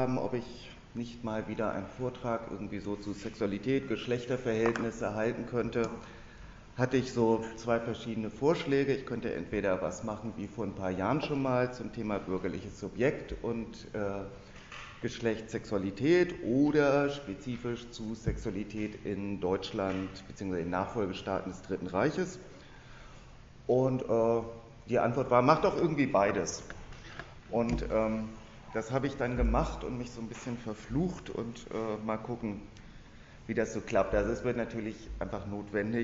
haben, ob ich nicht mal wieder einen Vortrag irgendwie so zu Sexualität, Geschlechterverhältnisse halten könnte, hatte ich so zwei verschiedene Vorschläge. Ich könnte entweder was machen wie vor ein paar Jahren schon mal zum Thema bürgerliches Subjekt und Geschlecht, Sexualität oder spezifisch zu Sexualität in Deutschland bzw. in Nachfolgestaaten des Dritten Reiches. Und die Antwort war, mach doch irgendwie beides. Und das habe ich dann gemacht und mich so ein bisschen verflucht und mal gucken, wie das so klappt. Also es wird natürlich einfach notwendig,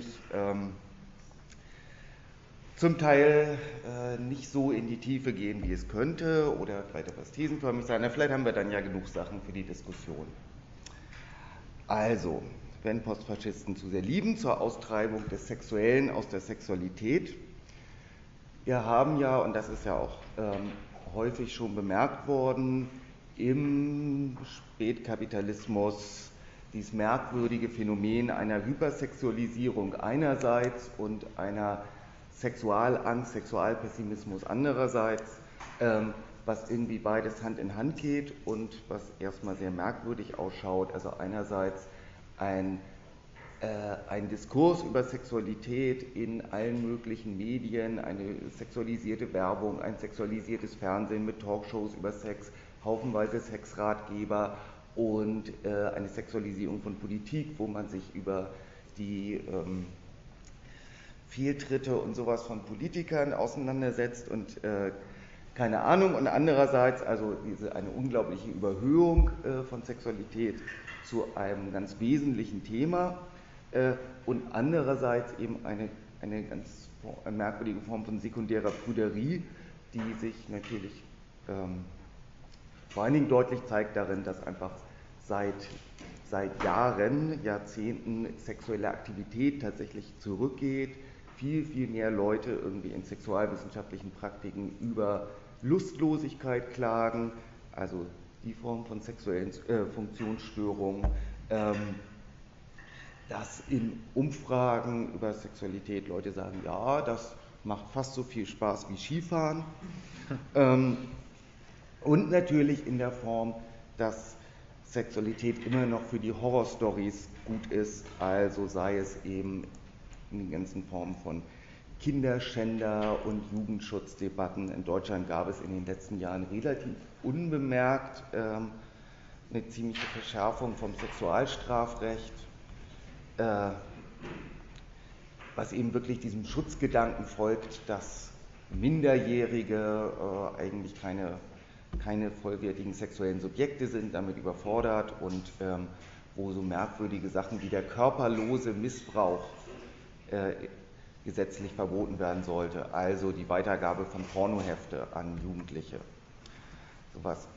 zum Teil nicht so in die Tiefe gehen, wie es könnte, oder vielleicht etwas thesenförmig sein. Vielleicht haben wir dann ja genug Sachen für die Diskussion. Also, wenn Postfaschisten zu sehr lieben, zur Austreibung des Sexuellen aus der Sexualität. Wir haben ja, und das ist ja auch häufig schon bemerkt worden, im Spätkapitalismus dieses merkwürdige Phänomen einer Hypersexualisierung einerseits und einer Sexualangst, Sexualpessimismus andererseits, was irgendwie beides Hand in Hand geht und was erstmal sehr merkwürdig ausschaut. Also einerseits ein Diskurs über Sexualität in allen möglichen Medien, eine sexualisierte Werbung, ein sexualisiertes Fernsehen mit Talkshows über Sex, haufenweise Sexratgeber und eine Sexualisierung von Politik, wo man sich über die Fehltritte und sowas von Politikern auseinandersetzt und keine Ahnung. Und andererseits also eine unglaubliche Überhöhung von Sexualität zu einem ganz wesentlichen Thema. Und andererseits eben eine ganz merkwürdige Form von sekundärer Prüderie, die sich natürlich vor allen Dingen deutlich zeigt darin, dass einfach seit Jahren, Jahrzehnten sexuelle Aktivität tatsächlich zurückgeht, viel mehr Leute irgendwie in sexualwissenschaftlichen Praktiken über Lustlosigkeit klagen, also die Form von sexuellen Funktionsstörungen, dass in Umfragen über Sexualität Leute sagen, ja, das macht fast so viel Spaß wie Skifahren. Und natürlich in der Form, dass Sexualität immer noch für die Horrorstories gut ist, also sei es eben in den ganzen Formen von Kinderschänder- und Jugendschutzdebatten. In Deutschland gab es in den letzten Jahren relativ unbemerkt eine ziemliche Verschärfung vom Sexualstrafrecht, was eben wirklich diesem Schutzgedanken folgt, dass Minderjährige eigentlich keine vollwertigen sexuellen Subjekte sind, damit überfordert und wo so merkwürdige Sachen wie der körperlose Missbrauch gesetzlich verboten werden sollte, also die Weitergabe von Pornohefte an Jugendliche. Sowas.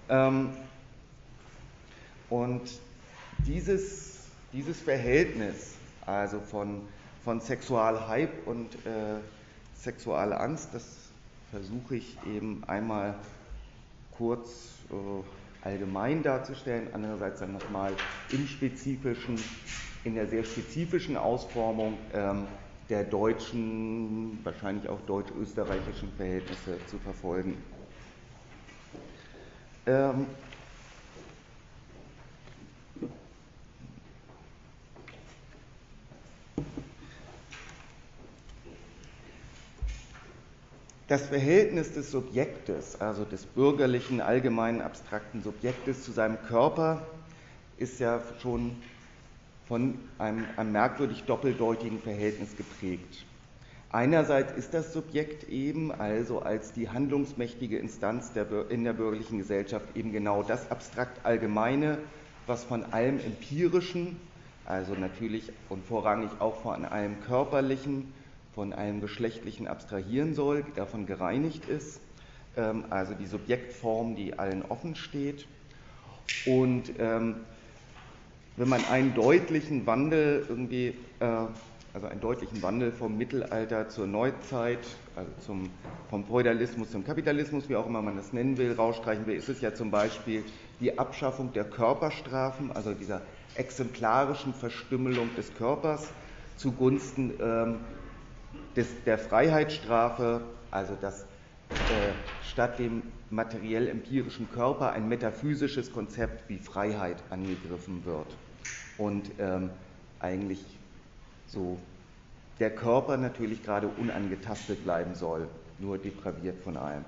Und dieses Verhältnis, also von Sexualhype und Sexualangst, das versuche ich eben einmal kurz allgemein darzustellen, andererseits dann nochmal in der sehr spezifischen Ausformung der deutschen, wahrscheinlich auch deutsch-österreichischen Verhältnisse zu verfolgen. Das Verhältnis des Subjektes, also des bürgerlichen, allgemeinen, abstrakten Subjektes zu seinem Körper, ist ja schon von einem merkwürdig doppeldeutigen Verhältnis geprägt. Einerseits ist das Subjekt eben, also als die handlungsmächtige Instanz in der bürgerlichen Gesellschaft, eben genau das abstrakt Allgemeine, was von allem Empirischen, also natürlich und vorrangig auch von allem Körperlichen, von allem Geschlechtlichen abstrahieren soll, davon gereinigt ist, also die Subjektform, die allen offen steht. Und wenn man einen deutlichen Wandel vom Mittelalter zur Neuzeit, also vom Feudalismus zum Kapitalismus, wie auch immer man das nennen will, rausstreichen will, ist es ja zum Beispiel die Abschaffung der Körperstrafen, also dieser exemplarischen Verstümmelung des Körpers zugunsten der Freiheitsstrafe, also dass statt dem materiell-empirischen Körper ein metaphysisches Konzept wie Freiheit angegriffen wird und eigentlich so der Körper natürlich gerade unangetastet bleiben soll, nur depraviert von allem.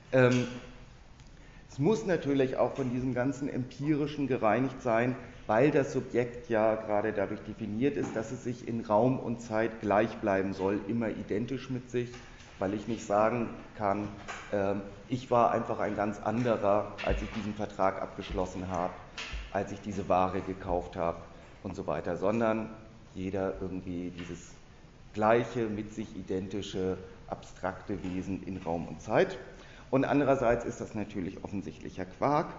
Es muss natürlich auch von diesem ganzen Empirischen gereinigt sein, weil das Subjekt ja gerade dadurch definiert ist, dass es sich in Raum und Zeit gleich bleiben soll, immer identisch mit sich, weil ich nicht sagen kann, ich war einfach ein ganz anderer, als ich diesen Vertrag abgeschlossen habe, als ich diese Ware gekauft habe und so weiter, sondern jeder irgendwie dieses gleiche, mit sich identische, abstrakte Wesen in Raum und Zeit. Und andererseits ist das natürlich offensichtlicher Quark,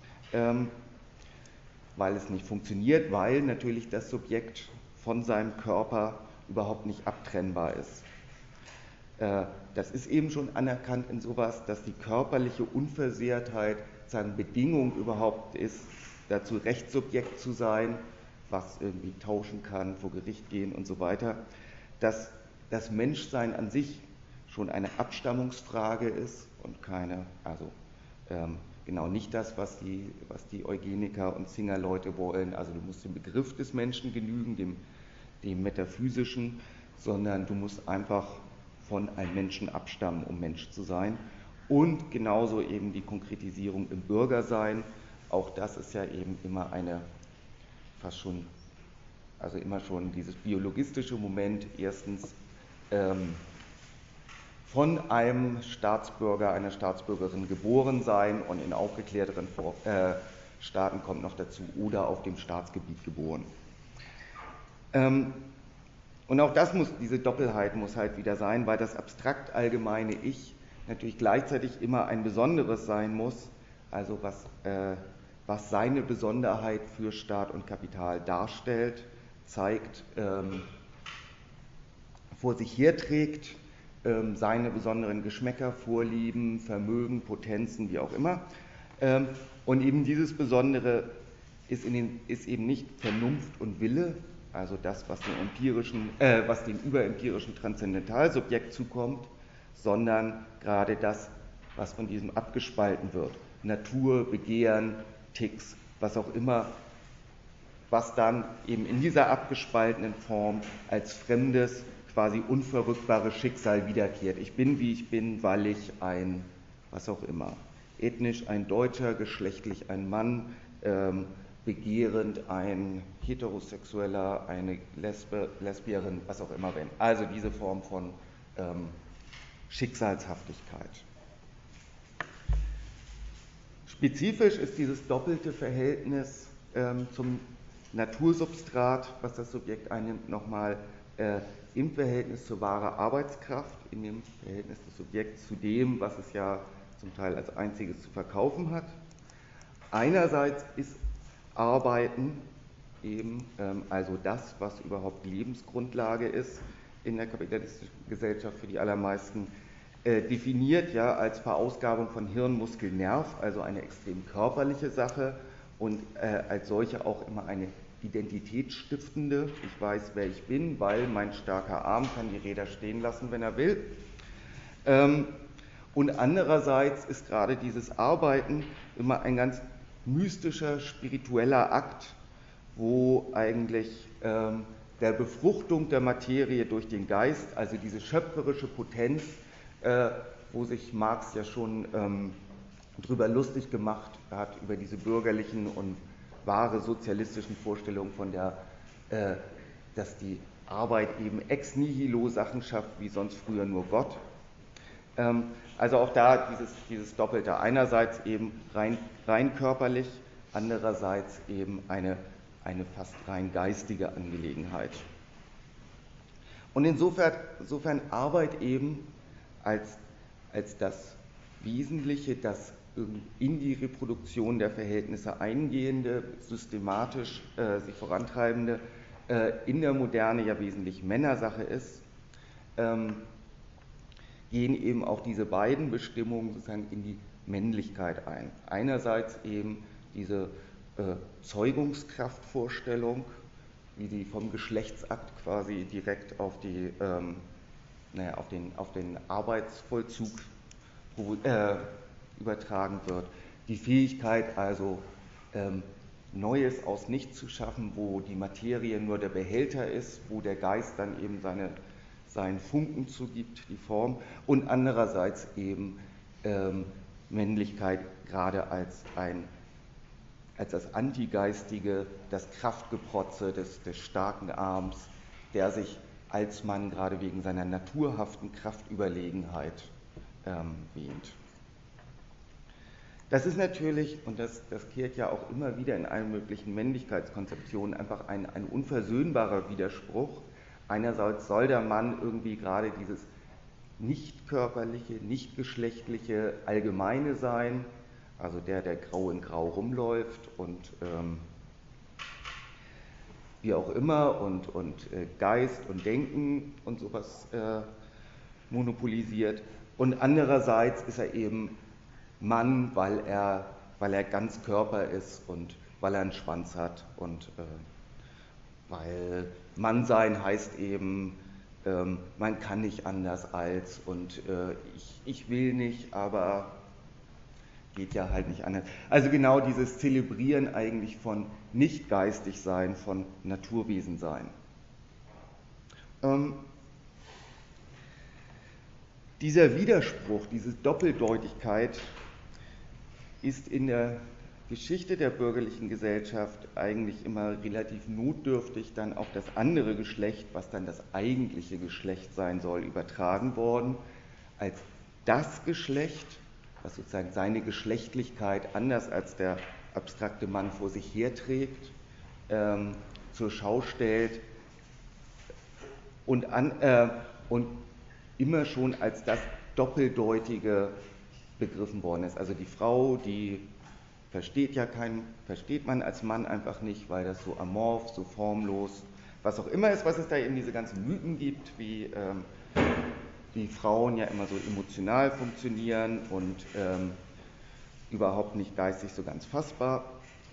weil es nicht funktioniert, weil natürlich das Subjekt von seinem Körper überhaupt nicht abtrennbar ist. Das ist eben schon anerkannt in sowas, dass die körperliche Unversehrtheit seine Bedingung überhaupt ist, dazu Rechtssubjekt zu sein, was irgendwie tauschen kann, vor Gericht gehen und so weiter, dass das Menschsein an sich schon eine Abstammungsfrage ist und keine, also genau nicht das, was die Eugeniker und Singer-Leute wollen, also du musst dem Begriff des Menschen genügen, dem metaphysischen, sondern du musst einfach von einem Menschen abstammen, um Mensch zu sein. Und genauso eben die Konkretisierung im Bürgersein, auch das ist ja eben immer fast schon, also immer schon dieses biologistische Moment, erstens von einem Staatsbürger, einer Staatsbürgerin geboren sein und in aufgeklärteren Staaten kommt noch dazu, oder auf dem Staatsgebiet geboren. Und auch diese Doppelheit muss halt wieder sein, weil das abstrakt allgemeine Ich natürlich gleichzeitig immer ein besonderes sein muss, also was seine Besonderheit für Staat und Kapital darstellt, zeigt, vor sich herträgt, seine besonderen Geschmäcker, Vorlieben, Vermögen, Potenzen, wie auch immer. Und eben dieses Besondere ist eben nicht Vernunft und Wille, also das, was dem überempirischen Transzendentalsubjekt zukommt, sondern gerade das, was von diesem abgespalten wird. Natur, Begehren, Ticks, was auch immer, was dann eben in dieser abgespaltenen Form als fremdes, quasi unverrückbares Schicksal wiederkehrt. Ich bin, wie ich bin, weil ich was auch immer, ethnisch ein Deutscher, geschlechtlich ein Mann, begehrend ein Heterosexueller, eine Lesbierin, was auch immer bin. Also diese Form von Schicksalshaftigkeit. Spezifisch ist dieses doppelte Verhältnis zum Natursubstrat, was das Subjekt einnimmt, nochmal im Verhältnis zur wahren Arbeitskraft, in dem Verhältnis des Subjekts zu dem, was es ja zum Teil als einziges zu verkaufen hat. Einerseits ist Arbeiten eben, also das, was überhaupt Lebensgrundlage ist in der kapitalistischen Gesellschaft für die allermeisten, definiert ja als Verausgabung von Hirn, Muskel, Nerv, also eine extrem körperliche Sache und als solche auch immer eine identitätsstiftende. Ich weiß, wer ich bin, weil mein starker Arm kann die Räder stehen lassen, wenn er will. Und andererseits ist gerade dieses Arbeiten immer ein ganz mystischer, spiritueller Akt, wo eigentlich der Befruchtung der Materie durch den Geist, also diese schöpferische Potenz, wo sich Marx ja schon drüber lustig gemacht hat, über diese bürgerlichen und wahre sozialistischen Vorstellungen dass die Arbeit eben ex nihilo Sachen schafft, wie sonst früher nur Gott. Also auch da dieses Doppelte, einerseits eben rein körperlich, andererseits eben eine fast rein geistige Angelegenheit. Und insofern Arbeit eben als das Wesentliche, das in die Reproduktion der Verhältnisse eingehende, systematisch sich vorantreibende, in der Moderne ja wesentlich Männersache ist, gehen eben auch diese beiden Bestimmungen sozusagen in die Männlichkeit ein. Einerseits eben diese Zeugungskraftvorstellung, wie sie vom Geschlechtsakt quasi direkt auf den Arbeitsvollzug übertragen wird. Die Fähigkeit also, Neues aus nichts zu schaffen, wo die Materie nur der Behälter ist, wo der Geist dann eben seinen Funken zugibt, die Form, und andererseits eben Männlichkeit gerade als das Antigeistige, das Kraftgeprotze des starken Arms, der sich als Mann gerade wegen seiner naturhaften Kraftüberlegenheit wähnt. Das ist natürlich, und das kehrt ja auch immer wieder in allen möglichen Männlichkeitskonzeptionen, einfach ein unversöhnbarer Widerspruch. Einerseits soll der Mann irgendwie gerade dieses nicht körperliche, nicht geschlechtliche Allgemeine sein, also der grau in grau rumläuft und wie auch immer und Geist und Denken und sowas monopolisiert. Und andererseits ist er eben Mann, weil er ganz Körper ist und weil er einen Schwanz hat und weil Mann sein heißt eben, man kann nicht anders als und ich will nicht, aber geht ja halt nicht anders. Also genau dieses Zelebrieren eigentlich von nicht geistig sein, von Naturwesen sein. Dieser Widerspruch, diese Doppeldeutigkeit ist in der Geschichte der bürgerlichen Gesellschaft eigentlich immer relativ notdürftig dann auf das andere Geschlecht, was dann das eigentliche Geschlecht sein soll, übertragen worden, als das Geschlecht, was sozusagen seine Geschlechtlichkeit anders als der abstrakte Mann vor sich herträgt, zur Schau stellt und immer schon als das Doppeldeutige begriffen worden ist. Also die Frau, die versteht man als Mann einfach nicht, weil das so amorph, so formlos, was auch immer ist, was es da eben diese ganzen Mythen gibt, wie Frauen ja immer so emotional funktionieren und überhaupt nicht geistig so ganz fassbar.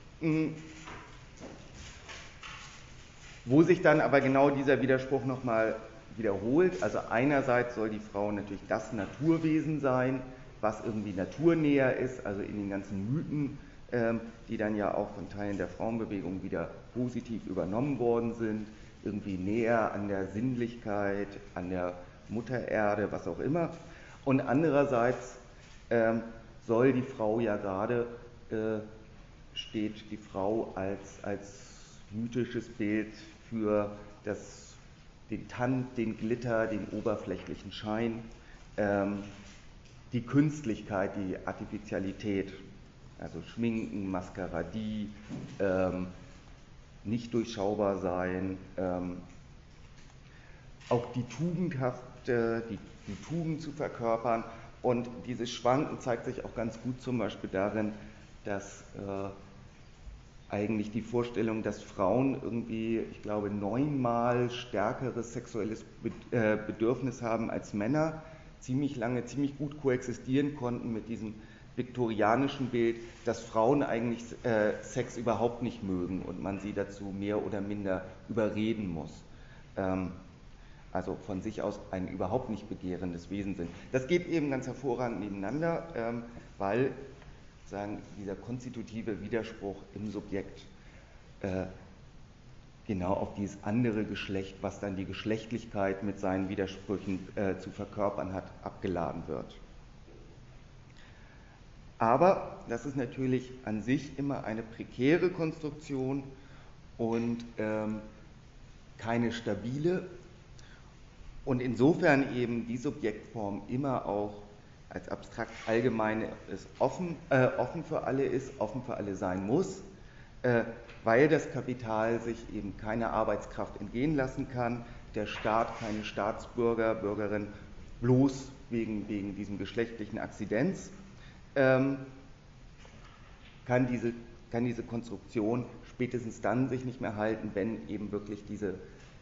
Wo sich dann aber genau dieser Widerspruch nochmal wiederholt. Also einerseits soll die Frau natürlich das Naturwesen sein, was irgendwie naturnäher ist, also in den ganzen Mythen, die dann ja auch von Teilen der Frauenbewegung wieder positiv übernommen worden sind, irgendwie näher an der Sinnlichkeit, an der Muttererde, was auch immer. Und andererseits soll die Frau ja gerade, steht die Frau als mythisches Bild für den Tand, den Glitter, den oberflächlichen Schein, die Künstlichkeit, die Artificialität, also Schminken, Maskeradie, nicht durchschaubar sein, auch die tugendhafte, die Tugend zu verkörpern. Und dieses Schwanken zeigt sich auch ganz gut zum Beispiel darin, dass eigentlich die Vorstellung, dass Frauen irgendwie, ich glaube, 9-mal stärkeres sexuelles Bedürfnis haben als Männer, ziemlich lange, ziemlich gut koexistieren konnten mit diesem viktorianischen Bild, dass Frauen eigentlich Sex überhaupt nicht mögen und man sie dazu mehr oder minder überreden muss. Also von sich aus ein überhaupt nicht begehrendes Wesen sind. Das geht eben ganz hervorragend nebeneinander, weil dieser konstitutive Widerspruch im Subjekt genau auf dieses andere Geschlecht, was dann die Geschlechtlichkeit mit seinen Widersprüchen zu verkörpern hat, abgeladen wird. Aber das ist natürlich an sich immer eine prekäre Konstruktion und keine stabile und insofern eben die Subjektform immer auch als abstrakt allgemeine offen für alle ist, offen für alle sein muss, weil das Kapital sich eben keine Arbeitskraft entgehen lassen kann, der Staat keine Staatsbürger, Bürgerin bloß wegen diesem geschlechtlichen Akzidenz, kann diese Konstruktion spätestens dann sich nicht mehr halten, wenn eben wirklich diese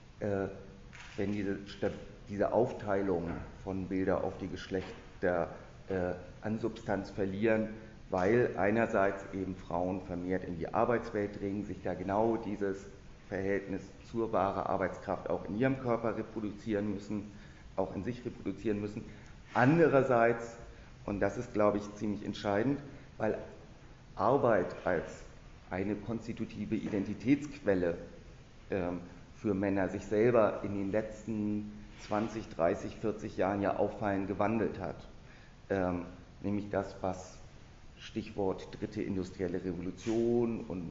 Aufteilung von Bilder auf die Geschlechter an Substanz verlieren, weil einerseits eben Frauen vermehrt in die Arbeitswelt dringen, sich da genau dieses Verhältnis zur wahren Arbeitskraft auch in ihrem Körper reproduzieren müssen, auch in sich reproduzieren müssen. Andererseits, Und das ist, glaube ich, ziemlich entscheidend, weil Arbeit als eine konstitutive Identitätsquelle für Männer sich selber in den letzten 20, 30, 40 Jahren ja auffallend gewandelt hat. Nämlich das, was Stichwort dritte industrielle Revolution und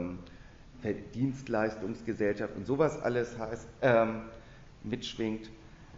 Dienstleistungsgesellschaft und sowas alles heißt, mitschwingt,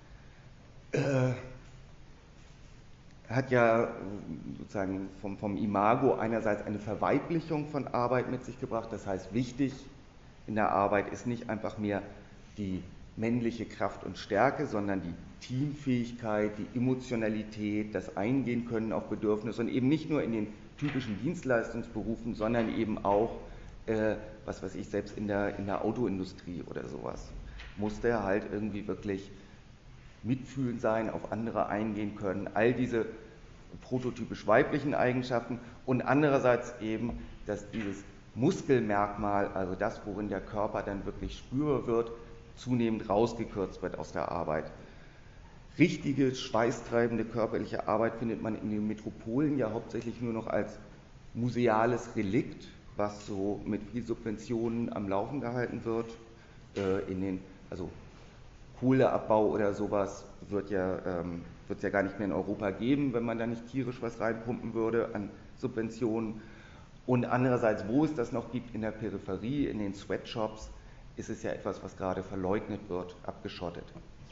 hat ja sozusagen vom Imago einerseits eine Verweiblichung von Arbeit mit sich gebracht. Das heißt, wichtig in der Arbeit ist nicht einfach mehr die männliche Kraft und Stärke, sondern die Teamfähigkeit, die Emotionalität, das Eingehen können auf Bedürfnisse und eben nicht nur in den typischen Dienstleistungsberufen, sondern eben auch, was weiß ich, selbst in der Autoindustrie oder sowas, musste halt irgendwie wirklich mitfühlend sein, auf andere eingehen können, all diese prototypisch weiblichen Eigenschaften und andererseits eben, dass dieses Muskelmerkmal, also das, worin der Körper dann wirklich spürbar wird, zunehmend rausgekürzt wird aus der Arbeit. Richtige, schweißtreibende körperliche Arbeit findet man in den Metropolen ja hauptsächlich nur noch als museales Relikt, was so mit viel Subventionen am Laufen gehalten wird. Also Kohleabbau oder sowas wird es ja gar nicht mehr in Europa geben, wenn man da nicht tierisch was reinpumpen würde an Subventionen. Und andererseits, wo es das noch gibt, in der Peripherie, in den Sweatshops, ist es ja etwas, was gerade verleugnet wird, abgeschottet.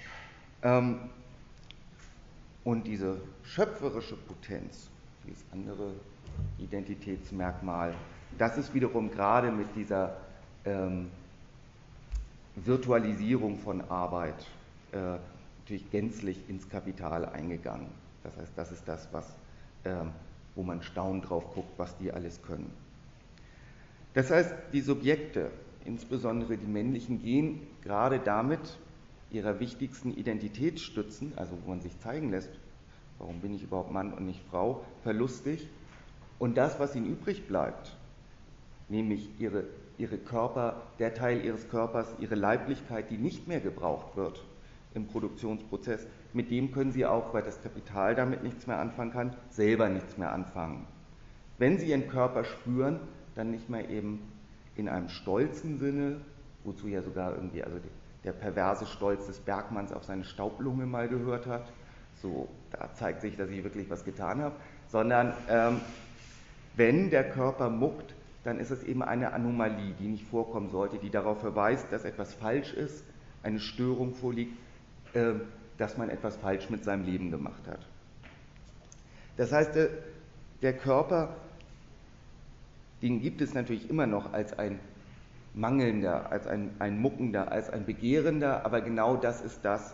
Und diese schöpferische Potenz, dieses andere Identitätsmerkmal, das ist wiederum gerade mit dieser Virtualisierung von Arbeit natürlich gänzlich ins Kapital eingegangen. Das heißt, das ist das, wo man staunend drauf guckt, was die alles können. Das heißt, die Subjekte, insbesondere die männlichen, gehen gerade damit ihrer wichtigsten Identitätsstützen, also wo man sich zeigen lässt, warum bin ich überhaupt Mann und nicht Frau, verlustig. Und das, was ihnen übrig bleibt, nämlich ihre Körper, der Teil ihres Körpers, ihre Leiblichkeit, die nicht mehr gebraucht wird im Produktionsprozess, mit dem können sie auch, weil das Kapital damit nichts mehr anfangen kann, selber nichts mehr anfangen. Wenn sie ihren Körper spüren, dann nicht mehr eben in einem stolzen Sinne, wozu ja sogar irgendwie, also der perverse Stolz des Bergmanns auf seine Staublunge mal gehört hat, so, da zeigt sich, dass ich wirklich was getan habe, sondern wenn der Körper muckt, dann ist es eben eine Anomalie, die nicht vorkommen sollte, die darauf verweist, dass etwas falsch ist, eine Störung vorliegt, dass man etwas falsch mit seinem Leben gemacht hat. Das heißt, der Körper, den gibt es natürlich immer noch als ein Mangelnder, als ein Muckender, als ein Begehrender, aber genau das ist das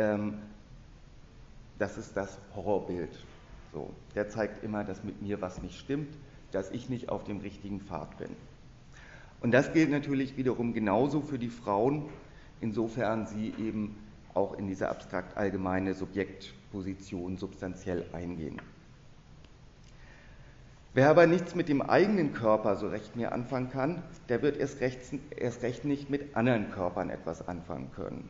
Horrorbild. So, der zeigt immer, dass mit mir was nicht stimmt, dass ich nicht auf dem richtigen Pfad bin. Und das gilt natürlich wiederum genauso für die Frauen, insofern sie eben auch in diese abstrakt allgemeine Subjektposition substanziell eingehen. Wer aber nichts mit dem eigenen Körper so recht mehr anfangen kann, der wird erst recht nicht mit anderen Körpern etwas anfangen können.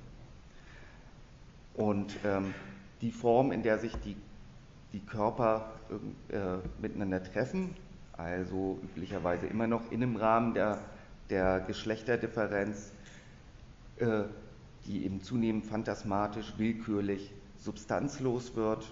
Und die Form, in der sich die Körper miteinander treffen, also üblicherweise immer noch in einem Rahmen der Geschlechterdifferenz, die eben zunehmend phantasmatisch, willkürlich, substanzlos wird,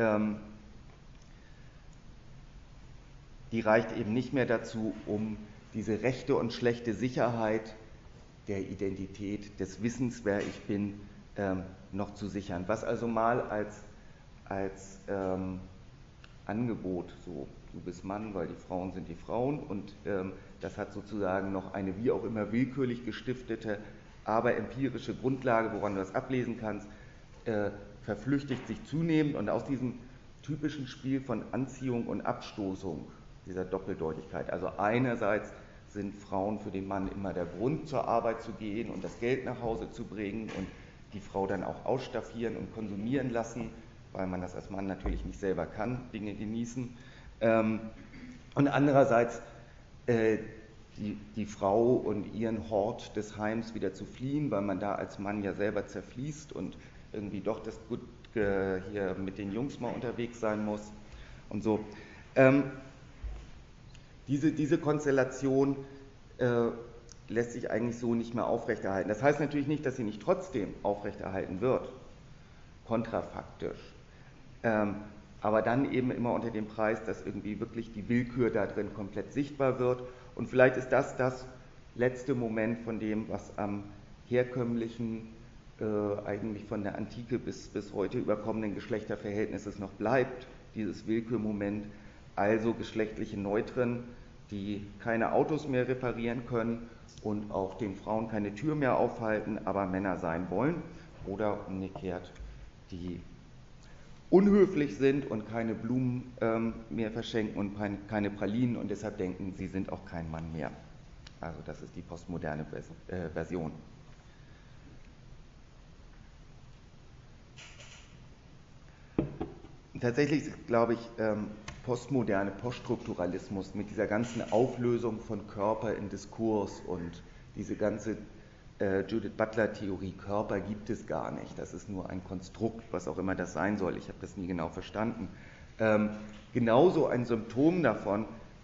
die reicht eben nicht mehr dazu, um diese rechte und schlechte Sicherheit der Identität, des Wissens, wer ich bin, noch zu sichern. Was also mal als Angebot, so du bist Mann, weil die Frauen sind die Frauen, und das hat sozusagen noch eine wie auch immer willkürlich gestiftete, aber empirische Grundlage, woran du das ablesen kannst, verflüchtigt sich zunehmend, und aus diesem typischen Spiel von Anziehung und Abstoßung, dieser Doppeldeutigkeit, also einerseits sind Frauen für den Mann immer der Grund, zur Arbeit zu gehen und das Geld nach Hause zu bringen und die Frau dann auch ausstaffieren und konsumieren lassen, weil man das als Mann natürlich nicht selber kann, Dinge genießen. Und andererseits die Frau und ihren Hort des Heims wieder zu fliehen, weil man da als Mann ja selber zerfließt und irgendwie doch das gut hier mit den Jungs mal unterwegs sein muss. und so. Diese Konstellation lässt sich eigentlich so nicht mehr aufrechterhalten. Das heißt natürlich nicht, dass sie nicht trotzdem aufrechterhalten wird, kontrafaktisch. Aber dann eben immer unter dem Preis, dass irgendwie wirklich die Willkür da drin komplett sichtbar wird. Und vielleicht ist das das letzte Moment von dem, was am herkömmlichen, eigentlich von der Antike bis heute überkommenen Geschlechterverhältnisses noch bleibt, dieses Willkürmoment, also geschlechtliche Neutren, die keine Autos mehr reparieren können und auch den Frauen keine Tür mehr aufhalten, aber Männer sein wollen, oder umgekehrt, die unhöflich sind und keine Blumen mehr verschenken und keine Pralinen und deshalb denken, sie sind auch kein Mann mehr. Also das ist die postmoderne Version. Tatsächlich ist, glaube ich, postmoderne Poststrukturalismus mit dieser ganzen Auflösung von Körper in Diskurs und diese ganze Judith Butler-Theorie, Körper gibt es gar nicht, das ist nur ein Konstrukt, was auch immer das sein soll, ich habe das nie genau verstanden. Genauso ein Symptom davon,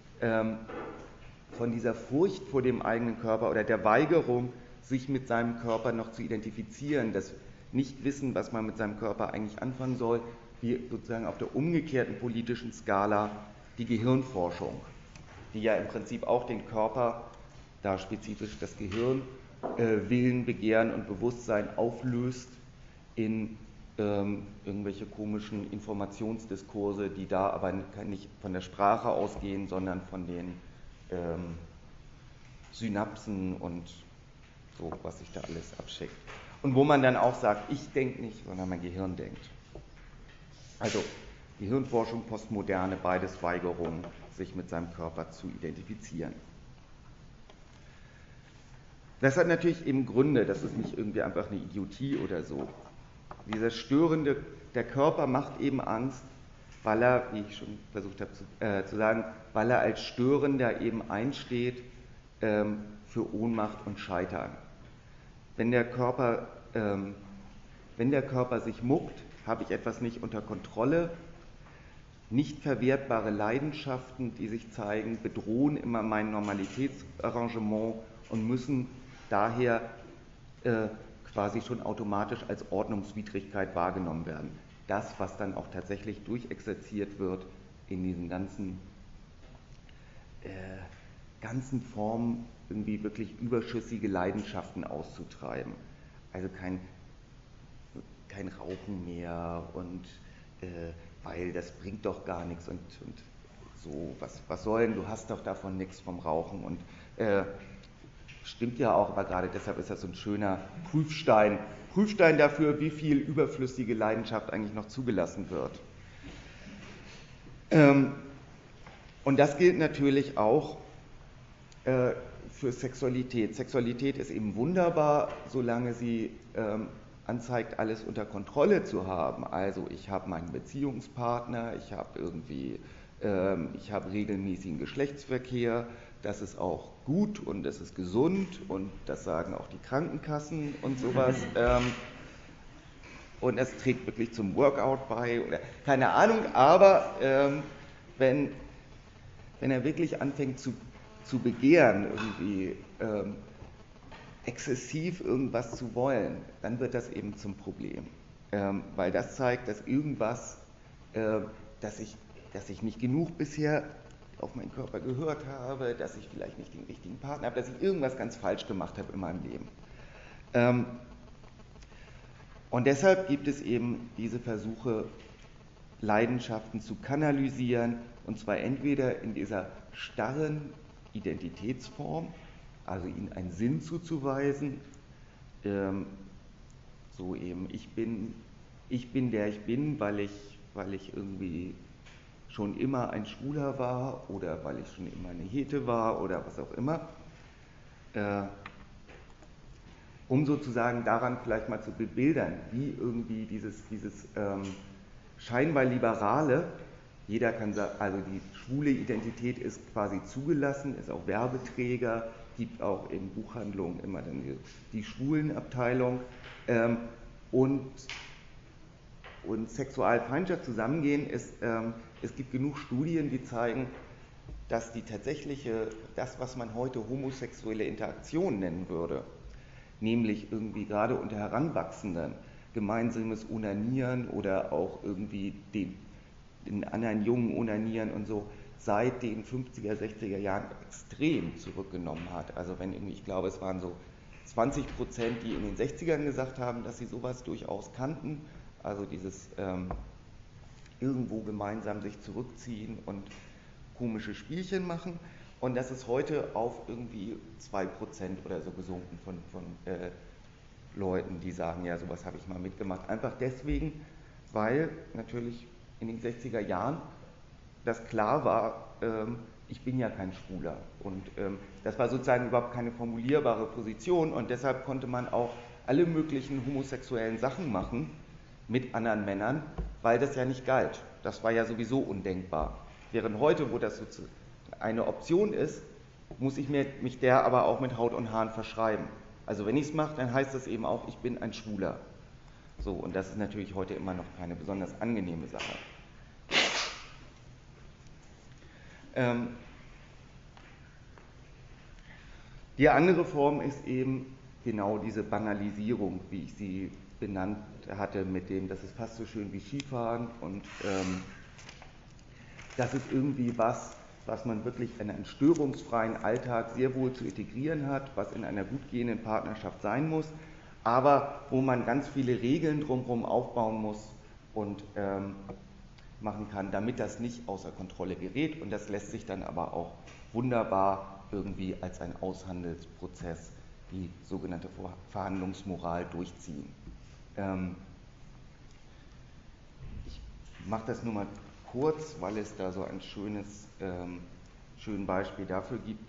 von dieser Furcht vor dem eigenen Körper oder der Weigerung, sich mit seinem Körper noch zu identifizieren, das Nichtwissen, was man mit seinem Körper eigentlich anfangen soll, wie sozusagen auf der umgekehrten politischen Skala die Gehirnforschung, die ja im Prinzip auch den Körper, da spezifisch das Gehirn, Willen, Begehren und Bewusstsein auflöst in irgendwelche komischen Informationsdiskurse, die da aber nicht von der Sprache ausgehen, sondern von den Synapsen und so, was sich da alles abschickt. Und wo man dann auch sagt, ich denke nicht, sondern mein Gehirn denkt. Also Gehirnforschung, Postmoderne, beides Weigerung, sich mit seinem Körper zu identifizieren. Das hat natürlich eben Gründe, das ist nicht irgendwie einfach eine Idiotie oder so. Dieser störende, der Körper macht eben Angst, weil er, wie ich schon versucht habe zu sagen, weil er als Störender eben einsteht für Ohnmacht und Scheitern. Wenn der Körper sich muckt, habe ich etwas nicht unter Kontrolle. Nicht verwertbare Leidenschaften, die sich zeigen, bedrohen immer mein Normalitätsarrangement und müssen daher quasi schon automatisch als Ordnungswidrigkeit wahrgenommen werden. Das, was dann auch tatsächlich durchexerziert wird in diesen ganzen Formen, irgendwie wirklich überschüssige Leidenschaften auszutreiben. Also kein Rauchen mehr und weil das bringt doch gar nichts und so, was soll denn, du hast doch davon nichts vom Rauchen und stimmt ja auch, aber gerade deshalb ist das so ein schöner Prüfstein dafür, wie viel überflüssige Leidenschaft eigentlich noch zugelassen wird. Und das gilt natürlich auch für Sexualität. Sexualität ist eben wunderbar, solange sie anzeigt, alles unter Kontrolle zu haben. Also ich habe meinen Beziehungspartner, ich habe regelmäßigen Geschlechtsverkehr, das ist auch gut und das ist gesund und das sagen auch die Krankenkassen und sowas. Und es trägt wirklich zum Workout bei oder keine Ahnung, aber wenn er wirklich anfängt zu begehren, irgendwie exzessiv irgendwas zu wollen, dann wird das eben zum Problem. Weil das zeigt, dass irgendwas, dass ich nicht genug bisher auf meinen Körper gehört habe, dass ich vielleicht nicht den richtigen Partner habe, dass ich irgendwas ganz falsch gemacht habe in meinem Leben. Und deshalb gibt es eben diese Versuche, Leidenschaften zu kanalisieren, und zwar entweder in dieser starren Identitätsform, also ihnen einen Sinn zuzuweisen, so eben, ich bin der ich bin, weil ich irgendwie schon immer ein Schwuler war oder weil ich schon immer eine Hete war oder was auch immer, um sozusagen daran vielleicht mal zu bebildern, wie irgendwie dieses scheinbar Liberale, jeder kann sagen, also die schwule Identität ist quasi zugelassen, ist auch Werbeträger, gibt auch in Buchhandlungen immer dann die Schwulenabteilung und und Sexualfeindschaft zusammengehen, es gibt genug Studien, die zeigen, dass das, was man heute homosexuelle Interaktion nennen würde, nämlich irgendwie gerade unter Heranwachsenden, gemeinsames Onanieren oder auch irgendwie den anderen Jungen onanieren und so, seit den 50er, 60er Jahren extrem zurückgenommen hat. Also ich glaube, es waren so 20%, die in den 60ern gesagt haben, dass sie sowas durchaus kannten, also dieses irgendwo gemeinsam sich zurückziehen und komische Spielchen machen, und das ist heute auf irgendwie 2% oder so gesunken von Leuten, die sagen, ja, sowas habe ich mal mitgemacht. Einfach deswegen, weil natürlich in den 60er Jahren das klar war, ich bin ja kein Schwuler. Und das war sozusagen überhaupt keine formulierbare Position, und deshalb konnte man auch alle möglichen homosexuellen Sachen machen mit anderen Männern, weil das ja nicht galt. Das war ja sowieso undenkbar. Während heute, wo das sozusagen eine Option ist, muss ich mich der aber auch mit Haut und Haaren verschreiben. Also wenn ich es mache, dann heißt das eben auch, ich bin ein Schwuler. So, und das ist natürlich heute immer noch keine besonders angenehme Sache. Die andere Form ist eben genau diese Banalisierung, wie ich sie benannt hatte, mit dem, das ist fast so schön wie Skifahren, und das ist irgendwie was man wirklich in einem störungsfreien Alltag sehr wohl zu integrieren hat, was in einer gut gehenden Partnerschaft sein muss, aber wo man ganz viele Regeln drumherum aufbauen muss und machen kann, damit das nicht außer Kontrolle gerät, und das lässt sich dann aber auch wunderbar irgendwie als ein Aushandelsprozess, die sogenannte Verhandlungsmoral, durchziehen. Ich mache das nur mal kurz, weil es da so ein schönes Beispiel dafür gibt.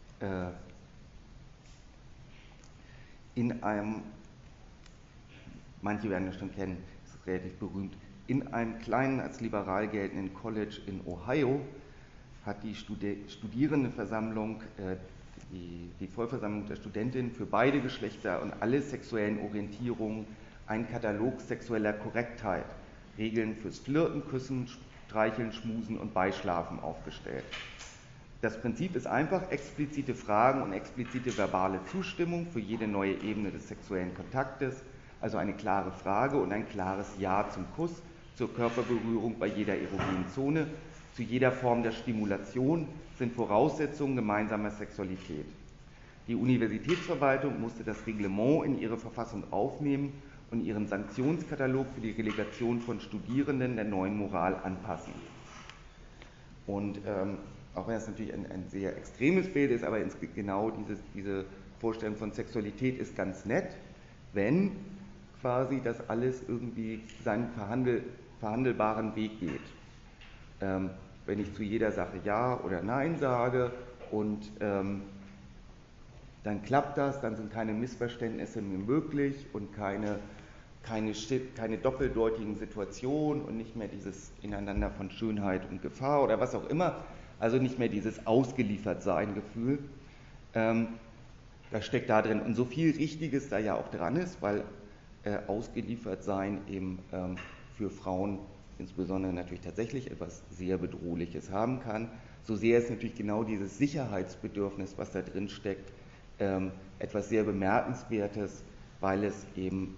Manche werden das schon kennen, das ist relativ berühmt, in einem kleinen, als liberal geltenden College in Ohio hat die Studierendenversammlung, die Vollversammlung der Studentinnen für beide Geschlechter und alle sexuellen Orientierungen einen Katalog sexueller Korrektheit, Regeln fürs Flirten, Küssen, Streicheln, Schmusen und Beischlafen aufgestellt. Das Prinzip ist einfach: explizite Fragen und explizite verbale Zustimmung für jede neue Ebene des sexuellen Kontaktes, also eine klare Frage und ein klares Ja zum Kuss, zur Körperberührung bei jeder erogenen Zone, zu jeder Form der Stimulation sind Voraussetzungen gemeinsamer Sexualität. Die Universitätsverwaltung musste das Reglement in ihre Verfassung aufnehmen und ihren Sanktionskatalog für die Relegation von Studierenden der neuen Moral anpassen. Und auch wenn das natürlich ein sehr extremes Bild ist, aber genau diese Vorstellung von Sexualität ist ganz nett, wenn quasi das alles irgendwie seinen verhandelbaren Weg geht. Wenn ich zu jeder Sache Ja oder Nein sage und dann klappt das, dann sind keine Missverständnisse mehr möglich und keine doppeldeutigen Situationen und nicht mehr dieses Ineinander von Schönheit und Gefahr oder was auch immer, also nicht mehr dieses Ausgeliefertsein-Gefühl. Das steckt da drin, und so viel Richtiges da ja auch dran ist, weil Ausgeliefertsein eben für Frauen insbesondere natürlich tatsächlich etwas sehr Bedrohliches haben kann. So sehr ist natürlich genau dieses Sicherheitsbedürfnis, was da drin steckt, etwas sehr Bemerkenswertes, weil es eben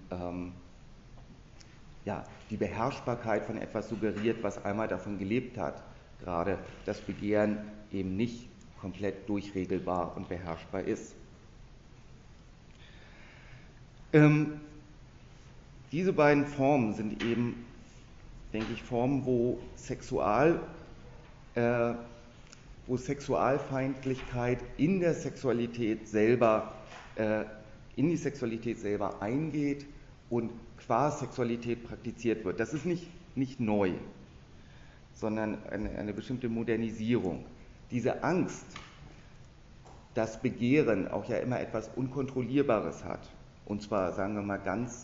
die Beherrschbarkeit von etwas suggeriert, was einmal davon gelebt hat, gerade das Begehren eben nicht komplett durchregelbar und beherrschbar ist. Diese beiden Formen sind eben, denke ich, Formen, wo Sexualfeindlichkeit in die Sexualität selber eingeht und qua Sexualität praktiziert wird. Das ist nicht neu, sondern eine bestimmte Modernisierung. Diese Angst, dass Begehren auch ja immer etwas Unkontrollierbares hat, und zwar, sagen wir mal,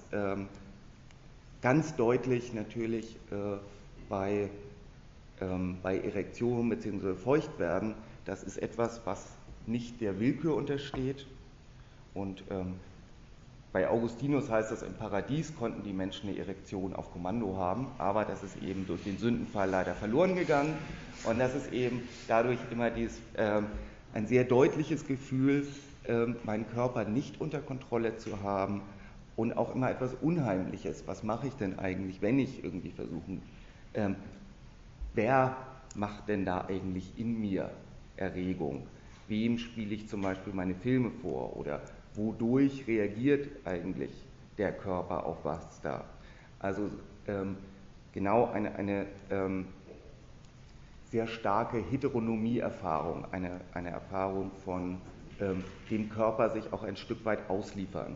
ganz deutlich natürlich bei Erektion bzw. Feuchtwerden, das ist etwas, was nicht der Willkür untersteht und bei Augustinus heißt es, im Paradies konnten die Menschen eine Erektion auf Kommando haben, aber das ist eben durch den Sündenfall leider verloren gegangen. Und das ist eben dadurch immer ein sehr deutliches Gefühl, meinen Körper nicht unter Kontrolle zu haben und auch immer etwas Unheimliches. Was mache ich denn eigentlich, wenn ich irgendwie versuche, wer macht denn da eigentlich in mir Erregung? Wem spiele ich zum Beispiel meine Filme vor oder wodurch reagiert eigentlich der Körper auf was da? Also genau eine sehr starke Heteronomie-Erfahrung, eine Erfahrung von dem Körper sich auch ein Stück weit ausliefern.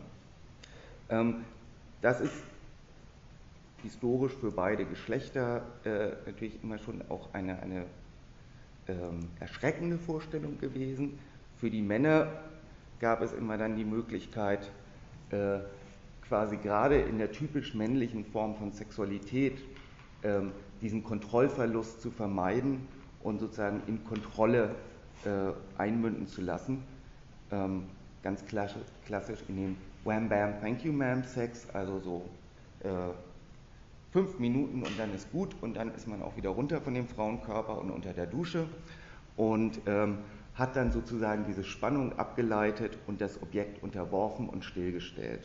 Das ist historisch für beide Geschlechter natürlich immer schon auch eine erschreckende Vorstellung gewesen. Für die Männer gab es immer dann die Möglichkeit, quasi gerade in der typisch männlichen Form von Sexualität diesen Kontrollverlust zu vermeiden und sozusagen in Kontrolle einmünden zu lassen. Ganz klassisch in den Wham Bam Thank You Ma'am Sex, also so 5 Minuten und dann ist gut und dann ist man auch wieder runter von dem Frauenkörper und unter der Dusche und hat dann sozusagen diese Spannung abgeleitet und das Objekt unterworfen und stillgestellt.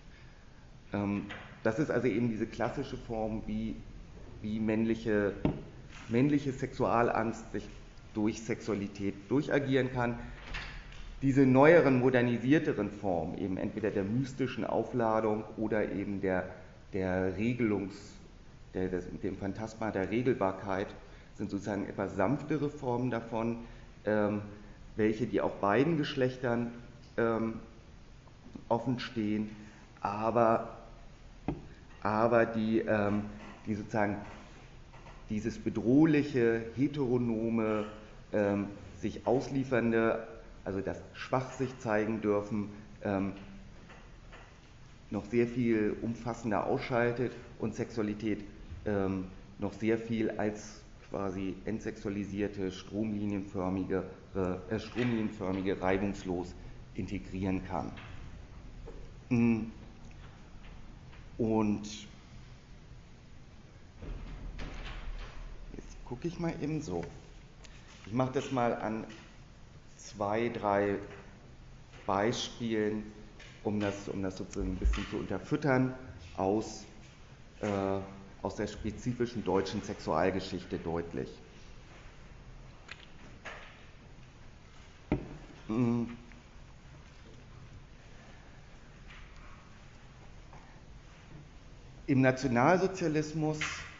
Das ist also eben diese klassische Form, wie männliche Sexualangst sich durch Sexualität durchagieren kann. Diese neueren, modernisierteren Formen, eben entweder der mystischen Aufladung oder eben dem Phantasma der Regelbarkeit, sind sozusagen etwas sanftere Formen davon, welche die auch beiden Geschlechtern offen stehen, aber die sozusagen dieses bedrohliche, heteronome, sich ausliefernde, also das schwach sich zeigen dürfen, noch sehr viel umfassender ausschaltet und Sexualität noch sehr viel als quasi entsexualisierte, stromlinienförmige, reibungslos integrieren kann. Und jetzt gucke ich mal eben so. Ich mache das mal an 2, 3 Beispielen, um das sozusagen ein bisschen zu unterfüttern, aus der spezifischen deutschen Sexualgeschichte deutlich. Im Nationalsozialismus,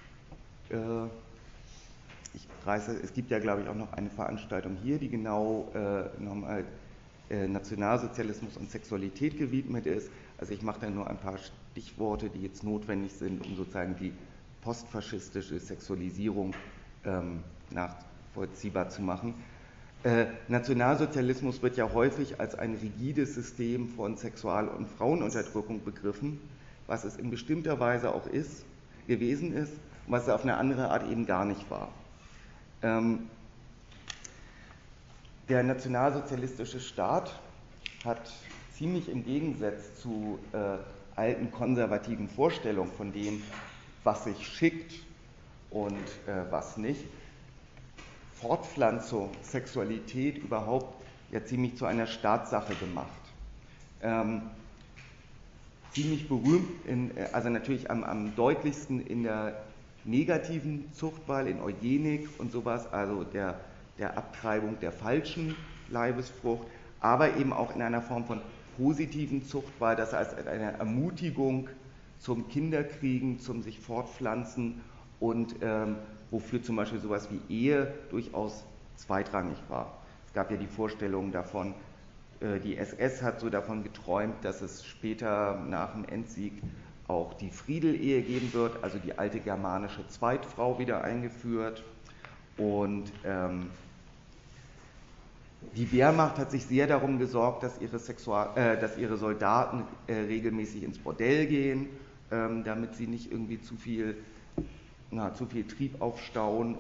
es gibt ja, glaube ich, auch noch eine Veranstaltung hier, die genau nochmal Nationalsozialismus und Sexualität gewidmet ist. Also ich mache da nur ein paar Stichworte, die jetzt notwendig sind, um sozusagen die postfaschistische Sexualisierung nachvollziehbar zu machen. Nationalsozialismus wird ja häufig als ein rigides System von Sexual- und Frauenunterdrückung begriffen, was es in bestimmter Weise auch gewesen ist und was es auf eine andere Art eben gar nicht war. Der nationalsozialistische Staat hat ziemlich im Gegensatz zu alten konservativen Vorstellungen von dem, was sich schickt und was nicht, Fortpflanzung, Sexualität überhaupt ja ziemlich zu einer Staatssache gemacht. Ziemlich berühmt, also natürlich am deutlichsten in der negativen Zuchtwahl, in Eugenik und sowas, also der Abtreibung der falschen Leibesfrucht, aber eben auch in einer Form von positiven Zuchtwahl, das heißt eine Ermutigung zum Kinderkriegen, zum sich fortpflanzen und wofür zum Beispiel sowas wie Ehe durchaus zweitrangig war. Es gab ja die Vorstellung davon, die SS hat so davon geträumt, dass es später nach dem Endsieg auch die Friedel-Ehe geben wird, also die alte germanische Zweitfrau wieder eingeführt. Und die Wehrmacht hat sich sehr darum gesorgt, dass ihre Soldaten regelmäßig ins Bordell gehen, damit sie nicht irgendwie zu viel Trieb aufstauen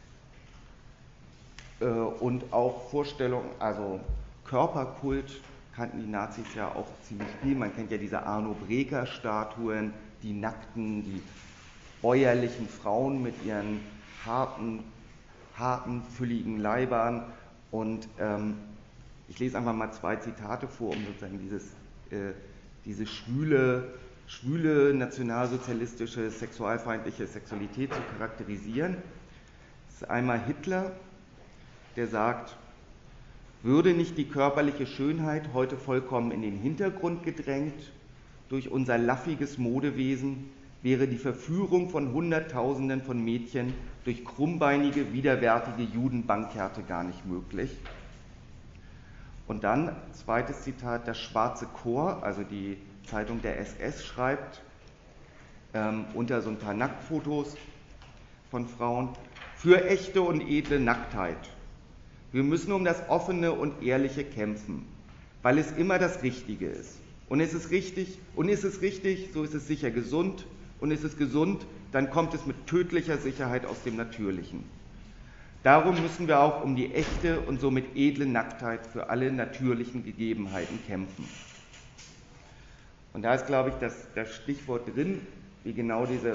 und auch Vorstellungen, also Körperkult kannten die Nazis ja auch ziemlich viel. Man kennt ja diese Arno Breker-Statuen, die nackten, die bäuerlichen Frauen mit ihren harten, fülligen Leibern. Und ich lese einfach mal 2 Zitate vor, um sozusagen diese schwüle nationalsozialistische, sexualfeindliche Sexualität zu charakterisieren. Das ist einmal Hitler, der sagt: Würde nicht die körperliche Schönheit heute vollkommen in den Hintergrund gedrängt durch unser laffiges Modewesen, wäre die Verführung von Hunderttausenden von Mädchen durch krummbeinige, widerwärtige Judenbankerte gar nicht möglich. Und dann, zweites Zitat, das Schwarze Chor, also die Zeitung der SS, schreibt unter so ein paar Nacktfotos von Frauen: Für echte und edle Nacktheit. Wir müssen um das Offene und Ehrliche kämpfen, weil es immer das Richtige ist. Und ist es richtig, so ist es sicher gesund. Und ist es gesund, dann kommt es mit tödlicher Sicherheit aus dem Natürlichen. Darum müssen wir auch um die echte und somit edle Nacktheit für alle natürlichen Gegebenheiten kämpfen. Und da ist, glaube ich, das Stichwort drin, wie genau diese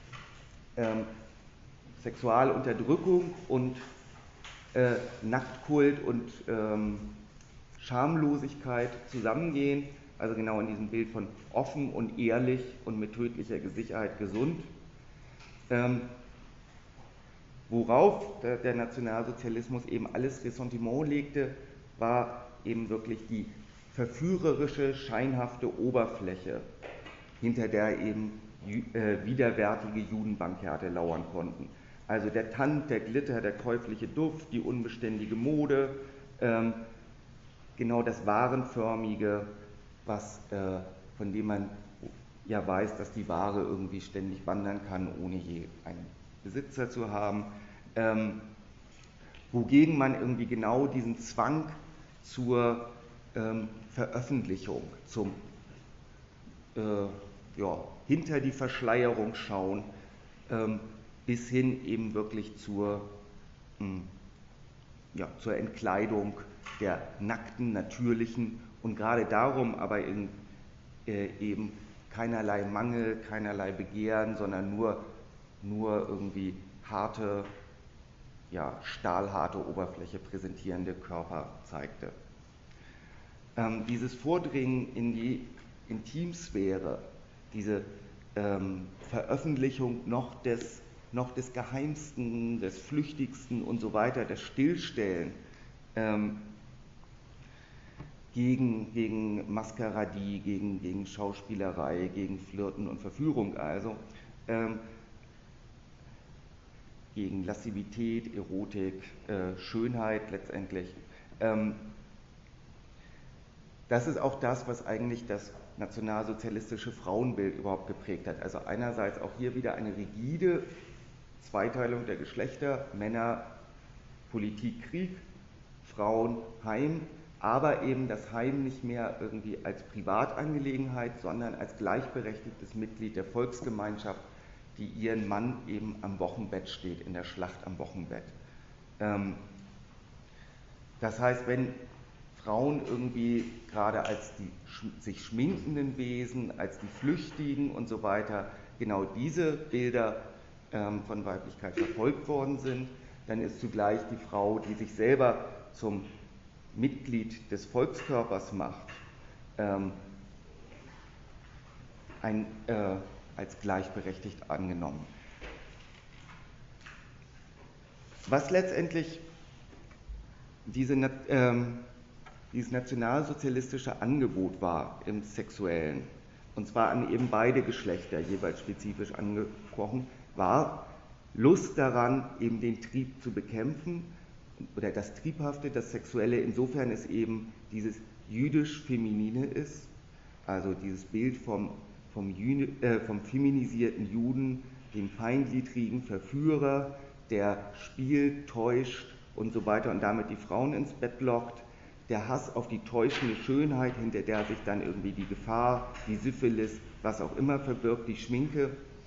Sexualunterdrückung und Nacktkult und Schamlosigkeit zusammengehen, also genau in diesem Bild von offen und ehrlich und mit tödlicher Sicherheit gesund. Worauf der Nationalsozialismus eben alles Ressentiment legte, war eben wirklich die verführerische, scheinhafte Oberfläche, hinter der eben widerwärtige Judenbankerte lauern konnten. Also der Tand, der Glitter, der käufliche Duft, die unbeständige Mode, genau das Warenförmige, von dem man ja weiß, dass die Ware irgendwie ständig wandern kann, ohne je einen Besitzer zu haben. Wogegen man irgendwie genau diesen Zwang zur Veröffentlichung, zum hinter die Verschleierung schauen, bis hin eben wirklich zur Entkleidung der nackten, natürlichen und gerade darum aber eben keinerlei Mangel, keinerlei Begehren, sondern nur irgendwie harte, stahlharte Oberfläche präsentierende Körper zeigte. Dieses Vordringen in die Intimsphäre, diese Veröffentlichung noch des Geheimsten, des Flüchtigsten und so weiter, das Stillstellen gegen Maskeradie, gegen Schauspielerei, gegen Flirten und Verführung, also gegen Lascivität, Erotik, Schönheit letztendlich. Das ist auch das, was eigentlich das nationalsozialistische Frauenbild überhaupt geprägt hat. Also einerseits auch hier wieder eine rigide Zweiteilung der Geschlechter, Männer, Politik, Krieg, Frauen, Heim, aber eben das Heim nicht mehr irgendwie als Privatangelegenheit, sondern als gleichberechtigtes Mitglied der Volksgemeinschaft, die ihren Mann eben am Wochenbett steht, in der Schlacht am Wochenbett. Das heißt, wenn Frauen irgendwie gerade als die sich schminkenden Wesen, als die Flüchtigen und so weiter, genau diese Bilder von Weiblichkeit verfolgt worden sind, dann ist zugleich die Frau, die sich selber zum Mitglied des Volkskörpers macht, als gleichberechtigt angenommen. Was letztendlich dieses nationalsozialistische Angebot war im Sexuellen, und zwar an eben beide Geschlechter jeweils spezifisch angesprochen, war Lust daran, eben den Trieb zu bekämpfen, oder das Triebhafte, das Sexuelle, insofern es eben dieses jüdisch-feminine ist, also dieses Bild vom feminisierten Juden, dem feingliedrigen Verführer, der spielt, täuscht und so weiter und damit die Frauen ins Bett lockt, der Hass auf die täuschende Schönheit, hinter der sich dann irgendwie die Gefahr, die Syphilis, was auch immer verbirgt, die Schminke,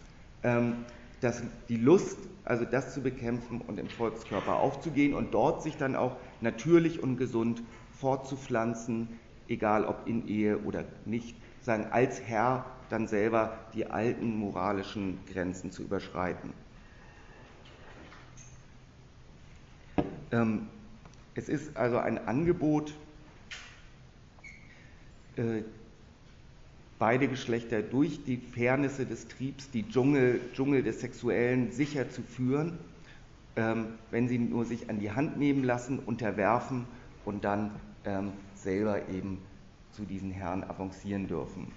die Lust, also das zu bekämpfen und im Volkskörper aufzugehen und dort sich dann auch natürlich und gesund fortzupflanzen, egal ob in Ehe oder nicht, sagen, als Herr dann selber die alten moralischen Grenzen zu überschreiten. Es ist also ein Angebot, beide Geschlechter durch die Fairnisse des Triebs, die Dschungel des Sexuellen sicher zu führen, wenn sie nur sich an die Hand nehmen lassen, unterwerfen und dann selber eben zu diesen Herren avancieren dürfen.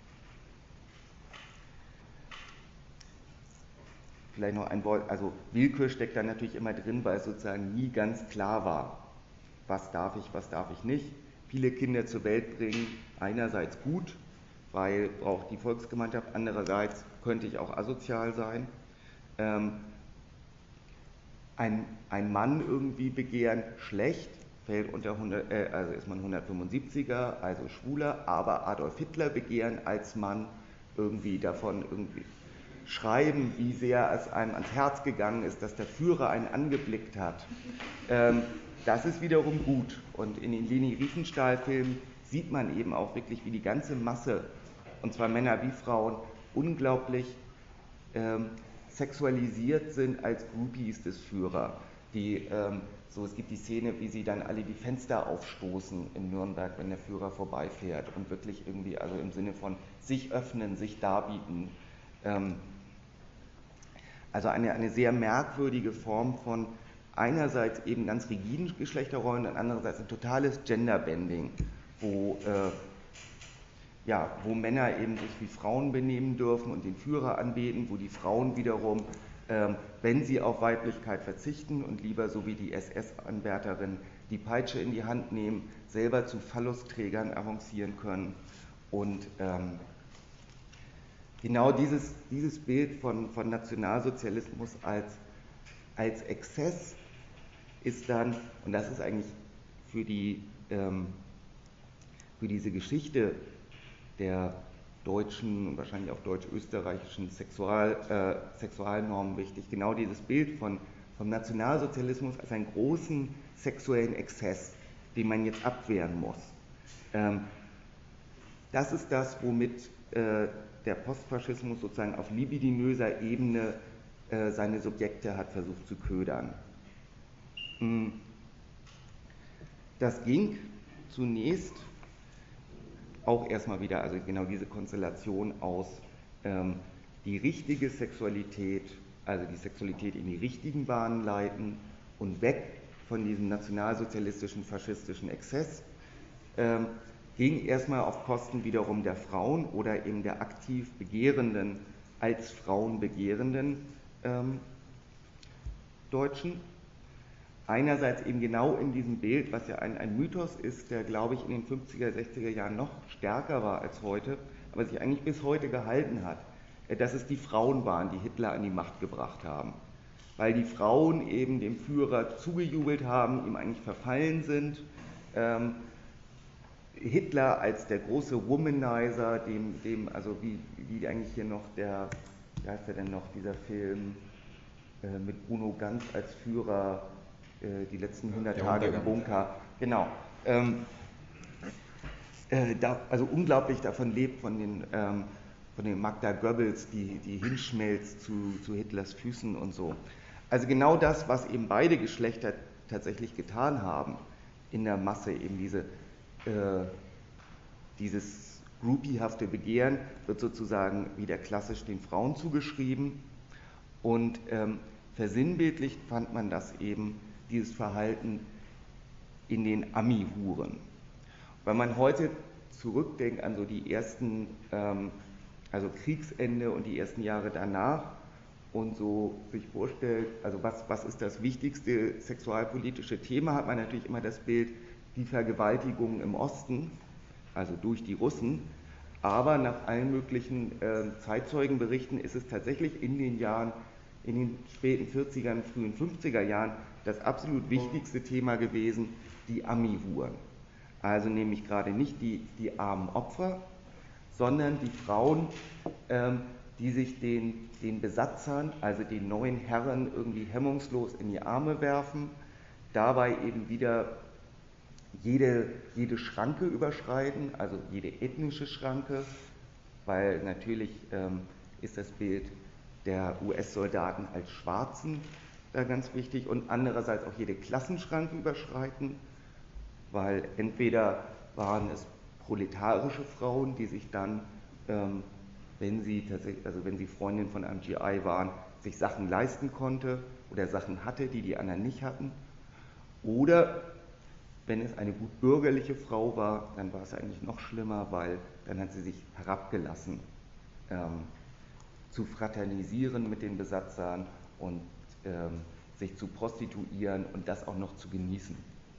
Vielleicht noch ein Wort, also Willkür steckt da natürlich immer drin, weil es sozusagen nie ganz klar war, was darf ich nicht. Viele Kinder zur Welt bringen, einerseits gut, weil braucht die Volksgemeinschaft, andererseits könnte ich auch asozial sein. Ein Mann irgendwie begehren, schlecht, fällt unter 100, also ist man 175er, also Schwuler, aber Adolf Hitler begehren als Mann irgendwie davon irgendwie schreiben, wie sehr es einem ans Herz gegangen ist, dass der Führer einen angeblickt hat. Das ist wiederum gut. Und in den Leni Riefenstahl-Filmen sieht man eben auch wirklich, wie die ganze Masse, und zwar Männer wie Frauen, unglaublich sexualisiert sind als Groupies des Führers. Es gibt die Szene, wie sie dann alle die Fenster aufstoßen in Nürnberg, wenn der Führer vorbeifährt und wirklich irgendwie, also im Sinne von sich öffnen, sich darbieten. Also eine sehr merkwürdige Form von einerseits eben ganz rigiden Geschlechterrollen und andererseits ein totales Genderbending, wo Männer eben sich wie Frauen benehmen dürfen und den Führer anbeten, wo die Frauen wiederum, wenn sie auf Weiblichkeit verzichten und lieber so wie die SS-Anwärterin die Peitsche in die Hand nehmen, selber zu Phallusträgern avancieren können. Und genau dieses Bild von Nationalsozialismus als Exzess ist dann, und das ist eigentlich für diese Geschichte der deutschen und wahrscheinlich auch deutsch-österreichischen Sexualnormen wichtig, genau dieses Bild vom Nationalsozialismus als einen großen sexuellen Exzess, den man jetzt abwehren muss. Das ist das, womit der Postfaschismus sozusagen auf libidinöser Ebene seine Subjekte hat versucht zu ködern. Das ging zunächst auch erstmal wieder, also genau diese Konstellation aus die richtige Sexualität, also die Sexualität in die richtigen Bahnen leiten und weg von diesem nationalsozialistischen, faschistischen Exzess, ging erstmal auf Kosten wiederum der Frauen oder eben der aktiv Begehrenden, als Frauen begehrenden Deutschen. Einerseits eben genau in diesem Bild, was ja ein Mythos ist, der, glaube ich, in den 50er, 60er Jahren noch stärker war als heute, aber sich eigentlich bis heute gehalten hat, dass es die Frauen waren, die Hitler an die Macht gebracht haben. Weil die Frauen eben dem Führer zugejubelt haben, ihm eigentlich verfallen sind. Hitler als der große Womanizer, also wie eigentlich hier noch wie heißt der denn noch, dieser Film mit Bruno Ganz als Führer, die letzten 100 Tage im Bunker, genau. Also unglaublich davon lebt, von den Magda Goebbels, die hinschmelzt zu Hitlers Füßen und so. Also genau das, was eben beide Geschlechter tatsächlich getan haben in der Masse, eben dieses groupiehafte Begehren wird sozusagen wieder klassisch den Frauen zugeschrieben und versinnbildlicht fand man das eben, dieses Verhalten in den Ami-Huren. Wenn man heute zurückdenkt an so die ersten, also Kriegsende und die ersten Jahre danach und so sich vorstellt, also was ist das wichtigste sexualpolitische Thema, hat man natürlich immer das Bild, die Vergewaltigung im Osten, also durch die Russen, aber nach allen möglichen Zeitzeugenberichten ist es tatsächlich in den späten 40ern, frühen 50er Jahren das absolut wichtigste Thema gewesen, die Ami-Huren. Also nämlich gerade nicht die armen Opfer, sondern die Frauen, die sich den Besatzern, also den neuen Herren irgendwie hemmungslos in die Arme werfen, dabei eben wieder jede Schranke überschreiten, also jede ethnische Schranke, weil natürlich ist das Bild der US-Soldaten als Schwarzen da ganz wichtig und andererseits auch jede Klassenschranke überschreiten, weil entweder waren es proletarische Frauen, die sich dann, wenn sie Freundin von einem GI waren, sich Sachen leisten konnte oder Sachen hatte, die die anderen nicht hatten, oder wenn es eine gut bürgerliche Frau war, dann war es eigentlich noch schlimmer, weil dann hat sie sich herabgelassen, zu fraternisieren mit den Besatzern und sich zu prostituieren und das auch noch zu genießen.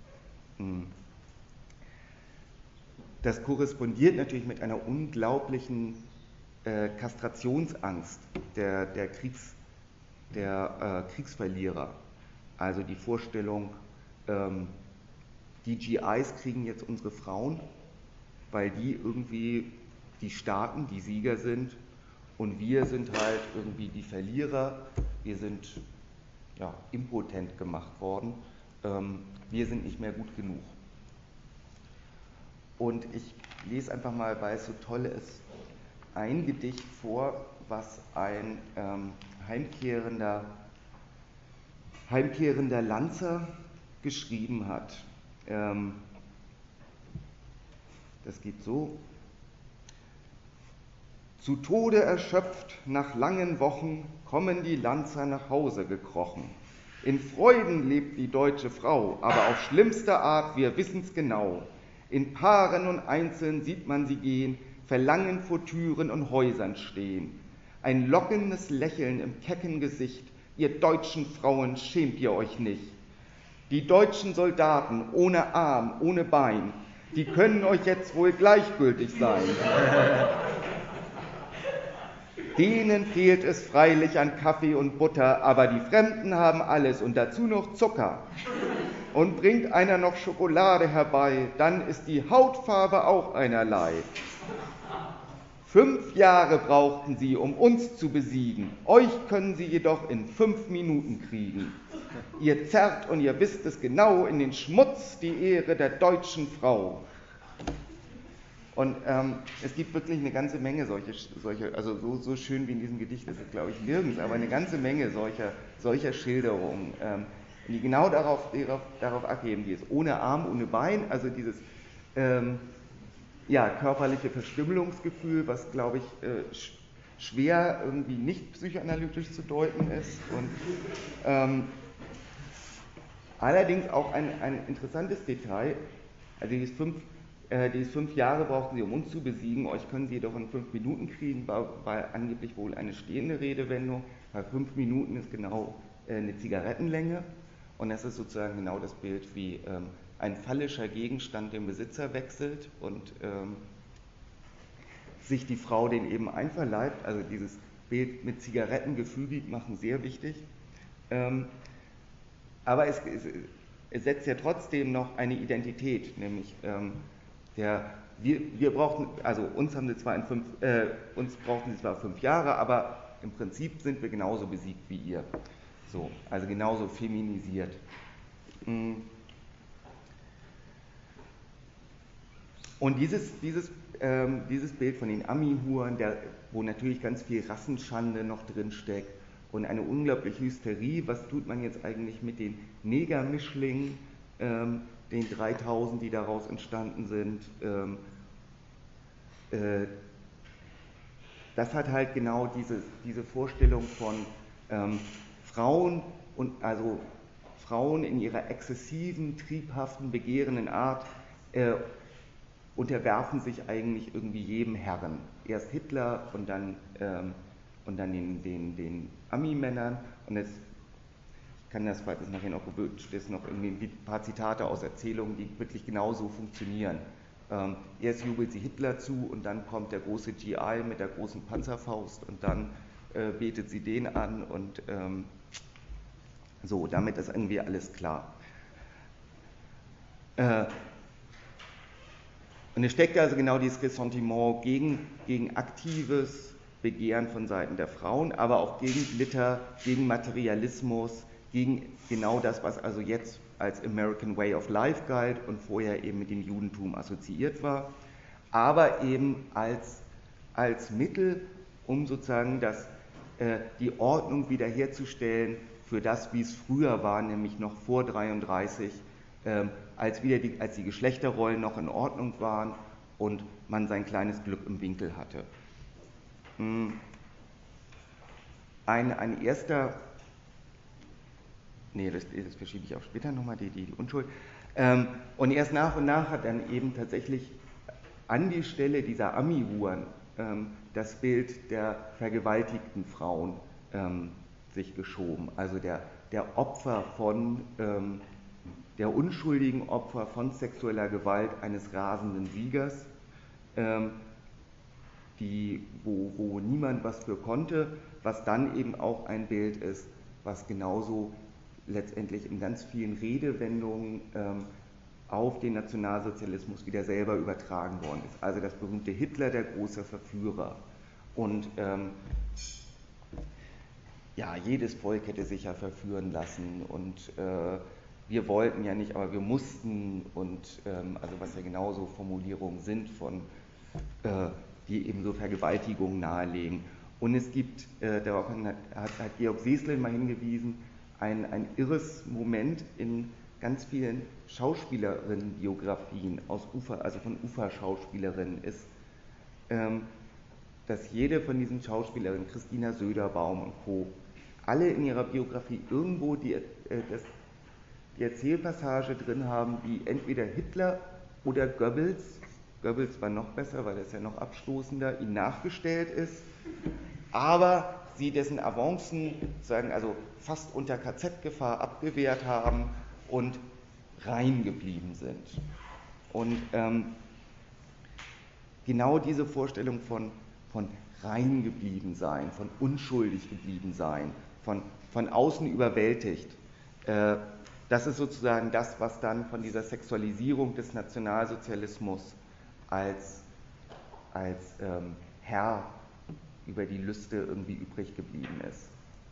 Das korrespondiert natürlich mit einer unglaublichen Kastrationsangst der Kriegsverlierer. Also die Vorstellung, die GIs kriegen jetzt unsere Frauen, weil die irgendwie die Starken, die Sieger sind und wir sind halt irgendwie die Verlierer, wir sind impotent gemacht worden, wir sind nicht mehr gut genug. Und ich lese einfach mal, weil es so toll ist, ein Gedicht vor, was ein heimkehrender Lanzer geschrieben hat. Das geht so: Zu Tode erschöpft, nach langen Wochen, kommen die Lanzer nach Hause gekrochen. In Freuden lebt die deutsche Frau, aber auf schlimmste Art, wir wissen's genau. In Paaren und einzeln sieht man sie gehen, verlangen vor Türen und Häusern stehen. Ein lockendes Lächeln im kecken Gesicht, ihr deutschen Frauen, schämt ihr euch nicht. Die deutschen Soldaten ohne Arm, ohne Bein, die können euch jetzt wohl gleichgültig sein. Denen fehlt es freilich an Kaffee und Butter, aber die Fremden haben alles und dazu noch Zucker. Und bringt einer noch Schokolade herbei, dann ist die Hautfarbe auch einerlei. 5 Jahre brauchten sie, um uns zu besiegen, euch können sie jedoch in 5 Minuten kriegen. Ihr zerrt und ihr wisst es genau in den Schmutz die Ehre der deutschen Frau. Und es gibt wirklich eine ganze Menge solche also so schön wie in diesem Gedicht ist es, glaube ich, nirgends, aber eine ganze Menge solcher Schilderungen, die genau darauf abgeben, die ist ohne Arm, ohne Bein, also dieses körperliche Verstümmelungsgefühl, was, glaube ich, schwer irgendwie nicht psychoanalytisch zu deuten ist. Und allerdings auch ein interessantes Detail, also dieses 5 Jahre brauchten sie, um uns zu besiegen, euch können sie jedoch in 5 Minuten kriegen, war angeblich wohl eine stehende Redewendung, weil 5 Minuten ist genau eine Zigarettenlänge und das ist sozusagen genau das Bild, wie ein phallischer Gegenstand den Besitzer wechselt und sich die Frau den eben einverleibt, also dieses Bild mit Zigaretten gefügig machen, sehr wichtig. Aber es setzt ja trotzdem noch eine Identität, nämlich wir brauchten, also uns brauchten sie zwar 5 Jahre, aber im Prinzip sind wir genauso besiegt wie ihr. So, also genauso feminisiert. Und dieses Bild von den Ami-Huren, wo natürlich ganz viel Rassenschande noch drin steckt und eine unglaubliche Hysterie, was tut man jetzt eigentlich mit den Negermischlingen, den 3000, die daraus entstanden sind, das hat halt genau diese Vorstellung von Frauen in ihrer exzessiven, triebhaften, begehrenden Art unterwerfen sich eigentlich irgendwie jedem Herren. Erst Hitler und dann den Ami-Männern und jetzt ich kann das, falls es nachher noch gewünscht ist, noch irgendwie ein paar Zitate aus Erzählungen, die wirklich genauso funktionieren. Erst jubelt sie Hitler zu und dann kommt der große GI mit der großen Panzerfaust und dann betet sie den an und so, damit ist irgendwie alles klar. Und es steckt also genau dieses Ressentiment gegen aktives Begehren von Seiten der Frauen, aber auch gegen Glitter, gegen Materialismus, gegen genau das, was also jetzt als American Way of Life galt und vorher eben mit dem Judentum assoziiert war, aber eben als Mittel, um sozusagen die Ordnung wiederherzustellen für das, wie es früher war, nämlich noch vor 1933, als die Geschlechterrollen noch in Ordnung waren und man sein kleines Glück im Winkel hatte. Ein erster, nee, das verschiebe ich auch später nochmal, die Unschuld. Und erst nach und nach hat dann eben tatsächlich an die Stelle dieser Amihuren das Bild der vergewaltigten Frauen sich geschoben, also der Opfer von, der unschuldigen Opfer von sexueller Gewalt eines rasenden Siegers, wo niemand was für konnte, was dann eben auch ein Bild ist, was genauso letztendlich in ganz vielen Redewendungen auf den Nationalsozialismus wieder selber übertragen worden ist. Also das berühmte Hitler, der große Verführer. Und ja, jedes Volk hätte sich ja verführen lassen und wir wollten ja nicht, aber wir mussten und also was ja genauso Formulierungen sind die eben so Vergewaltigungen nahelegen. Und es gibt, darauf hat Georg Seslin mal hingewiesen, ein irres Moment in ganz vielen Schauspielerinnen-Biografien also von Ufer-Schauspielerinnen ist, dass jede von diesen Schauspielerinnen, Christina Söderbaum und Co., alle in ihrer Biografie irgendwo die Erzählpassage drin haben, wie entweder Hitler oder Goebbels war noch besser, weil das ja noch abstoßender, ihm nachgestellt ist, aber sie dessen Avancen sagen, also fast unter KZ-Gefahr abgewehrt haben und rein geblieben sind. Und genau diese Vorstellung von rein geblieben sein, von unschuldig geblieben sein, von außen überwältigt, das ist sozusagen das, was dann von dieser Sexualisierung des Nationalsozialismus als Herr über die Lüste irgendwie übrig geblieben ist.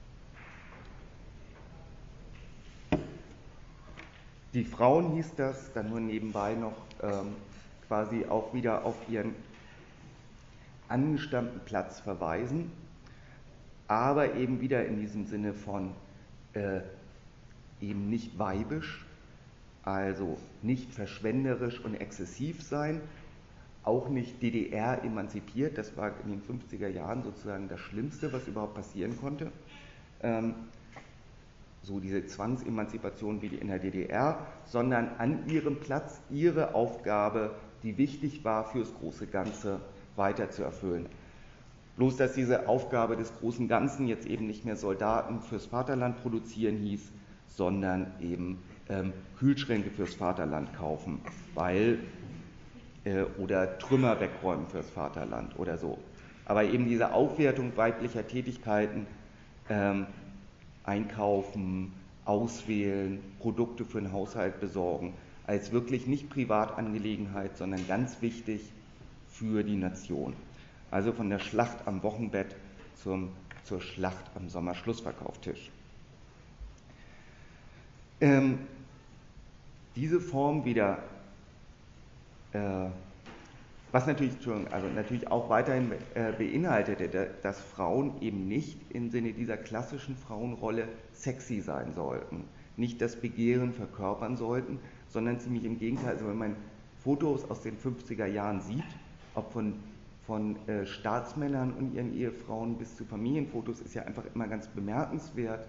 Die Frauen hieß das, dann nur nebenbei noch quasi auch wieder auf ihren angestammten Platz verweisen, aber eben wieder in diesem Sinne von eben nicht weibisch, also nicht verschwenderisch und exzessiv sein, auch nicht DDR-emanzipiert, das war in den 50er Jahren sozusagen das Schlimmste, was überhaupt passieren konnte. So diese Zwangsemanzipation wie die in der DDR, sondern an ihrem Platz ihre Aufgabe, die wichtig war fürs große Ganze, weiter zu erfüllen. Bloß, dass diese Aufgabe des großen Ganzen jetzt eben nicht mehr Soldaten fürs Vaterland produzieren hieß, sondern eben Kühlschränke fürs Vaterland kaufen, oder Trümmer wegräumen fürs Vaterland oder so. Aber eben diese Aufwertung weiblicher Tätigkeiten, einkaufen, auswählen, Produkte für den Haushalt besorgen, als wirklich nicht Privatangelegenheit, sondern ganz wichtig für die Nation. Also von der Schlacht am Wochenbett zur Schlacht am Sommerschlussverkaufstisch. Diese Form wieder, was natürlich auch weiterhin beinhaltete, dass Frauen eben nicht im Sinne dieser klassischen Frauenrolle sexy sein sollten, nicht das Begehren verkörpern sollten, sondern ziemlich im Gegenteil. Also wenn man Fotos aus den 50er Jahren sieht, ob von Staatsmännern und ihren Ehefrauen bis zu Familienfotos, ist ja einfach immer ganz bemerkenswert,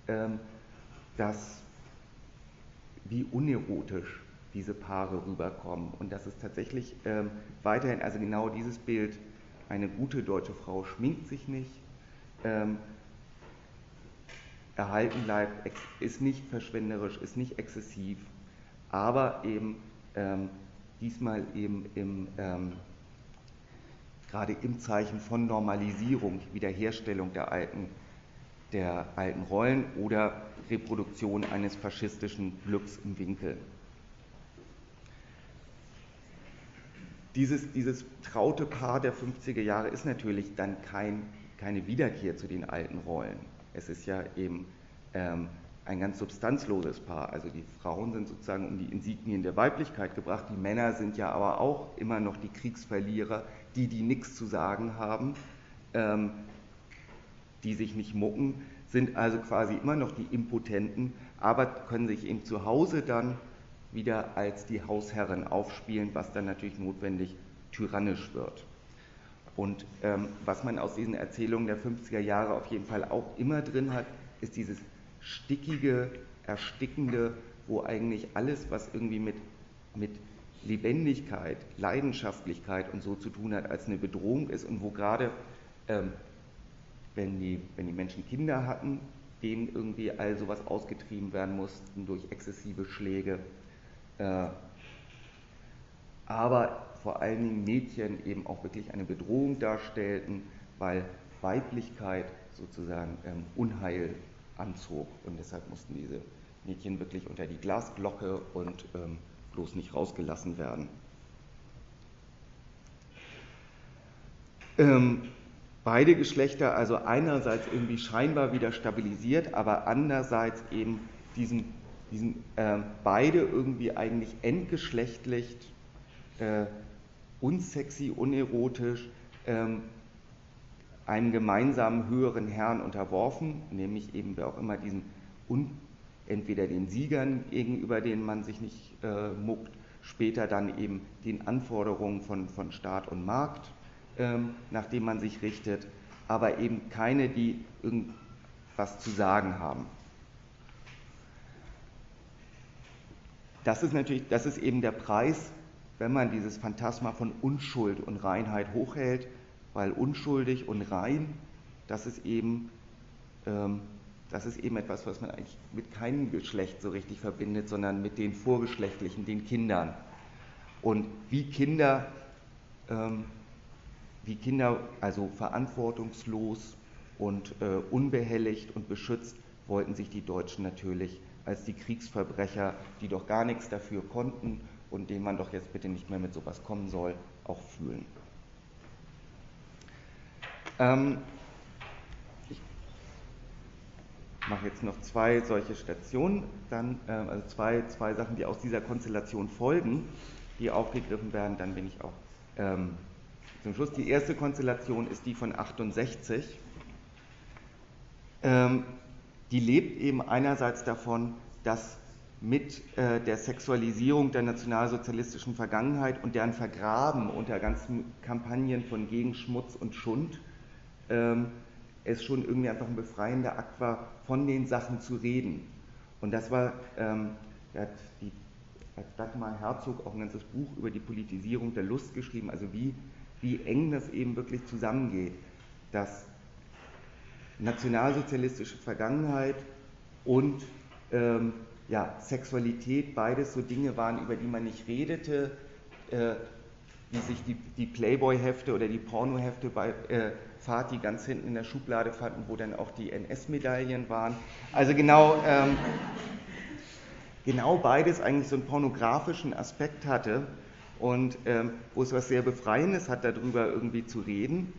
dass wie unerotisch diese Paare rüberkommen und dass es tatsächlich weiterhin, also genau dieses Bild, eine gute deutsche Frau schminkt sich nicht, erhalten bleibt, ist nicht verschwenderisch, ist nicht exzessiv, aber eben diesmal eben gerade im Zeichen von Normalisierung, Wiederherstellung der alten Rollen oder Reproduktion eines faschistischen Glücks im Winkel. Dieses traute Paar der 50er Jahre ist natürlich dann keine Wiederkehr zu den alten Rollen. Es ist ja eben ein ganz substanzloses Paar. Also die Frauen sind sozusagen um die Insignien der Weiblichkeit gebracht, die Männer sind ja aber auch immer noch die Kriegsverlierer, die nichts zu sagen haben, die sich nicht mucken, sind also quasi immer noch die Impotenten, aber können sich eben zu Hause dann wieder als die Hausherren aufspielen, was dann natürlich notwendig tyrannisch wird. Und was man aus diesen Erzählungen der 50er Jahre auf jeden Fall auch immer drin hat, ist dieses stickige, erstickende, wo eigentlich alles, was irgendwie mit Lebendigkeit, Leidenschaftlichkeit und so zu tun hat, als eine Bedrohung ist und wo gerade, wenn die Menschen Kinder hatten, denen irgendwie all sowas ausgetrieben werden mussten durch exzessive Schläge, aber vor allen Dingen Mädchen eben auch wirklich eine Bedrohung darstellten, weil Weiblichkeit sozusagen Unheil anzog und deshalb mussten diese Mädchen wirklich unter die Glasglocke und bloß nicht rausgelassen werden. Beide Geschlechter also einerseits irgendwie scheinbar wieder stabilisiert, aber andererseits eben beide irgendwie eigentlich entgeschlechtlicht, unsexy, unerotisch, einem gemeinsamen höheren Herrn unterworfen, nämlich eben wer auch immer entweder den Siegern gegenüber, denen man sich nicht muckt, später dann eben den Anforderungen von Staat und Markt, nach dem man sich richtet, aber eben keine, die irgendwas zu sagen haben. Das ist eben der Preis, wenn man dieses Phantasma von Unschuld und Reinheit hochhält, weil unschuldig und rein, das ist eben etwas, was man eigentlich mit keinem Geschlecht so richtig verbindet, sondern mit den Vorgeschlechtlichen, den Kindern. Und wie Kinder also verantwortungslos und unbehelligt und beschützt, wollten sich die Deutschen natürlich als die Kriegsverbrecher, die doch gar nichts dafür konnten und denen man doch jetzt bitte nicht mehr mit sowas kommen soll, auch fühlen. Ich mache jetzt noch zwei solche Stationen, also zwei Sachen, die aus dieser Konstellation folgen, die aufgegriffen werden, dann bin ich auch zum Schluss. Die erste Konstellation ist die von 68. Die lebt eben einerseits davon, dass mit der Sexualisierung der nationalsozialistischen Vergangenheit und deren Vergraben unter ganzen Kampagnen von gegen Schmutz und Schund es schon irgendwie einfach ein befreiender Akt war, von den Sachen zu reden. Und das war, hat Dagmar Herzog auch ein ganzes Buch über die Politisierung der Lust geschrieben, also wie eng das eben wirklich zusammengeht, dass nationalsozialistische Vergangenheit und Sexualität beides so Dinge waren, über die man nicht redete, wie sich die Playboy-Hefte oder die Porno-Hefte bei Fatih ganz hinten in der Schublade fanden, wo dann auch die NS-Medaillen waren. Also genau beides eigentlich so einen pornografischen Aspekt hatte und wo es was sehr Befreiendes hat, darüber irgendwie zu reden,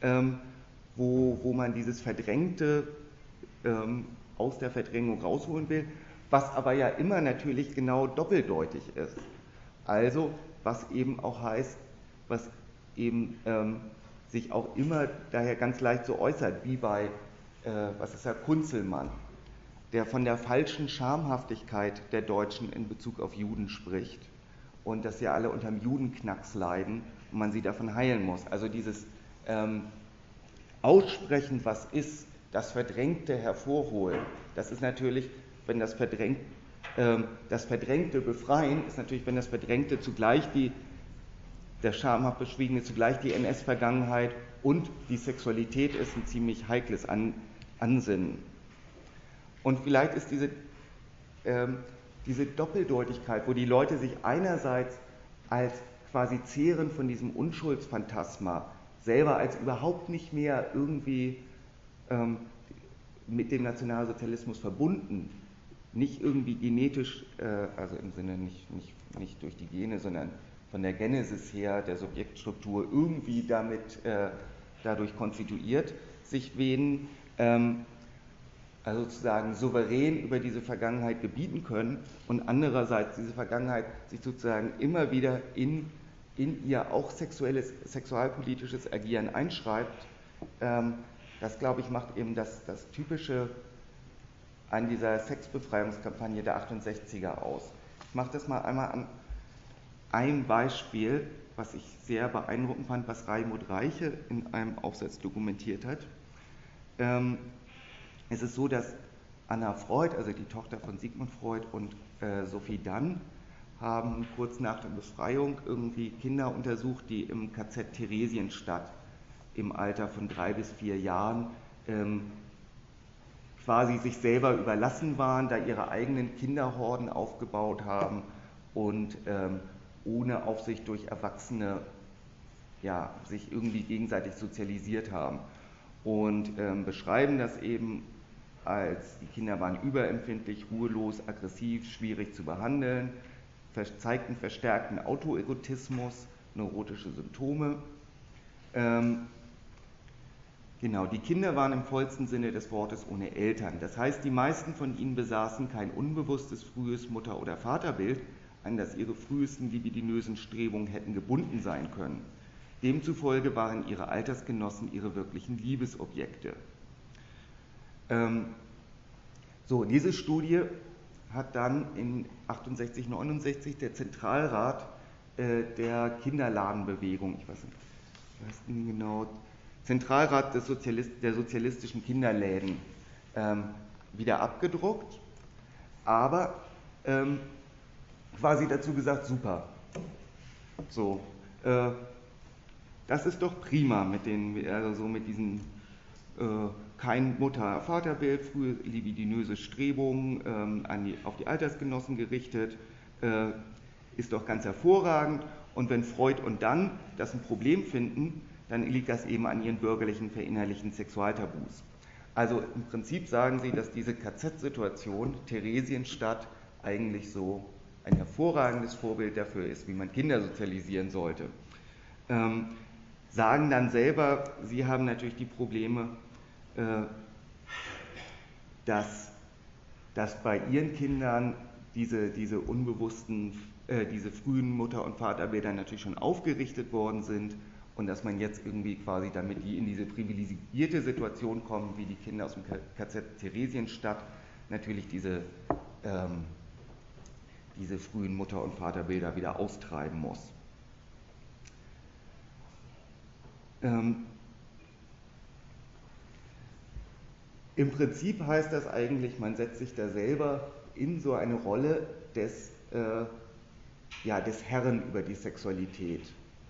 wo man dieses Verdrängte aus der Verdrängung rausholen will, was aber ja immer natürlich genau doppeldeutig ist. Also, was eben auch heißt, was eben sich auch immer daher ganz leicht so äußert, wie bei, Kunzelmann, der von der falschen Schamhaftigkeit der Deutschen in Bezug auf Juden spricht und dass sie alle unter dem Judenknacks leiden und man sie davon heilen muss. Also dieses Aussprechen, was ist, das Verdrängte hervorholen, das ist natürlich, wenn das Verdrängte befreien, ist natürlich, wenn das Verdrängte zugleich der schamhaft Beschwiegene zugleich die NS-Vergangenheit und die Sexualität ist ein ziemlich heikles Ansinnen. Und vielleicht ist diese Doppeldeutigkeit, wo die Leute sich einerseits als quasi zehren von diesem Unschuldsphantasma, selber als überhaupt nicht mehr irgendwie mit dem Nationalsozialismus verbunden, nicht irgendwie genetisch, also im Sinne nicht durch die Gene, sondern von der Genesis her, der Subjektstruktur, irgendwie dadurch konstituiert sich wähnen, also sozusagen souverän über diese Vergangenheit gebieten können und andererseits diese Vergangenheit sich sozusagen immer wieder in ihr auch sexualpolitisches Agieren einschreibt, das, glaube ich, macht eben das Typische an dieser Sexbefreiungskampagne der 68er aus. Ich mache das mal einmal an einem Beispiel, was ich sehr beeindruckend fand, was Raimund Reiche in einem Aufsatz dokumentiert hat. Es ist so, dass Anna Freud, also die Tochter von Sigmund Freud, und Sophie Dann haben kurz nach der Befreiung irgendwie Kinder untersucht, die im KZ Theresienstadt im Alter von 3 bis 4 Jahren quasi sich selber überlassen waren, da ihre eigenen Kinderhorden aufgebaut haben und ohne Aufsicht durch Erwachsene sich irgendwie gegenseitig sozialisiert haben. Und beschreiben das eben als, die Kinder waren überempfindlich, ruhelos, aggressiv, schwierig zu behandeln, zeigten verstärkten Autoerotismus, neurotische Symptome. Genau, die Kinder waren im vollsten Sinne des Wortes ohne Eltern. Das heißt, die meisten von ihnen besaßen kein unbewusstes frühes Mutter- oder Vaterbild, an das ihre frühesten libidinösen Strebungen hätten gebunden sein können. Demzufolge waren ihre Altersgenossen ihre wirklichen Liebesobjekte. Diese Studie hat dann in 68, 69 der Zentralrat der Kinderladenbewegung, ich weiß nicht genau, Zentralrat der sozialistischen Kinderläden wieder abgedruckt, aber quasi dazu gesagt, super. So, das ist doch prima mit diesen kein Mutter-Vater-Bild, frühe libidinöse Strebungen auf die Altersgenossen gerichtet, ist doch ganz hervorragend. Und wenn Freud und Dann das ein Problem finden, dann liegt das eben an ihren bürgerlichen, verinnerlichten Sexualtabus. Also im Prinzip sagen sie, dass diese KZ-Situation Theresienstadt eigentlich so ein hervorragendes Vorbild dafür ist, wie man Kinder sozialisieren sollte. Sagen dann selber, sie haben natürlich die Probleme, dass bei ihren Kindern diese unbewussten, diese frühen Mutter- und Vaterbilder natürlich schon aufgerichtet worden sind und dass man jetzt irgendwie quasi, damit die in diese privilegierte Situation kommen, wie die Kinder aus dem KZ Theresienstadt, natürlich diese frühen Mutter- und Vaterbilder wieder austreiben muss. Im Prinzip heißt das eigentlich, man setzt sich da selber in so eine Rolle des Herren über die Sexualität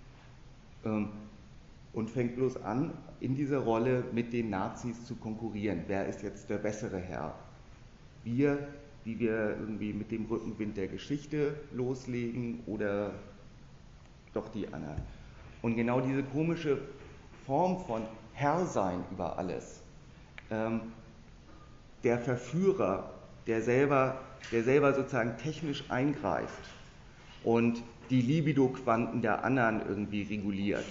und fängt bloß an, in dieser Rolle mit den Nazis zu konkurrieren. Wer ist jetzt der bessere Herr? Wir, die wir irgendwie mit dem Rückenwind der Geschichte loslegen, oder doch die anderen? Und genau diese komische Form von Herrsein über alles, der Verführer, der selber sozusagen technisch eingreift und die Libido-Quanten der anderen irgendwie reguliert.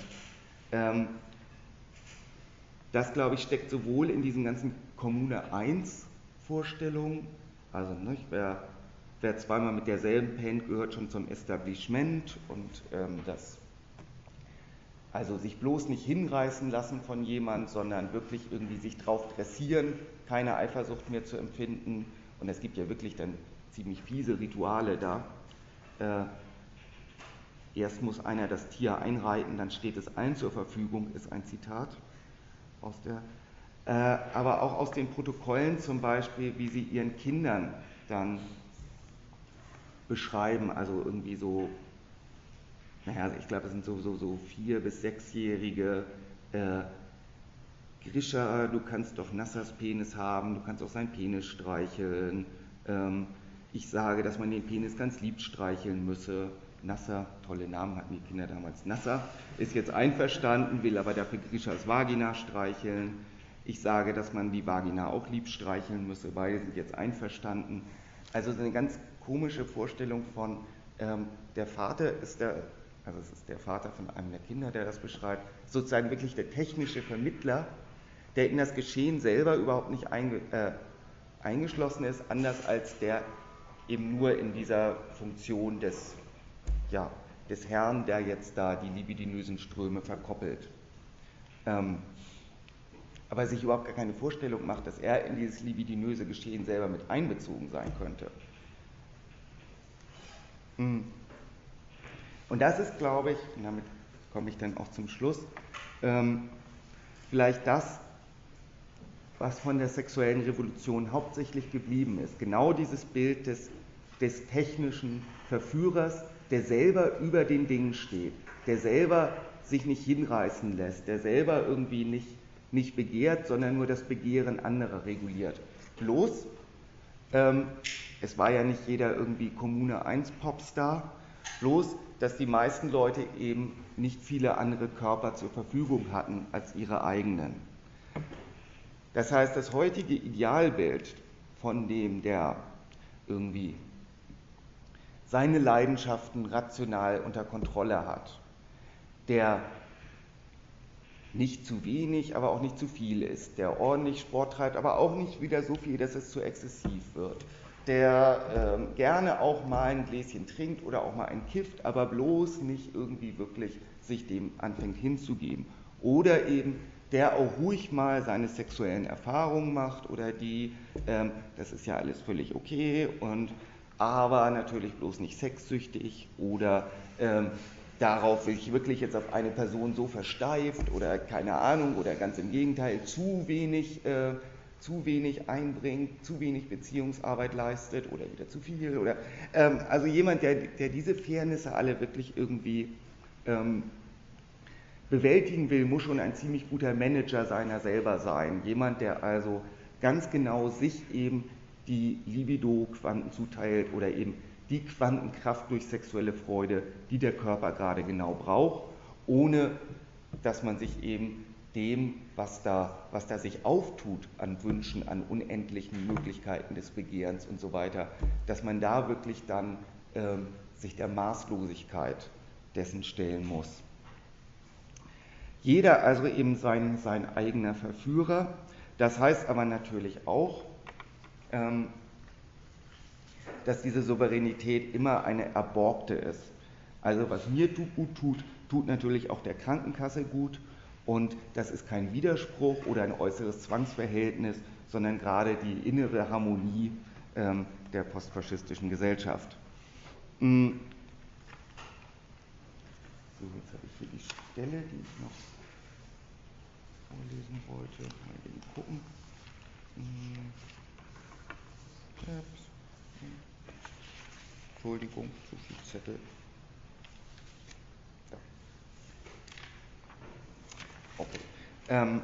Das, glaube ich, steckt sowohl in diesen ganzen Kommune 1 Vorstellungen, also nicht, wer zweimal mit derselben pennt, gehört schon zum Establishment, und also sich bloß nicht hinreißen lassen von jemand, sondern wirklich irgendwie sich drauf dressieren, keine Eifersucht mehr zu empfinden. Und es gibt ja wirklich dann ziemlich fiese Rituale da. Erst muss einer das Tier einreiten, dann steht es allen zur Verfügung, ist ein Zitat aus aber auch aus den Protokollen zum Beispiel, wie sie ihren Kindern dann beschreiben, also irgendwie so, ich glaube, es sind so 4- bis 6-jährige Grisha, du kannst doch Nassers Penis haben, du kannst auch seinen Penis streicheln. Ich sage, dass man den Penis ganz lieb streicheln müsse. Nasser, tolle Namen hatten die Kinder damals. Nasser ist jetzt einverstanden, will aber dafür Grishas Vagina streicheln. Ich sage, dass man die Vagina auch lieb streicheln müsse. Beide sind jetzt einverstanden. Also so eine ganz komische Vorstellung von, der Vater ist es ist der Vater von einem der Kinder, der das beschreibt, sozusagen wirklich der technische Vermittler, der in das Geschehen selber überhaupt nicht eingeschlossen ist, anders als der eben nur in dieser Funktion des Herrn, der jetzt da die libidinösen Ströme verkoppelt. Aber sich überhaupt gar keine Vorstellung macht, dass er in dieses libidinöse Geschehen selber mit einbezogen sein könnte. Und das ist, glaube ich, und damit komme ich dann auch zum Schluss, vielleicht das, was von der sexuellen Revolution hauptsächlich geblieben ist. Genau dieses Bild des technischen Verführers, der selber über den Dingen steht, der selber sich nicht hinreißen lässt, der selber irgendwie nicht begehrt, sondern nur das Begehren anderer reguliert. Bloß, es war ja nicht jeder irgendwie Kommune 1 Popstar, bloß, dass die meisten Leute eben nicht viele andere Körper zur Verfügung hatten als ihre eigenen. Das heißt, das heutige Idealbild von dem, der irgendwie seine Leidenschaften rational unter Kontrolle hat, der nicht zu wenig, aber auch nicht zu viel ist, der ordentlich Sport treibt, aber auch nicht wieder so viel, dass es zu exzessiv wird, der gerne auch mal ein Gläschen trinkt oder auch mal einen kifft, aber bloß nicht irgendwie wirklich sich dem anfängt hinzugeben. Oder eben der auch ruhig mal seine sexuellen Erfahrungen macht oder das ist ja alles völlig okay, aber natürlich bloß nicht sexsüchtig oder darauf sich wirklich jetzt auf eine Person so versteift oder keine Ahnung oder ganz im Gegenteil zu wenig einbringt, zu wenig Beziehungsarbeit leistet oder wieder zu viel oder also jemand, der diese Fairnisse alle wirklich irgendwie bewältigen will, muss schon ein ziemlich guter Manager seiner selber sein. Jemand, der also ganz genau sich eben die Libido-Quanten zuteilt oder eben die Quantenkraft durch sexuelle Freude, die der Körper gerade genau braucht, ohne dass man sich eben dem, was da sich auftut an Wünschen, an unendlichen Möglichkeiten des Begehrens und so weiter, dass man da wirklich dann sich der Maßlosigkeit dessen stellen muss. Jeder also eben sein eigener Verführer. Das heißt aber natürlich auch, dass diese Souveränität immer eine erborgte ist. Also was mir gut tut, tut natürlich auch der Krankenkasse gut und das ist kein Widerspruch oder ein äußeres Zwangsverhältnis, sondern gerade die innere Harmonie der postfaschistischen Gesellschaft. So, jetzt habe ich hier die Stelle, die ich noch vorlesen wollte. Mal eben gucken. Entschuldigung, zu viel Zettel. Ja. Okay.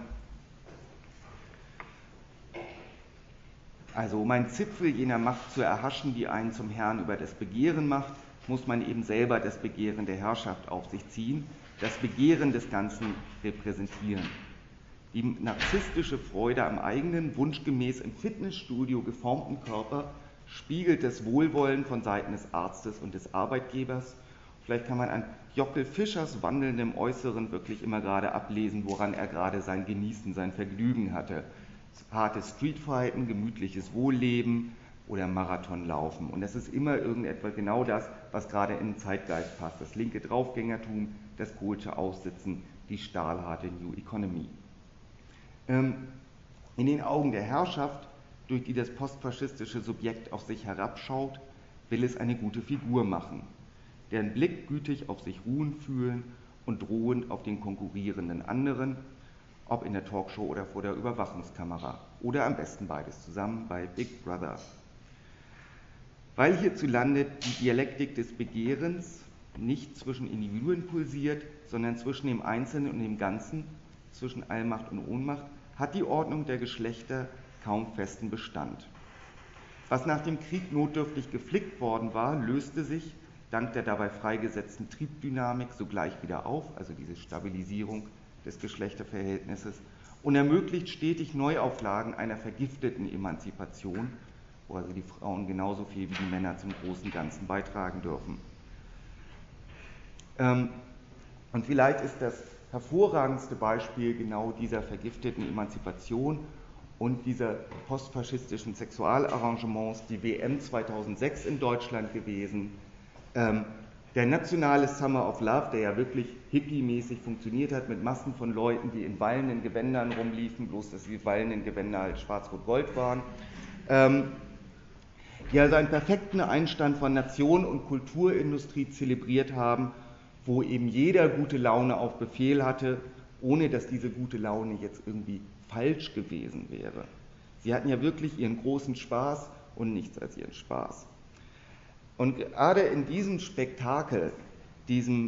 Also um einen Zipfel jener Macht zu erhaschen, die einen zum Herrn über das Begehren macht, muss man eben selber das Begehren der Herrschaft auf sich ziehen, das Begehren des Ganzen repräsentieren. Die narzisstische Freude am eigenen, wunschgemäß im Fitnessstudio geformten Körper spiegelt das Wohlwollen von Seiten des Arztes und des Arbeitgebers. Vielleicht kann man an Jockel Fischers wandelndem Äußeren wirklich immer gerade ablesen, woran er gerade sein Genießen, sein Vergnügen hatte. Hartes Streetfighten, gemütliches Wohlleben oder Marathonlaufen. Und das ist immer irgendetwas genau das, was gerade in den Zeitgeist passt. Das linke Draufgängertum, das Kohlsche Aussitzen, die stahlharte New Economy. In den Augen der Herrschaft, durch die das postfaschistische Subjekt auf sich herabschaut, will es eine gute Figur machen, deren Blick gütig auf sich ruhen fühlen und drohend auf den konkurrierenden anderen, ob in der Talkshow oder vor der Überwachungskamera oder am besten beides zusammen bei Big Brother. Weil hierzulande die Dialektik des Begehrens nicht zwischen Individuen pulsiert, sondern zwischen dem Einzelnen und dem Ganzen, zwischen Allmacht und Ohnmacht, hat die Ordnung der Geschlechter kaum festen Bestand. Was nach dem Krieg notdürftig geflickt worden war, löste sich dank der dabei freigesetzten Triebdynamik sogleich wieder auf, also diese Stabilisierung des Geschlechterverhältnisses, und ermöglicht stetig Neuauflagen einer vergifteten Emanzipation, wo also die Frauen genauso viel wie die Männer zum großen Ganzen beitragen dürfen. Und vielleicht ist das hervorragendste Beispiel genau dieser vergifteten Emanzipation und dieser postfaschistischen Sexualarrangements, die WM 2006 in Deutschland gewesen, der nationale Summer of Love, der ja wirklich hippie-mäßig funktioniert hat, mit Massen von Leuten, die in wallenden Gewändern rumliefen, bloß dass die wallenden Gewänder halt schwarz-rot-gold waren, die also einen perfekten Einstand von Nation und Kulturindustrie zelebriert haben, wo eben jeder gute Laune auf Befehl hatte, ohne dass diese gute Laune jetzt irgendwie falsch gewesen wäre. Sie hatten ja wirklich ihren großen Spaß und nichts als ihren Spaß. Und gerade in diesem Spektakel, diesem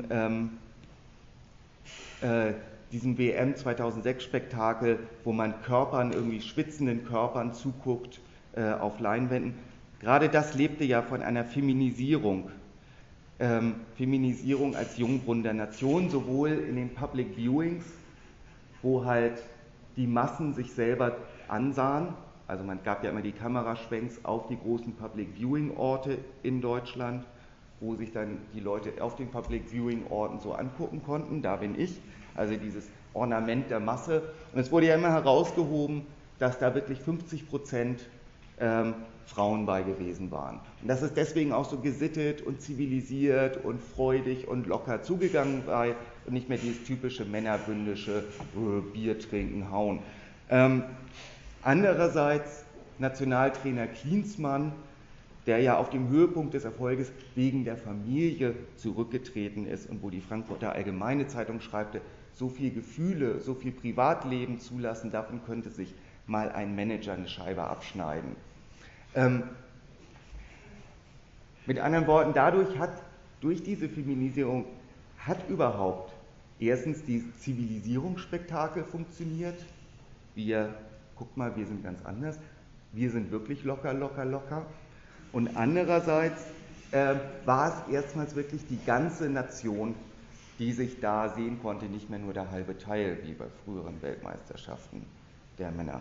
WM 2006 Spektakel, wo man Körpern, irgendwie schwitzenden Körpern zuguckt auf Leinwänden, gerade das lebte ja von einer Feminisierung. Feminisierung als Jungbrunnen der Nation, sowohl in den Public Viewings, wo halt die Massen sich selber ansahen, also man gab ja immer die Kameraschwenks auf die großen Public Viewing Orte in Deutschland, wo sich dann die Leute auf den Public Viewing Orten so angucken konnten, da bin ich, also dieses Ornament der Masse. Und es wurde ja immer herausgehoben, dass da wirklich 50% Frauen bei gewesen waren. Und dass es deswegen auch so gesittet und zivilisiert und freudig und locker zugegangen war und nicht mehr dieses typische männerbündische Bier trinken, hauen. Andererseits Nationaltrainer Klinsmann, der ja auf dem Höhepunkt des Erfolges wegen der Familie zurückgetreten ist und wo die Frankfurter Allgemeine Zeitung schreibte, so viel Gefühle, so viel Privatleben zulassen, davon könnte sich mal ein Manager eine Scheibe abschneiden. Mit anderen Worten, durch diese Feminisierung hat überhaupt erstens die Zivilisierungsspektakel funktioniert. Guck mal, wir sind ganz anders. Wir sind wirklich locker, locker, locker. Und andererseits war es erstmals wirklich die ganze Nation, die sich da sehen konnte, nicht mehr nur der halbe Teil, wie bei früheren Weltmeisterschaften der Männer.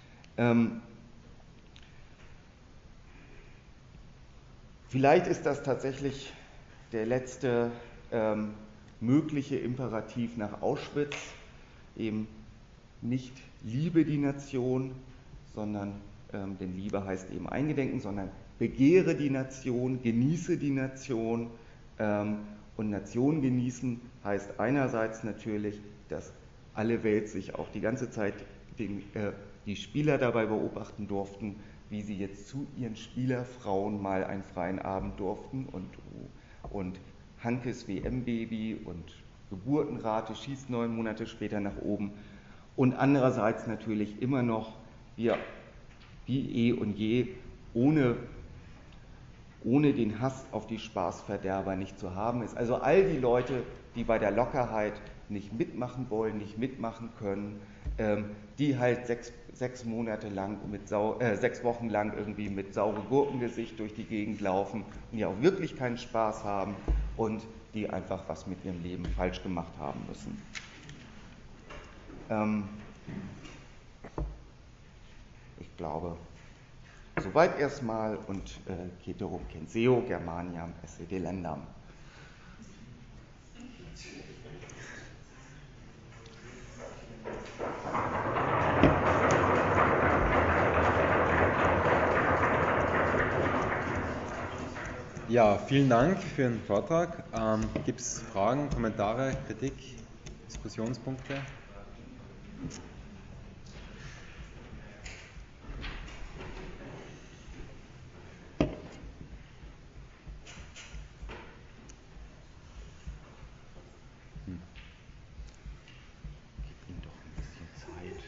Vielleicht ist das tatsächlich der letzte mögliche Imperativ nach Auschwitz, eben nicht liebe die Nation, sondern, denn Liebe heißt eben eingedenken, sondern begehre die Nation, genieße die Nation. Und Nation genießen heißt einerseits natürlich, dass alle Welt sich auch die ganze Zeit die Spieler dabei beobachten durften, wie sie jetzt zu ihren Spielerfrauen mal einen freien Abend durften und Hankes WM-Baby und Geburtenrate schießt 9 Monate später nach oben. Und andererseits natürlich immer noch, wie eh und je, ohne den Hass auf die Spaßverderber nicht zu haben ist. Also all die Leute, die bei der Lockerheit nicht mitmachen wollen, nicht mitmachen können, die halt 6 Wochen lang irgendwie mit saure Gurkengesicht durch die Gegend laufen und die auch wirklich keinen Spaß haben und die einfach was mit ihrem Leben falsch gemacht haben müssen. Ich glaube, soweit erstmal und Ceterum censeo Germaniam esse delendam. Ja, vielen Dank für den Vortrag. Gibt es Fragen, Kommentare, Kritik, Diskussionspunkte? Gib ihm doch ein bisschen Zeit.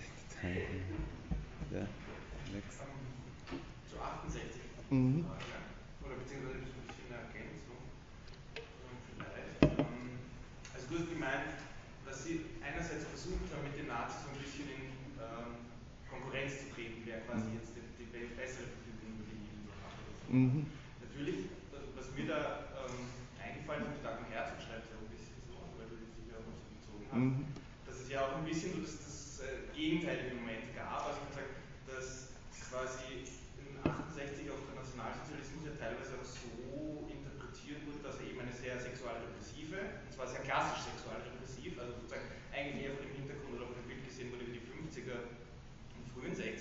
Ja, Alex. Zu 68. Mhm. Oder beziehungsweise ein bisschen eine Ergänzung. Vielleicht. Also du hast gemeint, dass sie einerseits versucht haben, mit den Nazis so ein bisschen in Konkurrenz zu treten, wer quasi jetzt die bessere Verfügung über die Mittel hat. Mhm. Natürlich, was mir da eingefallen ist, mit Tag und Herzog schreibt ja auch ein bisschen so, weil du dich ja auch so bezogen hast, dass es ja auch ein bisschen so das gegenteilige Moment gab, also man sagt, dass quasi in 68 auch der Nationalsozialismus ja teilweise auch so interpretiert wurde, dass er eben eine sehr sexualrepressive, und zwar sehr klassisch sexualrepressiv, also sozusagen eigentlich eher von dem Hintergrund oder von dem Bild gesehen wurde wie die 50er und frühen 60er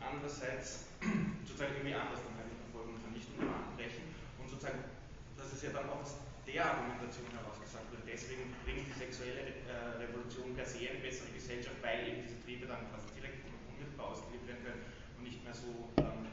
andererseits sozusagen irgendwie anders dann halt in Verfolgung und Vernichtung anbrechen und sozusagen, das ist ja dann auch aus der Argumentation heraus gesagt wurde, deswegen bringt die sexuelle Revolution per se eine bessere Gesellschaft, weil eben diese Triebe dann quasi direkt und unmittelbar ausgelebt werden können und nicht mehr so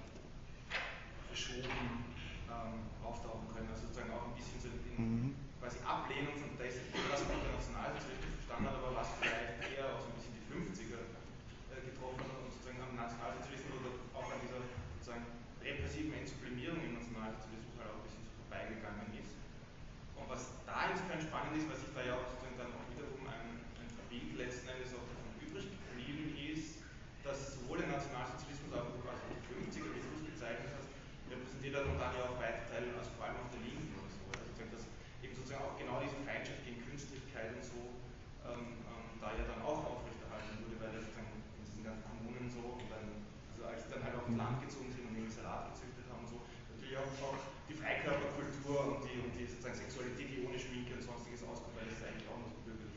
verschoben auftauchen können. Also sozusagen auch ein bisschen so in quasi Ablehnung von das, was man unter Nationalsozialismus verstanden hat, aber was vielleicht eher auch so ein bisschen die 50er getroffen hat und sozusagen am Nationalsozialismus oder auch an dieser sozusagen repressiven Entsublimierung im Nationalsozialismus halt auch ein bisschen so vorbeigegangen ist. Und was da insofern spannend ist, was sich da ja auch sozusagen dann auch wiederum ein Bild letzten Endes auch davon übrig geblieben ist, dass sowohl der Nationalsozialismus als auch die 50er, wie du es bezeichnet hast, repräsentiert hat und dann ja auch weite Teile, also vor allem auf der Linken oder so. Also sozusagen, dass eben sozusagen auch genau diese Feindschaft gegen Künstlichkeit und so da ja dann auch aufrechterhalten wurde, weil das dann in diesen ganzen Kommunen so und dann, also als sie dann halt auf das Land gezogen sind und irgendwie Salat gezüchtet haben und so, natürlich auch die Freikörperkultur und die sozusagen Sexualität, die ohne Schminke und sonstiges auskommt, weil das ist eigentlich auch noch so bürgerlich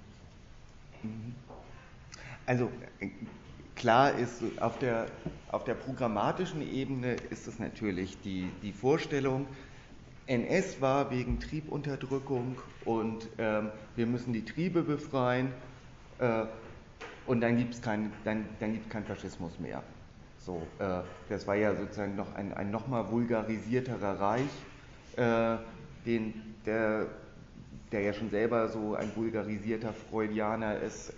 und Also klar ist, auf der programmatischen Ebene ist es natürlich die Vorstellung, NS war wegen Triebunterdrückung und wir müssen die Triebe befreien und dann gibt es keinen Faschismus mehr. So, das war ja sozusagen noch ein nochmal vulgarisierterer Reich, der ja schon selber so ein vulgarisierter Freudianer ist.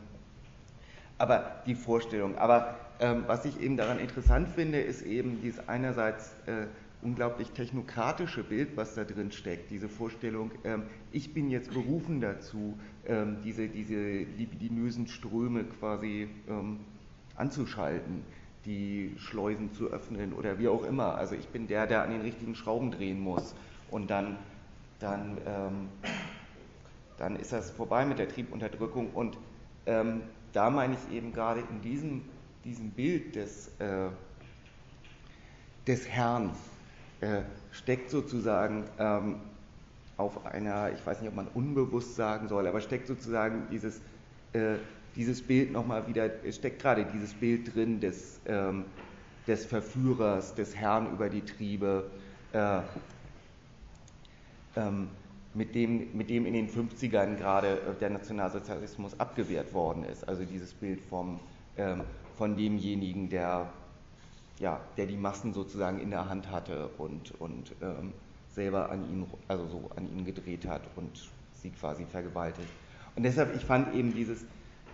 Aber die Vorstellung. Aber was ich eben daran interessant finde, ist eben dieses einerseits unglaublich technokratische Bild, was da drin steckt. Diese Vorstellung, ich bin jetzt berufen dazu, diese libidinösen Ströme quasi anzuschalten, die Schleusen zu öffnen oder wie auch immer. Also ich bin der an den richtigen Schrauben drehen muss. Und dann ist das vorbei mit der Triebunterdrückung. Und da meine ich eben gerade in diesem Bild des Herrn steckt sozusagen auf einer, ich weiß nicht, ob man unbewusst sagen soll, aber steckt sozusagen dieses Bild nochmal wieder, steckt gerade dieses Bild drin des Verführers, des Herrn über die Triebe, mit dem in den 50ern gerade der Nationalsozialismus abgewehrt worden ist. Also dieses Bild von demjenigen, der die Massen sozusagen in der Hand hatte und selber an ihnen gedreht hat und sie quasi vergewaltigt. Und deshalb, ich fand eben dieses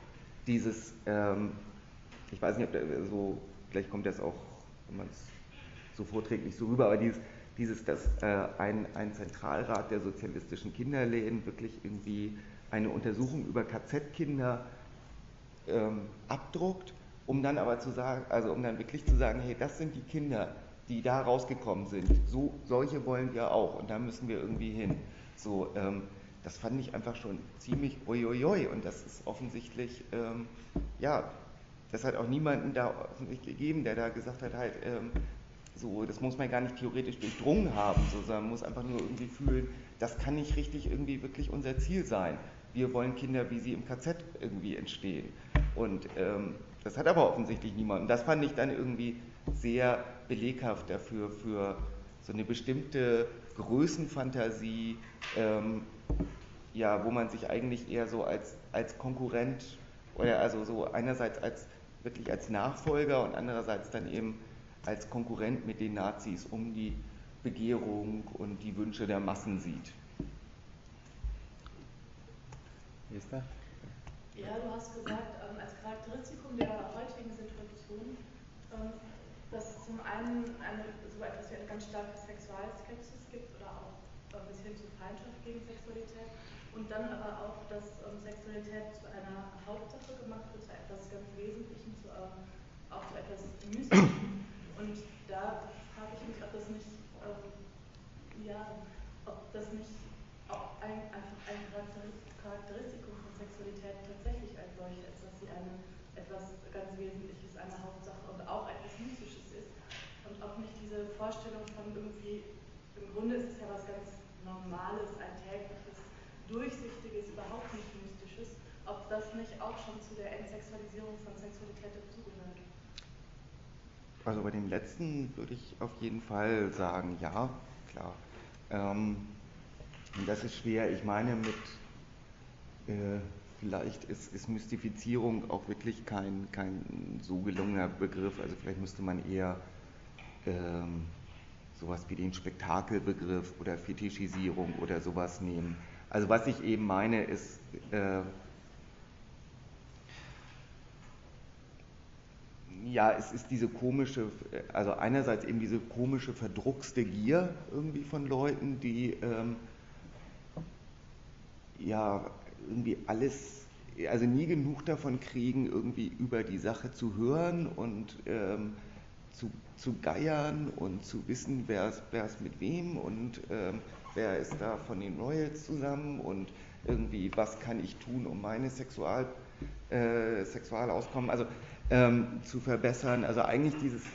ich weiß nicht, ob so, vielleicht kommt das auch, wenn man es so vorträgt, nicht so rüber, aber dass ein Zentralrat der sozialistischen Kinderläden wirklich irgendwie eine Untersuchung über KZ-Kinder abdruckt, um dann aber zu sagen, also um dann wirklich zu sagen, hey, das sind die Kinder, die da rausgekommen sind. Solche wollen wir auch und da müssen wir irgendwie hin. So, das fand ich einfach schon ziemlich uiuiui und das ist offensichtlich, das hat auch niemanden da offensichtlich gegeben, der da gesagt hat, halt, so, das muss man gar nicht theoretisch durchdrungen haben, sondern man muss einfach nur irgendwie fühlen, das kann nicht richtig irgendwie wirklich unser Ziel sein. Wir wollen Kinder, wie sie im KZ irgendwie entstehen. Und das hat aber offensichtlich niemand. Und das fand ich dann irgendwie sehr beleghaft dafür, für so eine bestimmte Größenfantasie, wo man sich eigentlich eher so als Konkurrent oder also so einerseits wirklich als Nachfolger und andererseits dann eben als Konkurrent mit den Nazis um die Begehrung und die Wünsche der Massen sieht. Esther? Ja, du hast gesagt, als Charakteristikum der heutigen Situation, dass es zum einen so etwas wie eine ganz starke Sexualskepsis gibt oder auch bis hin zu Feindschaft gegen Sexualität und dann aber auch, dass Sexualität zu einer Hauptsache gemacht wird, zu etwas ganz Wesentlichem, auch zu etwas Mystischem. Und da frage ich mich, ob das nicht auch einfach ein Charakteristikum von Sexualität tatsächlich als solche ist, dass sie etwas ganz Wesentliches, eine Hauptsache und auch etwas Mystisches ist. Und ob nicht diese Vorstellung von irgendwie, im Grunde ist es ja was ganz Normales, Alltägliches, Durchsichtiges, überhaupt nicht Mystisches, ob das nicht auch schon zu der Entsexualisierung von Sexualität dazugehört. Also bei dem letzten würde ich auf jeden Fall sagen, ja, klar. Und das ist schwer. Ich meine, vielleicht ist Mystifizierung auch wirklich kein so gelungener Begriff. Also vielleicht müsste man eher sowas wie den Spektakelbegriff oder Fetischisierung oder sowas nehmen. Also was ich eben meine ist, ja, es ist diese komische, also einerseits eben diese komische verdruckste Gier irgendwie von Leuten, die ja irgendwie alles, also nie genug davon kriegen, irgendwie über die Sache zu hören und zu geiern und zu wissen, wer ist mit wem und wer ist da von den Royals zusammen und irgendwie, was kann ich tun, um meine Sexualauskommen zu verbessern. Also eigentlich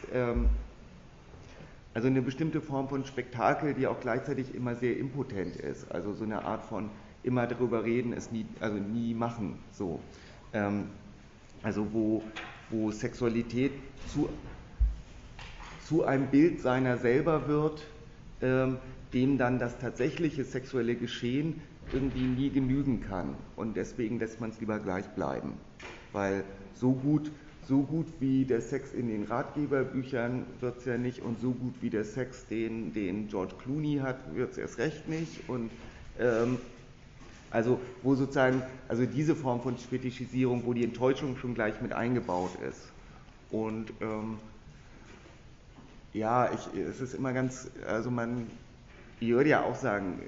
also eine bestimmte Form von Spektakel, die auch gleichzeitig immer sehr impotent ist. Also so eine Art von immer darüber reden, es nie machen. So. Also wo Sexualität zu einem Bild seiner selber wird, dem dann das tatsächliche sexuelle Geschehen irgendwie nie genügen kann. Und deswegen lässt man es lieber gleich bleiben. Weil so gut wie der Sex in den Ratgeberbüchern wird es ja nicht und so gut wie der Sex, den George Clooney hat, wird es erst recht nicht. Und also wo sozusagen, also diese Form von Fetischisierung, wo die Enttäuschung schon gleich mit eingebaut ist. Und ja, es ist immer ganz, also ich würde ja auch sagen,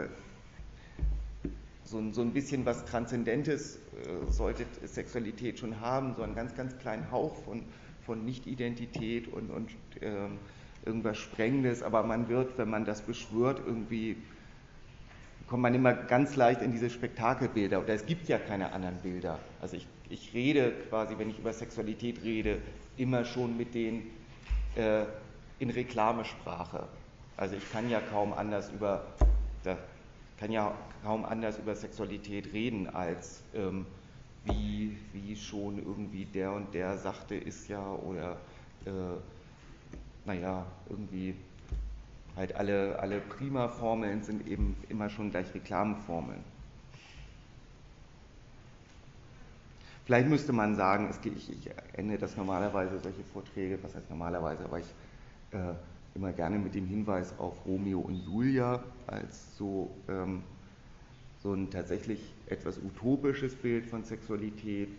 so ein bisschen was Transzendentes sollte Sexualität schon haben, so einen ganz, ganz kleinen Hauch von Nicht-Identität und irgendwas Sprengendes, aber man wird, wenn man das beschwört, irgendwie kommt man immer ganz leicht in diese Spektakelbilder. Oder es gibt ja keine anderen Bilder. Also ich rede quasi, wenn ich über Sexualität rede, immer schon mit denen in Reklamesprache. Also ich kann ja kaum anders über Sexualität reden, als wie schon irgendwie der und der sagte, ist ja, oder naja, irgendwie halt alle Prima-Formeln sind eben immer schon gleich Reklamformeln. Vielleicht müsste man sagen, ich ende das normalerweise, solche Vorträge, was heißt normalerweise, aber ich immer gerne mit dem Hinweis auf Romeo und Julia als so ein tatsächlich etwas utopisches Bild von Sexualität,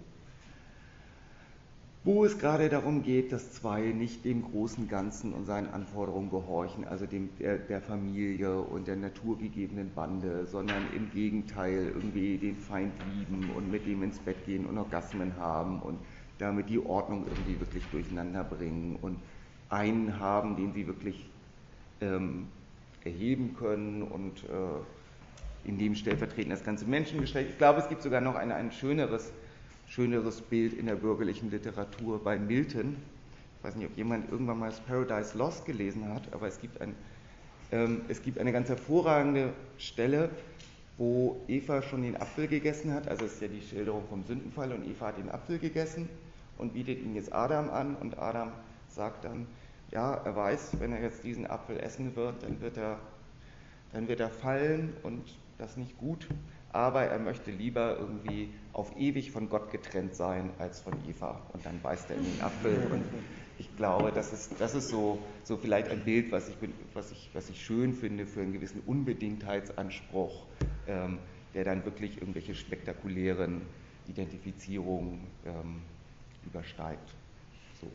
wo es gerade darum geht, dass zwei nicht dem großen Ganzen und seinen Anforderungen gehorchen, also der Familie und der naturgegebenen Bande, sondern im Gegenteil irgendwie den Feind lieben und mit dem ins Bett gehen und Orgasmen haben und damit die Ordnung irgendwie wirklich durcheinander bringen und einen haben, den sie wirklich erheben können und in dem stellvertretend das ganze Menschengeschlecht. Ich glaube, es gibt sogar noch ein schöneres Bild in der bürgerlichen Literatur bei Milton. Ich weiß nicht, ob jemand irgendwann mal das Paradise Lost gelesen hat, aber es gibt eine ganz hervorragende Stelle, wo Eva schon den Apfel gegessen hat. Also es ist ja die Schilderung vom Sündenfall und Eva hat den Apfel gegessen und bietet ihn jetzt Adam an und Adam sagt dann, ja, er weiß, wenn er jetzt diesen Apfel essen wird, dann wird er fallen und das nicht gut, aber er möchte lieber irgendwie auf ewig von Gott getrennt sein als von Eva. Und dann beißt er in den Apfel. Und ich glaube, das ist so vielleicht ein Bild, was ich schön finde für einen gewissen Unbedingtheitsanspruch, der dann wirklich irgendwelche spektakulären Identifizierungen übersteigt. So.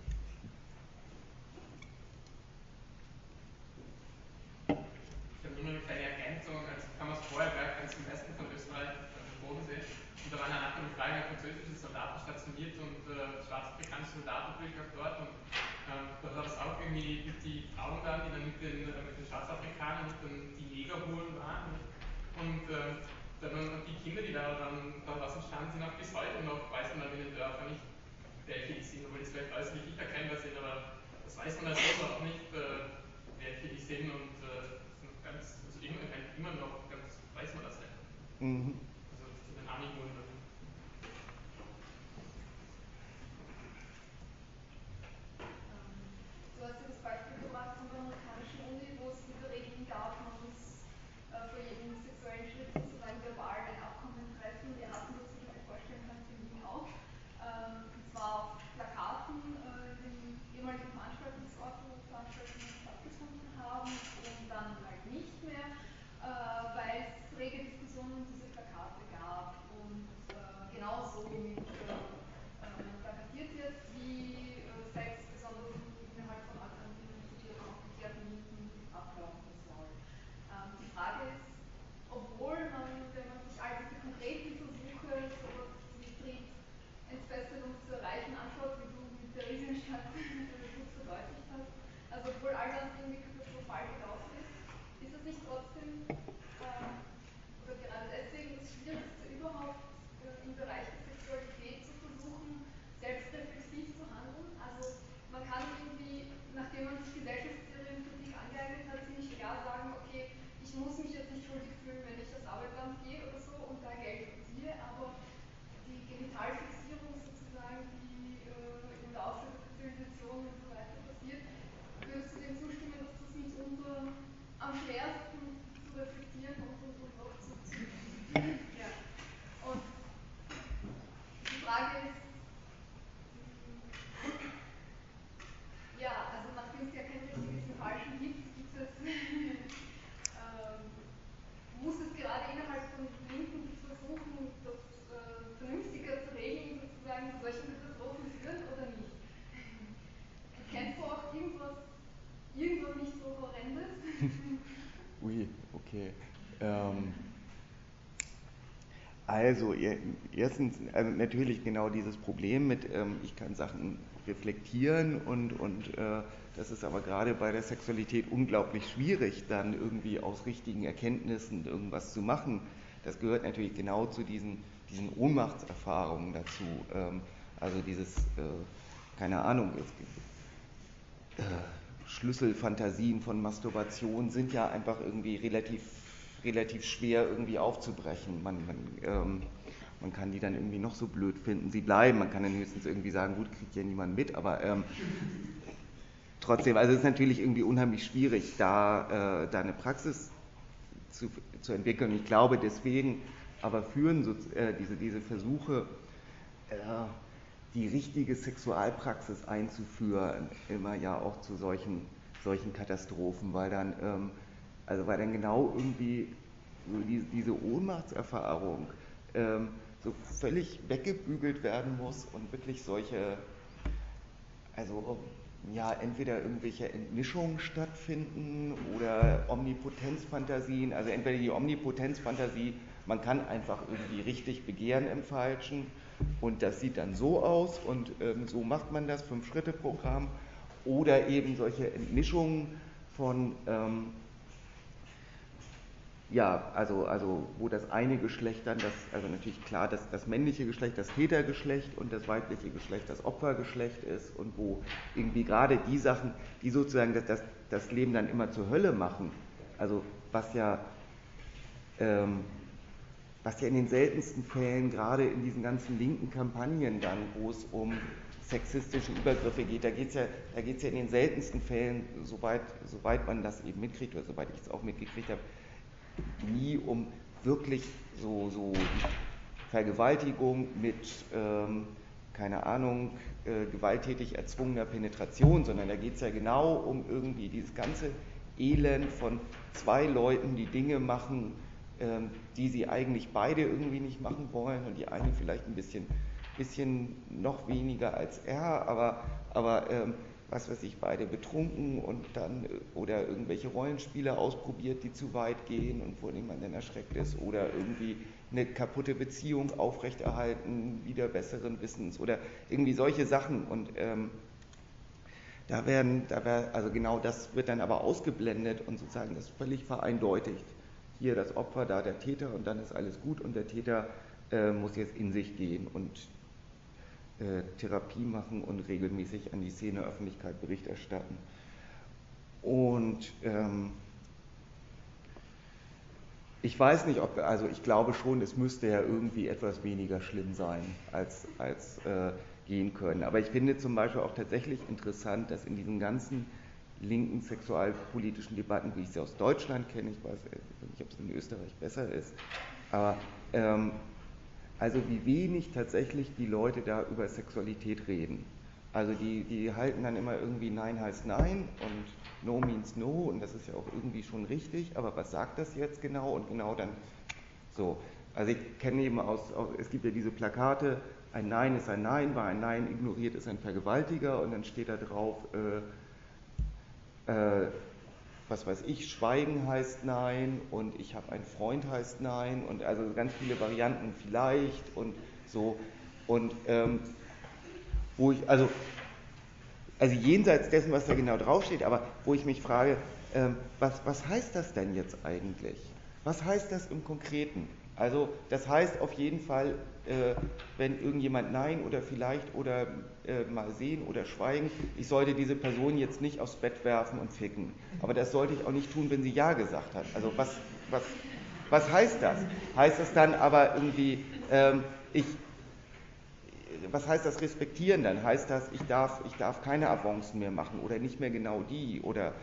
Ich habe nur eine kleine Ergänzung. Also Kammersvorwerk, ganz im Westen von Österreich, am Bodensee. Und da waren ja nachher die Fragen französische Soldaten stationiert und schwarzafrikanische Soldaten natürlich auch dort. Und da war das auch irgendwie die Frauen dann, die dann mit den Schwarzafrikanern und dann die Negerbulen waren. Und dann die Kinder, die daraus entstanden sind, auch bis heute noch, weiß man dann in den Dörfern nicht, welche die sind, obwohl die vielleicht äußerlich nicht erkennbar sind, aber das weiß man also auch nicht, welche die sind und immer noch ganz, weiß man das einfach. Mhm. Also zu den Ami-Wundern. Also, erstens, also natürlich genau dieses Problem mit, ich kann Sachen reflektieren und das ist aber gerade bei der Sexualität unglaublich schwierig, dann irgendwie aus richtigen Erkenntnissen irgendwas zu machen. Das gehört natürlich genau zu diesen Ohnmachtserfahrungen dazu. Also dieses, keine Ahnung, Schlüsselfantasien von Masturbation sind ja einfach irgendwie relativ schwer irgendwie aufzubrechen. Man kann die dann irgendwie noch so blöd finden, sie bleiben. Man kann dann höchstens irgendwie sagen, gut, kriegt ja niemand mit, aber trotzdem, also es ist natürlich irgendwie unheimlich schwierig, da eine Praxis zu entwickeln. Und ich glaube, deswegen aber führen so, diese Versuche, die richtige Sexualpraxis einzuführen, immer ja auch zu solchen Katastrophen, weil dann genau irgendwie so diese Ohnmachtserfahrung so völlig weggebügelt werden muss und wirklich solche, also ja, entweder irgendwelche Entmischungen stattfinden oder Omnipotenzfantasien, also entweder die Omnipotenzfantasie, man kann einfach irgendwie richtig begehren im Falschen und das sieht dann so aus und so macht man das, 5-Schritte-Programm, oder eben solche Entmischungen von ja, also wo das eine Geschlecht dann, also natürlich klar, das männliche Geschlecht das Tätergeschlecht und das weibliche Geschlecht das Opfergeschlecht ist und wo irgendwie gerade die Sachen, die sozusagen das Leben dann immer zur Hölle machen, also was ja in den seltensten Fällen, gerade in diesen ganzen linken Kampagnen dann, wo es um sexistische Übergriffe geht, da geht's ja in den seltensten Fällen, soweit man das eben mitkriegt, oder soweit ich es auch mitgekriegt habe, nie um wirklich so Vergewaltigung mit, keine Ahnung, gewalttätig erzwungener Penetration, sondern da geht es ja genau um irgendwie dieses ganze Elend von zwei Leuten, die Dinge machen, die sie eigentlich beide irgendwie nicht machen wollen und die eine vielleicht ein bisschen noch weniger als er, aber was weiß ich, beide betrunken und dann oder irgendwelche Rollenspiele ausprobiert, die zu weit gehen und vor denen man dann erschreckt ist oder irgendwie eine kaputte Beziehung aufrechterhalten, wieder besseren Wissens oder irgendwie solche Sachen und also genau das wird dann aber ausgeblendet und sozusagen das völlig vereindeutigt. Hier das Opfer, da der Täter und dann ist alles gut und der Täter muss jetzt in sich gehen und Therapie machen und regelmäßig an die Szeneöffentlichkeit Bericht erstatten. Und ich weiß nicht, also ich glaube schon, es müsste ja irgendwie etwas weniger schlimm sein, als gehen können. Aber ich finde zum Beispiel auch tatsächlich interessant, dass in diesen ganzen linken sexualpolitischen Debatten, wie ich sie aus Deutschland kenne, ich weiß nicht, ob es in Österreich besser ist, aber also wie wenig tatsächlich die Leute da über Sexualität reden. Also die halten dann immer irgendwie Nein heißt Nein und No means No und das ist ja auch irgendwie schon richtig, aber was sagt das jetzt genau und genau dann so. Also ich kenne eben es gibt ja diese Plakate, ein Nein ist ein Nein, wer ein Nein ignoriert, ist ein Vergewaltiger und dann steht da drauf, was weiß ich, Schweigen heißt Nein und ich habe einen Freund heißt Nein und also ganz viele Varianten vielleicht und so und wo ich, also jenseits dessen, was da genau draufsteht, aber wo ich mich frage, was heißt das denn jetzt eigentlich? Was heißt das im Konkreten? Also das heißt auf jeden Fall, wenn irgendjemand Nein oder vielleicht oder mal sehen oder schweigen, ich sollte diese Person jetzt nicht aufs Bett werfen und ficken. Aber das sollte ich auch nicht tun, wenn sie Ja gesagt hat. Also was heißt das? Heißt das dann aber irgendwie, was heißt das respektieren dann? Heißt das, ich darf keine Avancen mehr machen oder nicht mehr genau die oder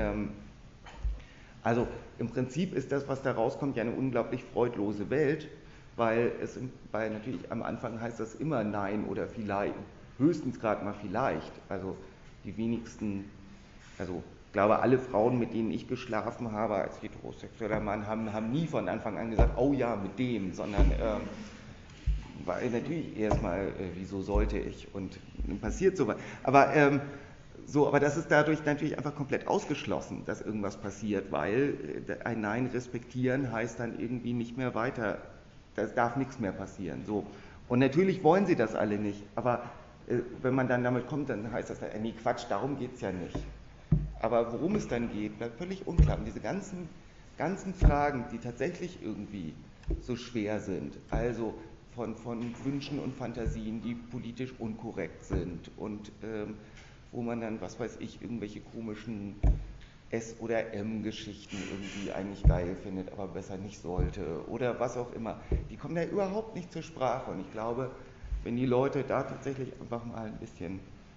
also im Prinzip ist das, was da rauskommt, ja eine unglaublich freudlose Welt, weil natürlich am Anfang heißt das immer Nein oder vielleicht, höchstens gerade mal vielleicht. Also die wenigsten, also ich glaube, alle Frauen, mit denen ich geschlafen habe als heterosexueller Mann, haben nie von Anfang an gesagt, oh ja, mit dem, sondern weil natürlich erstmal, wieso sollte ich und dann passiert sowas. Aber das ist dadurch natürlich einfach komplett ausgeschlossen, dass irgendwas passiert, weil ein Nein respektieren heißt dann irgendwie nicht mehr weiter da darf nichts mehr passieren. So. Und natürlich wollen sie das alle nicht, aber wenn man dann damit kommt, dann heißt das, nee, Quatsch, darum geht es ja nicht. Aber worum es dann geht, bleibt völlig unklar. Und diese ganzen Fragen, die tatsächlich irgendwie so schwer sind, also von Wünschen und Fantasien, die politisch unkorrekt sind und wo man dann, was weiß ich, irgendwelche komischen S- oder M-Geschichten irgendwie eigentlich geil findet, aber besser nicht sollte oder was auch immer, die kommen da überhaupt nicht zur Sprache. Und ich glaube, wenn die Leute da tatsächlich einfach mal ein bisschen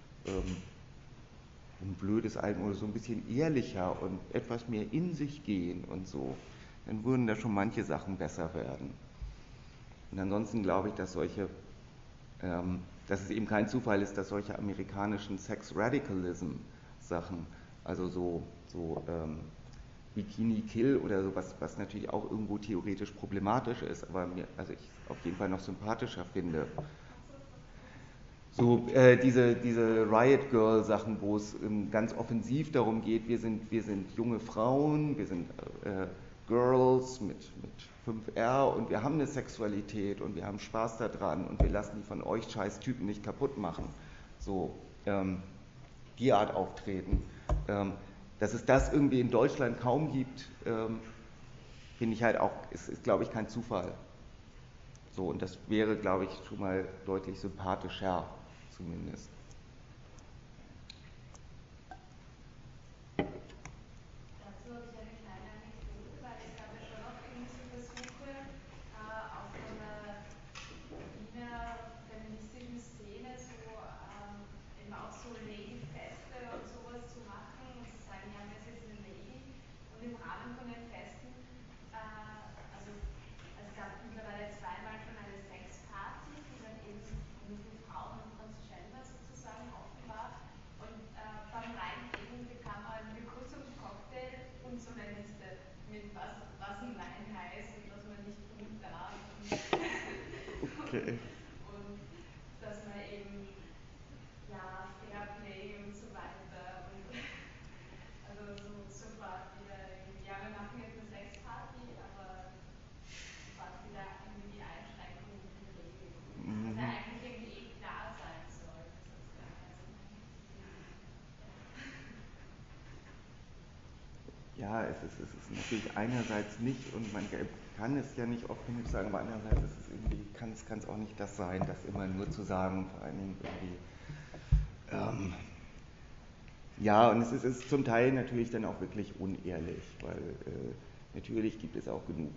ein blödes Alten oder so ein bisschen ehrlicher und etwas mehr in sich gehen und so, dann würden da schon manche Sachen besser werden. Und ansonsten glaube ich, dass es eben kein Zufall ist, dass solche amerikanischen Sex-Radicalism-Sachen, also so Bikini Kill oder so, was natürlich auch irgendwo theoretisch problematisch ist, aber ich auf jeden Fall noch sympathischer finde. So diese Riot Girl Sachen, wo es ganz offensiv darum geht, wir sind junge Frauen, wir sind Girls mit 5R und wir haben eine Sexualität und wir haben Spaß daran und wir lassen die von euch scheiß Typen nicht kaputt machen. So die Art Auftreten. Dass es das irgendwie in Deutschland kaum gibt, finde ich halt auch, ist glaube ich kein Zufall. So, und das wäre, glaube ich, schon mal deutlich sympathischer, zumindest. Dazu habe ich eine kleine Anekdote, weil es gab ja schon auch irgendwie so Versuche, auch von der Wiener feministischen Szene so eben auch so Ladyfeste und sowas zu machen und zu sagen, ja, wer ist jetzt eine Lady? Und im Rahmen von den Festen, also es gab mittlerweile zweimal schon eine Sexparty, die dann eben nur für Frauen und Transgender sozusagen offen war. Und beim Reingehen bekam man einen Begrüßungscocktail und so eine Liste mit was Nein heißt und was man nicht tun darf. Okay. Und dass man eben, ja, Fairplay und so weiter. Und also sofort wieder irgendwie, ja, wir machen jetzt eine Sexparty, aber sofort wieder irgendwie die Einschränkungen und die Regeln. Was ja eigentlich irgendwie klar sein soll, sozusagen. Ja, es ist natürlich einerseits nicht, und man kann es ja nicht oft genug sagen, aber andererseits ist es irgendwie, kann es auch nicht das sein, das immer nur zu sagen, vor allen Dingen irgendwie. Ja, und es ist zum Teil natürlich dann auch wirklich unehrlich, weil natürlich gibt es auch genug.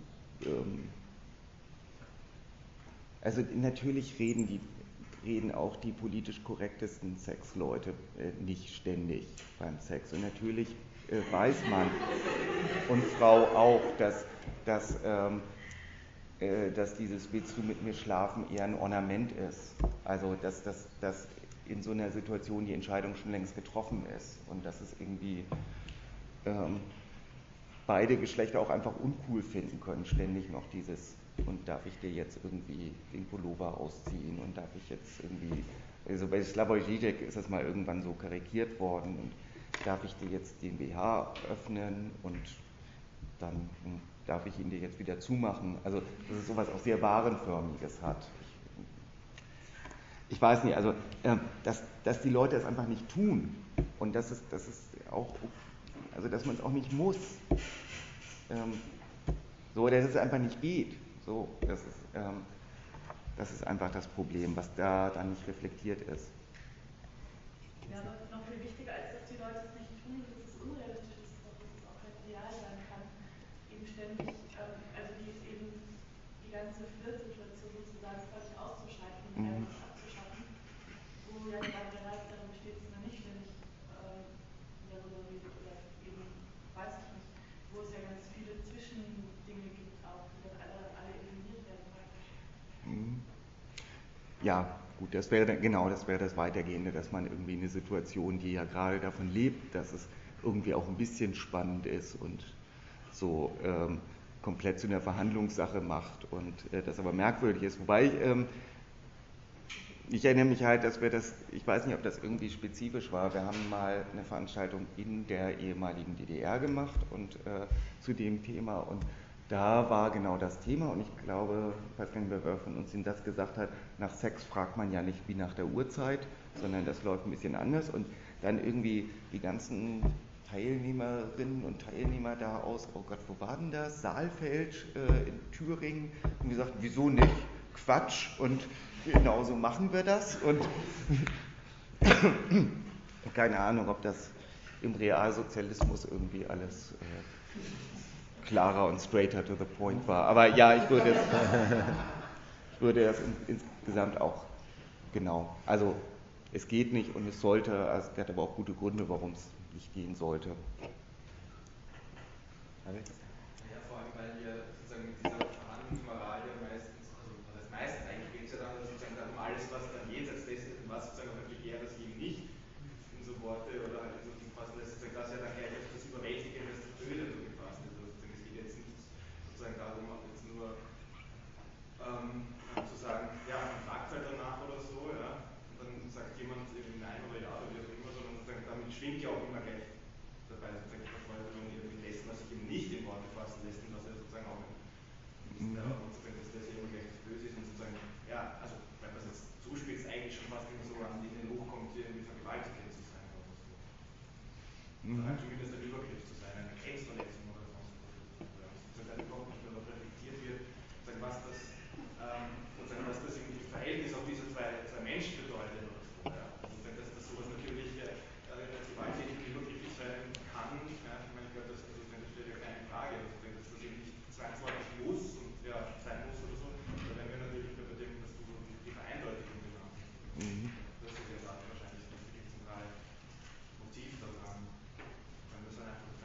Also natürlich reden auch die politisch korrektesten Sexleute nicht ständig beim Sex. Und natürlich weiß man und Frau auch, dass dieses Willst du mit mir schlafen eher ein Ornament ist. Also dass in so einer Situation die Entscheidung schon längst getroffen ist und dass es irgendwie beide Geschlechter auch einfach uncool finden können, ständig noch dieses und darf ich dir jetzt irgendwie den Pullover ausziehen und darf ich jetzt irgendwie, also bei Slavoj Žižek ist das mal irgendwann so karikiert worden und darf ich dir jetzt den BH öffnen und dann darf ich ihn dir jetzt wieder zumachen. Also dass es sowas auch sehr Warenförmiges hat. Ich weiß nicht, also dass die Leute es einfach nicht tun und dass es auch, also dass man es auch nicht muss. So, dass es einfach nicht geht. So, das ist einfach das Problem, was da dann nicht reflektiert ist. Ja, aber noch viel wichtiger, als dass die Leute es nicht tun, dass es unrealistisch ist, dass es auch halt real sein kann. Eben ständig, also die ganze Flirtsituation sozusagen völlig auszuschalten und abzuschaffen, wo ja gerade der Reiz darin besteht, dass man nicht ständig darüber redet oder eben, weiß ich nicht, wo es ja ganz viele Zwischendinge gibt auch, die dann alle eliminiert werden praktisch. Ja, gut, das wäre das Weitergehende, dass man irgendwie eine Situation, die ja gerade davon lebt, dass es irgendwie auch ein bisschen spannend ist und so komplett zu einer Verhandlungssache macht und das aber merkwürdig ist. Wobei ich erinnere mich halt, dass ich weiß nicht, ob das irgendwie spezifisch war, wir haben mal eine Veranstaltung in der ehemaligen DDR gemacht und zu dem Thema und da war genau das Thema und ich glaube, ich weiß gar nicht mehr, wer von uns Ihnen das gesagt hat, nach Sex fragt man ja nicht wie nach der Uhrzeit, sondern das läuft ein bisschen anders und dann irgendwie die ganzen Teilnehmerinnen und Teilnehmer da aus, oh Gott, wo war denn das? Saalfeld in Thüringen und gesagt, wieso nicht? Quatsch und genau so machen wir das und keine Ahnung, ob das im Realsozialismus irgendwie alles klarer und straighter to the point war. Aber ja, ich würde das insgesamt auch genau. Also es geht nicht und es sollte, es hat aber auch gute Gründe, warum es nicht gehen sollte. Alex? Ja, vor allem, weil wir sozusagen mit dieser Verhandlungsmoral ja meistens, also das heißt meistens eigentlich geht es ja dann sozusagen um alles, was dann jenseits dessen ist und was sozusagen auch ein begehrtes eben nicht in so Worte oder halt in so Dinge fassen, dass sozusagen das ja dann gleich auf das Überwältigende, das Böse so gefasst ist. Also sozusagen, es geht jetzt nicht sozusagen darum, auch jetzt nur zu sagen, ja, man fragt halt danach oder so, ja, und dann sagt jemand irgendwie nein oder ja oder wie auch immer, sondern sozusagen damit schwingt ja auch immer gleich dabei sozusagen die Verfolgung irgendwie dessen, was sich eben nicht in Worte fassen lässt und was ja sozusagen auch sozusagen, dass das ja immer gleich das Böse ist und sozusagen, ja, also wenn man es jetzt zuspitzt, eigentlich schon fast immer so an in den hochkommt, irgendwie vergewaltigt zu sein oder so. Oder halt zumindest ein Übergriff zu sein, eine Grenzverletzung oder sonst was. Sozusagen überhaupt nicht darüber reflektiert wird, sozusagen, was das im Verhältnis auch dieser zwei Menschen bedeutet oder so. Ja. Also, dass sowas natürlich gewalttätig und übergriffig sein kann, ja. Ich meine, ich glaube, das stellt ja keine Frage, also, dass das eben nicht zwangsläufig muss und ja, sein muss oder so. Da wären wir natürlich bei dem, was du die Vereindeutigung genannt hast. Das ist ja wahrscheinlich das wirklich zentrale Motiv daran. Wenn wir es dann einfach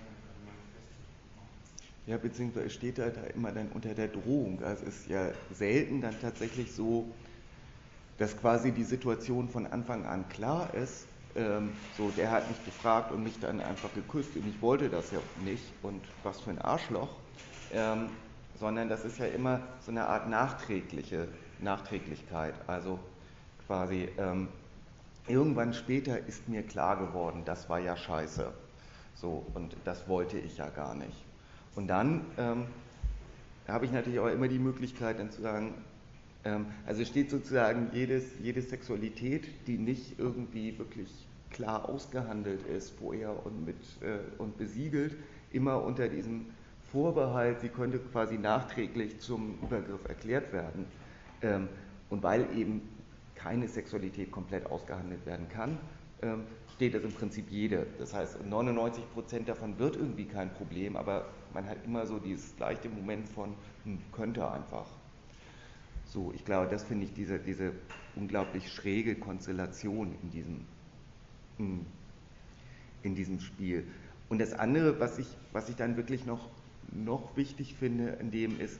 Ja, beziehungsweise steht da immer dann unter der Drohung. Also es ist ja selten dann tatsächlich so, dass quasi die Situation von Anfang an klar ist. So, der hat mich gefragt und mich dann einfach geküsst und ich wollte das ja nicht und was für ein Arschloch. Sondern das ist ja immer so eine Art Nachträglichkeit. Also quasi irgendwann später ist mir klar geworden, das war ja scheiße. So, und das wollte ich ja gar nicht. Und dann habe ich natürlich auch immer die Möglichkeit, dann zu sagen, also es steht sozusagen jede Sexualität, die nicht irgendwie wirklich klar ausgehandelt ist vorher und besiegelt, immer unter diesem Vorbehalt, sie könnte quasi nachträglich zum Übergriff erklärt werden. Und weil eben keine Sexualität komplett ausgehandelt werden kann, steht das im Prinzip jede. Das heißt, 99% davon wird irgendwie kein Problem, aber man hat immer so dieses leichte Moment von, könnte einfach. So, ich glaube, das finde ich diese unglaublich schräge Konstellation in diesem Spiel. Und das andere, was ich dann wirklich noch wichtig finde, in dem ist,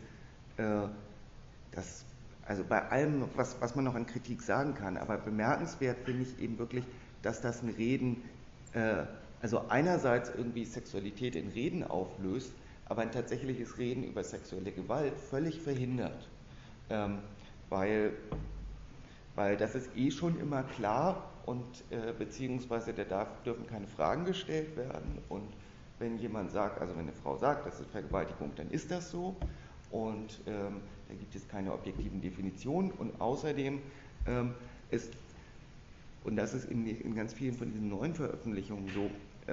dass, also bei allem, was man noch an Kritik sagen kann, aber bemerkenswert finde ich eben wirklich, dass das ein Reden, also einerseits irgendwie Sexualität in Reden auflöst, aber ein tatsächliches Reden über sexuelle Gewalt völlig verhindert. Weil das ist eh schon immer klar und beziehungsweise dürfen keine Fragen gestellt werden und wenn jemand sagt, also wenn eine Frau sagt, das ist Vergewaltigung, dann ist das so und da gibt es keine objektiven Definitionen und außerdem ist, und das ist in ganz vielen von diesen neuen Veröffentlichungen so,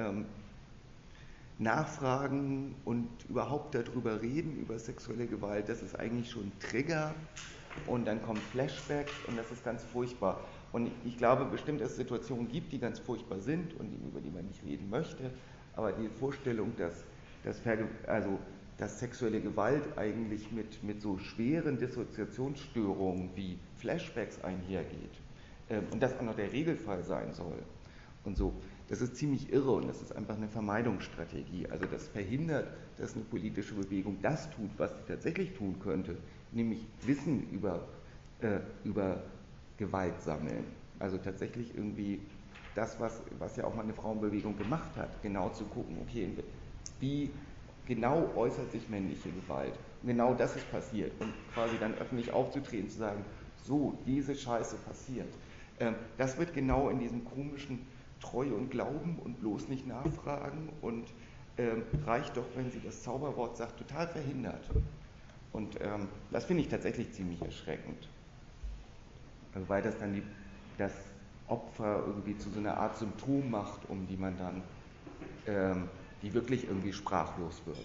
Nachfragen und überhaupt darüber reden, über sexuelle Gewalt, das ist eigentlich schon ein Trigger und dann kommen Flashbacks und das ist ganz furchtbar. Und ich glaube bestimmt, dass es Situationen gibt, die ganz furchtbar sind und über die man nicht reden möchte, aber die Vorstellung, dass sexuelle Gewalt eigentlich mit so schweren Dissoziationsstörungen wie Flashbacks einhergeht und das auch noch der Regelfall sein soll und so, das ist ziemlich irre und das ist einfach eine Vermeidungsstrategie. Also das verhindert, dass eine politische Bewegung das tut, was sie tatsächlich tun könnte, nämlich Wissen über Gewalt sammeln. Also tatsächlich irgendwie das, was ja auch mal eine Frauenbewegung gemacht hat, genau zu gucken, okay, wie genau äußert sich männliche Gewalt. Und genau das ist passiert. Und quasi dann öffentlich aufzutreten, zu sagen, so, diese Scheiße passiert. Das wird genau in diesem komischen Treue und Glauben und bloß nicht nachfragen und reicht doch, wenn sie das Zauberwort sagt, total verhindert. Und das finde ich tatsächlich ziemlich erschreckend. Also weil das dann das Opfer irgendwie zu so einer Art Symptom macht, um die man dann, die wirklich irgendwie sprachlos wird.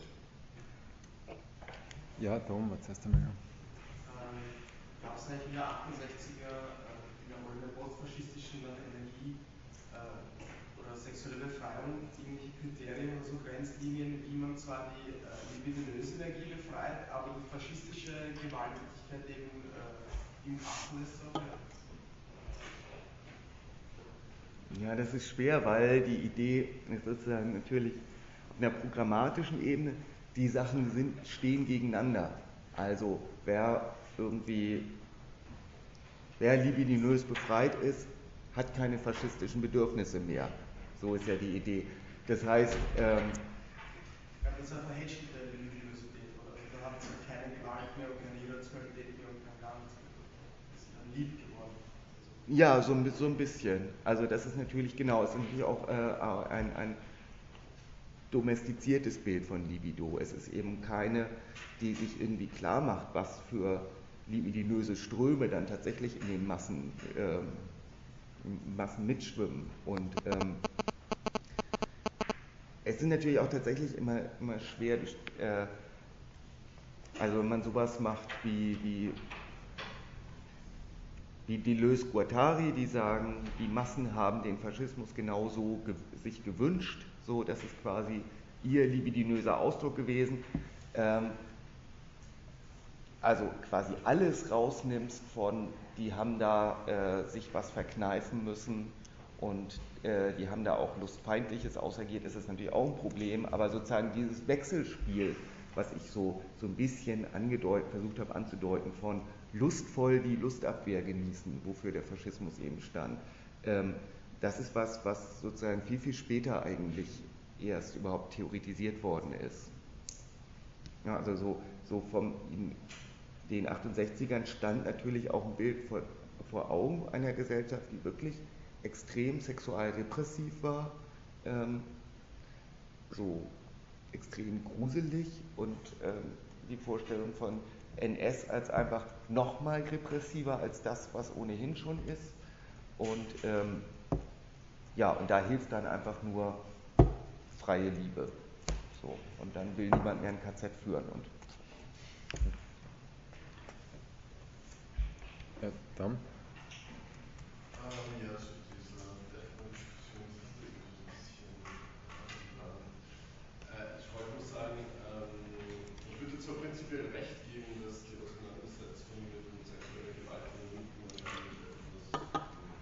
Ja, Tom, was hast du mal? Gab es eigentlich in der 68er in der postfaschistischen Energie oder sexuelle Befreiung irgendwelche Kriterien oder so Grenzlinien, wie man zwar die libidinöse Energie befreit, aber die faschistische Gewalttätigkeit eben im Achten lässt? Ja, das ist schwer, weil die Idee ist sozusagen natürlich auf einer programmatischen Ebene, die Sachen stehen gegeneinander. Also wer libidinös befreit ist, hat keine faschistischen Bedürfnisse mehr. So ist ja die Idee. Das heißt, das ist eine verhältnischte Libidinosität, oder? Also da hat es keine Gewalt mehr und keine Irrationalität mehr und kein gar nichts mehr. Das ist dann lieb geworden. ja, so ein bisschen. Also das ist natürlich genau, es ist natürlich auch ein domestiziertes Bild von Libido. Es ist eben keine, die sich irgendwie klar macht, was für libidinöse Ströme dann tatsächlich in den Massen mitschwimmen. Und es ist natürlich auch tatsächlich immer schwer, also wenn man sowas macht wie Deleuze-Guattari, die sagen, die Massen haben den Faschismus genauso sich gewünscht, so, das ist quasi ihr libidinöser Ausdruck gewesen. Also quasi alles rausnimmst von, die haben da sich was verkneifen müssen und die haben da auch Lustfeindliches ausagiert, das ist natürlich auch ein Problem, aber sozusagen dieses Wechselspiel, was ich so ein bisschen versucht habe anzudeuten, von lustvoll die Lustabwehr genießen, wofür der Faschismus eben stand, das ist was sozusagen viel, viel später eigentlich erst überhaupt theoretisiert worden ist. Ja, also so von den 68ern stand natürlich auch ein Bild vor Augen einer Gesellschaft, die wirklich extrem sexualrepressiv war, so extrem gruselig und die Vorstellung von NS als einfach nochmal repressiver als das, was ohnehin schon ist. Und ja, und da hilft dann einfach nur freie Liebe. So, und dann will niemand mehr ein KZ führen. Und ja, Tom? Ja, also diese Deathmatch-Diskussion ist irgendwie so ein bisschen lang. Ich wollte nur sagen, ich würde zwar prinzipiell recht geben, dass die Auseinandersetzung mit sexueller Gewalt in den Linken natürlich etwas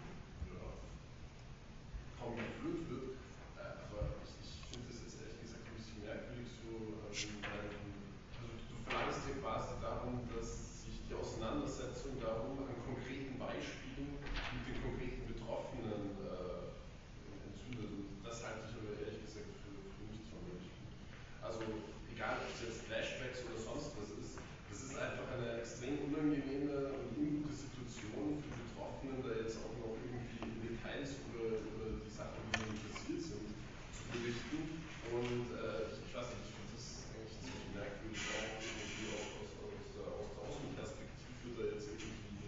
kaum geführt wird, aber ich finde das jetzt ehrlich gesagt ein bisschen merkwürdig so, weil du verlangst ja quasi darum, dass sich die Auseinandersetzung darum an konkreten Beispielen mit den konkreten Betroffenen entzündet, und das halte ich aber ehrlich gesagt für nicht sonderlich gut. Also egal, ob es jetzt Flashbacks oder sonst was ist, das ist einfach eine extrem unangenehme und ungute Situation für Betroffenen, da jetzt auch noch irgendwie in Details über die Sachen, die ihnen passiert sind, zu berichten. Und ich weiß nicht, ich finde das eigentlich ziemlich merkwürdig, auch irgendwie auch aus der Außenperspektive da jetzt irgendwie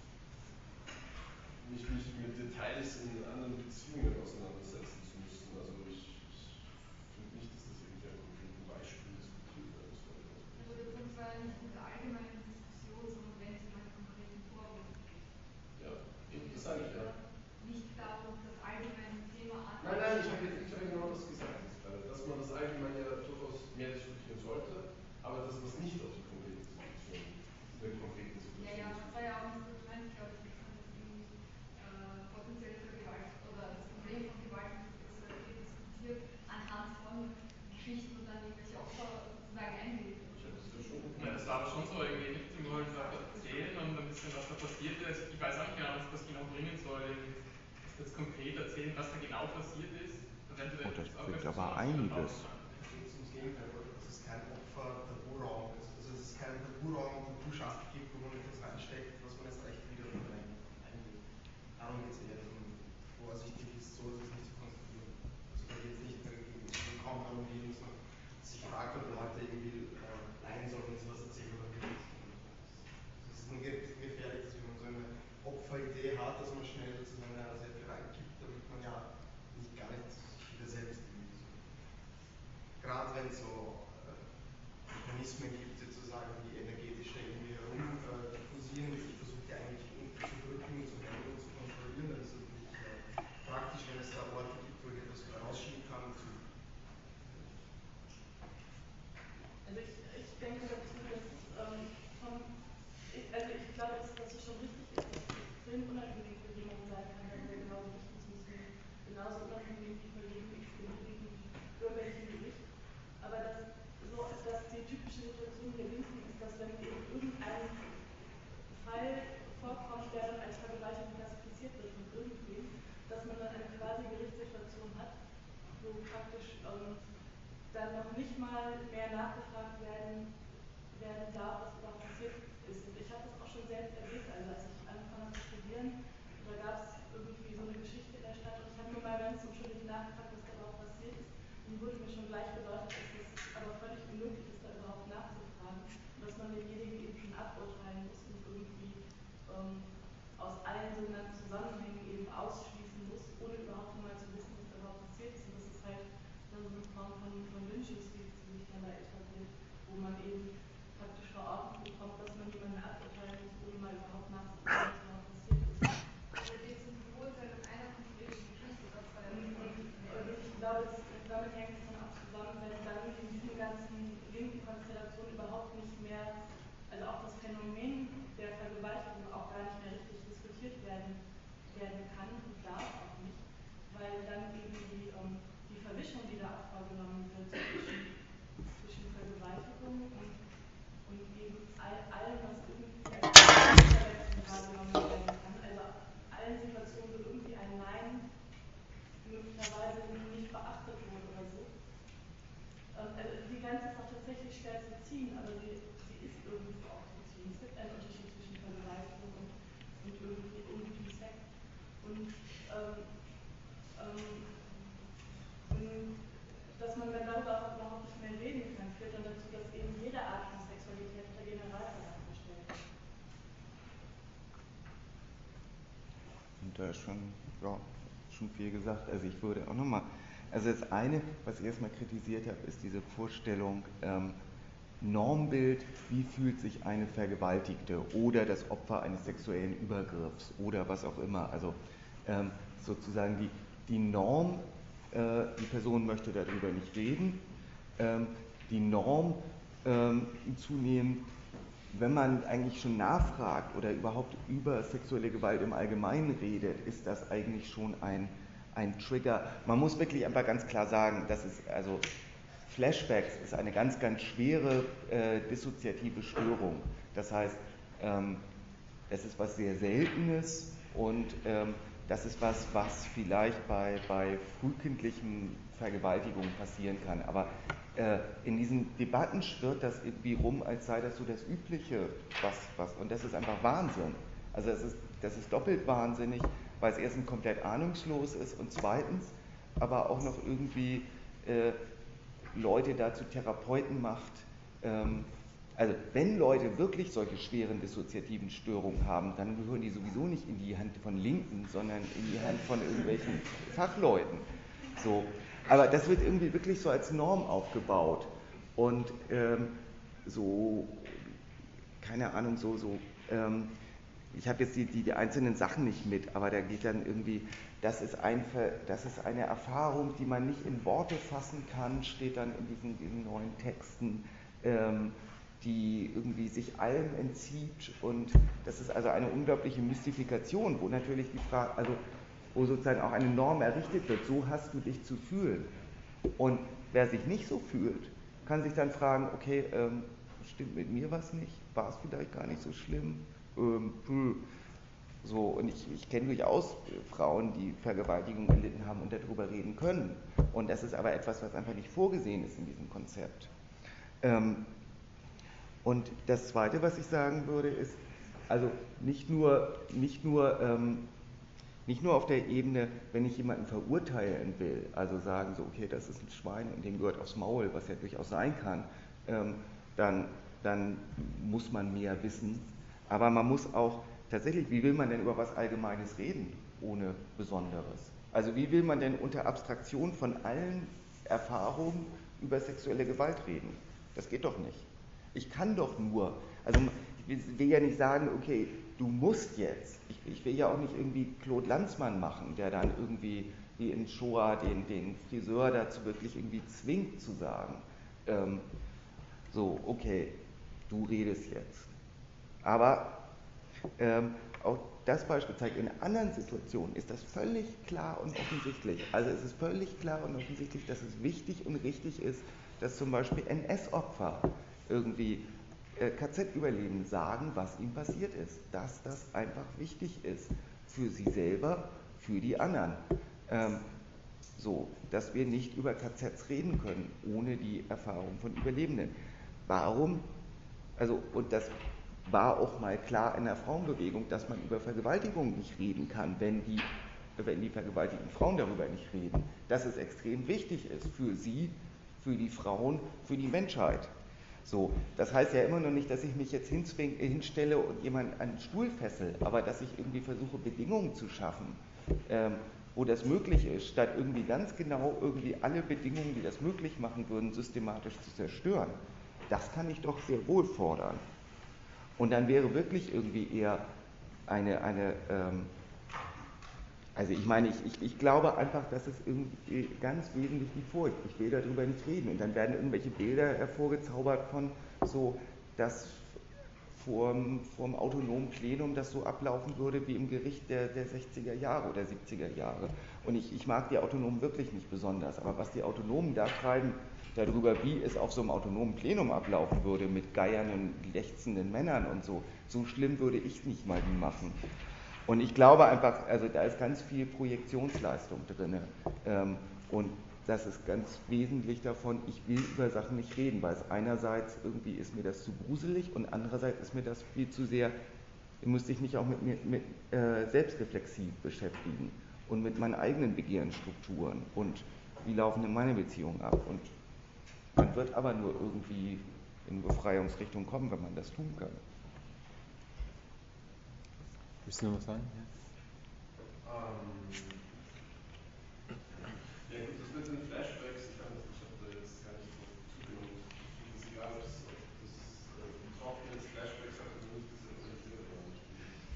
mich mit Details in anderen Beziehungen auseinandersetzen zu müssen. Also ich finde nicht, dass das irgendwie an konkreten Beispielen diskutiert werden sollte. Also der Punkt war ja nicht in der allgemeinen Diskussion, sondern wenn es um einen konkreten Vorwurf geht. Ja, eben, das sage ich ja. Nicht darum, das allgemeine Thema Nein, ich habe genau das gesagt jetzt gerade, dass man das allgemein ja durchaus mehr diskutieren sollte, aber dass man es nicht auf die konkrete Situation, in der konkreten Situation. Ja, das war ja auch nicht so gemeint, glaube ich, dass man jetzt irgendwie potenzielle Vergewalt oder das Problem von Gewalt und Sexualität diskutiert anhand von Geschichten und dann irgendwelche Opfer sozusagen eingeht. Ja, das war aber schon so, irgendwie nicht, wir wollen einfach erzählen und ein bisschen, was da passiert ist. Ich weiß auch nicht genau, was das genau bringen soll, das jetzt konkret erzählen, was da genau passiert ist. Und entweder das ist auch bringt so aber einiges. Ganz ums Gegenteil, dass es kein Opfer-Taburaum ist. Also dass es keinen Taburaum und Tabuschaft gibt, wo man etwas reinsteckt, was man erst recht wieder eingeht. Darum geht es eher, dass man vorsichtig ist, so etwas nicht zu konstruieren. Also da geht es nicht, kaum darum, wie uns noch gerade wenn es so Mechanismen gibt, sozusagen, die energetisch irgendwie herumfusieren, ich versuche die eigentlich unterzudrücken, zu hemmen und zu kontrollieren, dann ist es natürlich praktisch, wenn es da Orte gibt, wo ich etwas vorausschieben kann. Also ich denke dazu, dass ich glaube, dass es schon richtig ist, dass es extrem unangenehm für jemanden sein kann, wenn wir genauso richten zu müssen, genauso unangenehm wie für jeden x-beliebigen bürgerlichen Gericht. Aber dass die typische Situation der Linken ist, dass wenn eben irgendein Fall vorkommt, der dann als Vergewaltigung klassifiziert wird von irgendwem, dass man dann eine quasi Gerichtssituation hat, wo praktisch dann noch nicht mal mehr nachgefragt werden darf, was überhaupt passiert ist. Und ich habe das auch schon selbst erlebt, also als ich angefangen habe zu studieren, da gab es irgendwie so eine Geschichte in der Stadt und ich habe nur mal ganz unschuldig nachgefragt, was da überhaupt passiert ist. Und wurde mir schon gleich bedeutet, dass es aber völlig unmöglich ist, da überhaupt nachzufragen und dass man denjenigen eben schon aburteilen muss und irgendwie aus allen sogenannten Zusammenhängen eben ausschließen muss, ohne überhaupt mal zu wissen, was da überhaupt passiert ist. Und das ist halt dann so eine Form von Lynchjustiz, die sich dann da etabliert, wo man eben praktisch verordnet bekommt, dass man jemanden aburteilen muss, ohne mal überhaupt nachzufragen, was überhaupt passiert ist. Also geht es um Beurteilung einer konkreten Geschichte oder zwei. Und ich glaube, damit hängt es dann auch zusammen, wenn dann in diesen ganzen linken Konstellationen überhaupt nicht mehr, also auch das Phänomen der Vergewaltigung auch gar nicht mehr richtig diskutiert werden kann und darf auch nicht, weil dann eben die Verwischung, die da auch vorgenommen wird zwischen Vergewaltigung und eben allem, was irgendwie als Verletzung wahrgenommen werden kann, also allen Situationen, wo irgendwie ein Nein möglicherweise nicht beachtet wurde oder so. Also die Grenze ist auch tatsächlich schwer zu ziehen, aber sie ist irgendwo auch zu ziehen. Es gibt einen Unterschied zwischen Vergewaltigung und irgendwie ungutem Sex. Und dass man dann darüber überhaupt nicht mehr reden kann, führt dann dazu, dass eben jede Art von Sexualität unter Generalverdacht gestellt wird. Und da ist schon viel gesagt. Also ich würde auch nochmal, also das eine, was ich erstmal kritisiert habe, ist diese Vorstellung, Normbild, wie fühlt sich eine Vergewaltigte oder das Opfer eines sexuellen Übergriffs oder was auch immer. Also sozusagen die Norm, die Person möchte darüber nicht reden, die Norm zunehmend, wenn man eigentlich schon nachfragt oder überhaupt über sexuelle Gewalt im Allgemeinen redet, ist das eigentlich schon ein Trigger. Man muss wirklich einfach ganz klar sagen, dass es also Flashbacks ist eine ganz, ganz schwere dissoziative Störung. Das heißt, es ist was sehr Seltenes und das ist was vielleicht bei frühkindlichen Vergewaltigungen passieren kann. Aber in diesen Debatten schwirrt das irgendwie rum, als sei das so das Übliche, und das ist einfach Wahnsinn. Also das ist doppelt wahnsinnig, weil es erstens komplett ahnungslos ist und zweitens aber auch noch irgendwie Leute dazu Therapeuten macht. Also wenn Leute wirklich solche schweren dissoziativen Störungen haben, dann gehören die sowieso nicht in die Hand von Linken, sondern in die Hand von irgendwelchen Fachleuten. So. Aber das wird irgendwie wirklich so als Norm aufgebaut. Und so, keine Ahnung, ich habe jetzt die einzelnen Sachen nicht mit, aber da geht dann irgendwie, das ist eine Erfahrung, die man nicht in Worte fassen kann, steht dann in diesen neuen Texten, die irgendwie sich allem entzieht, und das ist also eine unglaubliche Mystifikation, wo natürlich die Frage, also wo sozusagen auch eine Norm errichtet wird, so hast du dich zu fühlen. Und wer sich nicht so fühlt, kann sich dann fragen, okay, stimmt mit mir was nicht? War es vielleicht gar nicht so schlimm? So, und ich kenne durchaus Frauen, die Vergewaltigung erlitten haben und darüber reden können. Und das ist aber etwas, was einfach nicht vorgesehen ist in diesem Konzept. Und das Zweite, was ich sagen würde, ist, also nicht nur auf der Ebene, wenn ich jemanden verurteilen will, also sagen so, okay, das ist ein Schwein und dem gehört aufs Maul, was ja durchaus sein kann, dann muss man mehr wissen. Aber man muss auch tatsächlich, wie will man denn über was Allgemeines reden, ohne Besonderes? Also wie will man denn unter Abstraktion von allen Erfahrungen über sexuelle Gewalt reden. Das geht doch nicht. Ich kann doch nur, also ich will ja nicht sagen, okay, du musst jetzt. Ich will ja auch nicht irgendwie Claude Lanzmann machen, der dann irgendwie wie in Shoah den Friseur dazu wirklich irgendwie zwingt zu sagen, so, okay, du redest jetzt. Aber auch das Beispiel zeigt, in anderen Situationen ist das völlig klar und offensichtlich. Also es ist völlig klar und offensichtlich, dass es wichtig und richtig ist, dass zum Beispiel NS-Opfer irgendwie KZ-Überlebenden sagen, was ihnen passiert ist. Dass das einfach wichtig ist für sie selber, für die anderen. So, dass wir nicht über KZs reden können, ohne die Erfahrung von Überlebenden. Warum? Also, und das war auch mal klar in der Frauenbewegung, dass man über Vergewaltigung nicht reden kann, wenn die vergewaltigten Frauen darüber nicht reden. Dass es extrem wichtig ist für sie, für die Frauen, für die Menschheit. So, das heißt ja immer noch nicht, dass ich mich jetzt hinstelle und jemanden an den Stuhl fessel, aber dass ich irgendwie versuche, Bedingungen zu schaffen, wo das möglich ist, statt irgendwie ganz genau irgendwie alle Bedingungen, die das möglich machen würden, systematisch zu zerstören. Das kann ich doch sehr wohl fordern. Und dann wäre wirklich irgendwie eher also ich meine, ich glaube einfach, dass es irgendwie ganz wesentlich die Furcht, ich will darüber nicht reden. Und dann werden irgendwelche Bilder hervorgezaubert von so, dass vor dem autonomen Plenum das so ablaufen würde wie im Gericht der 60er Jahre oder 70er Jahre. Und ich mag die Autonomen wirklich nicht besonders, aber was die Autonomen da schreiben, darüber, wie es auf so einem autonomen Plenum ablaufen würde, mit geiernden, lechzenden Männern und so, so schlimm würde ich nicht mal die machen. Und ich glaube einfach, also da ist ganz viel Projektionsleistung drin. Und das ist ganz wesentlich davon, ich will über Sachen nicht reden, weil es einerseits irgendwie ist mir das zu gruselig und andererseits ist mir das viel zu sehr, müsste ich mich auch mit selbstreflexiv beschäftigen und mit meinen eigenen Begehrensstrukturen und wie laufen denn meine Beziehungen ab. Und man wird aber nur irgendwie in Befreiungsrichtung kommen, wenn man das tun kann. Willst du noch was sagen? Ja gut, das mit den Flashbacks, ich habe da jetzt gar nicht drauf Bezug genommen. Ich finde es egal, ob das Betroffene jetzt Flashbacks hat oder nicht, das interessiert aber nicht.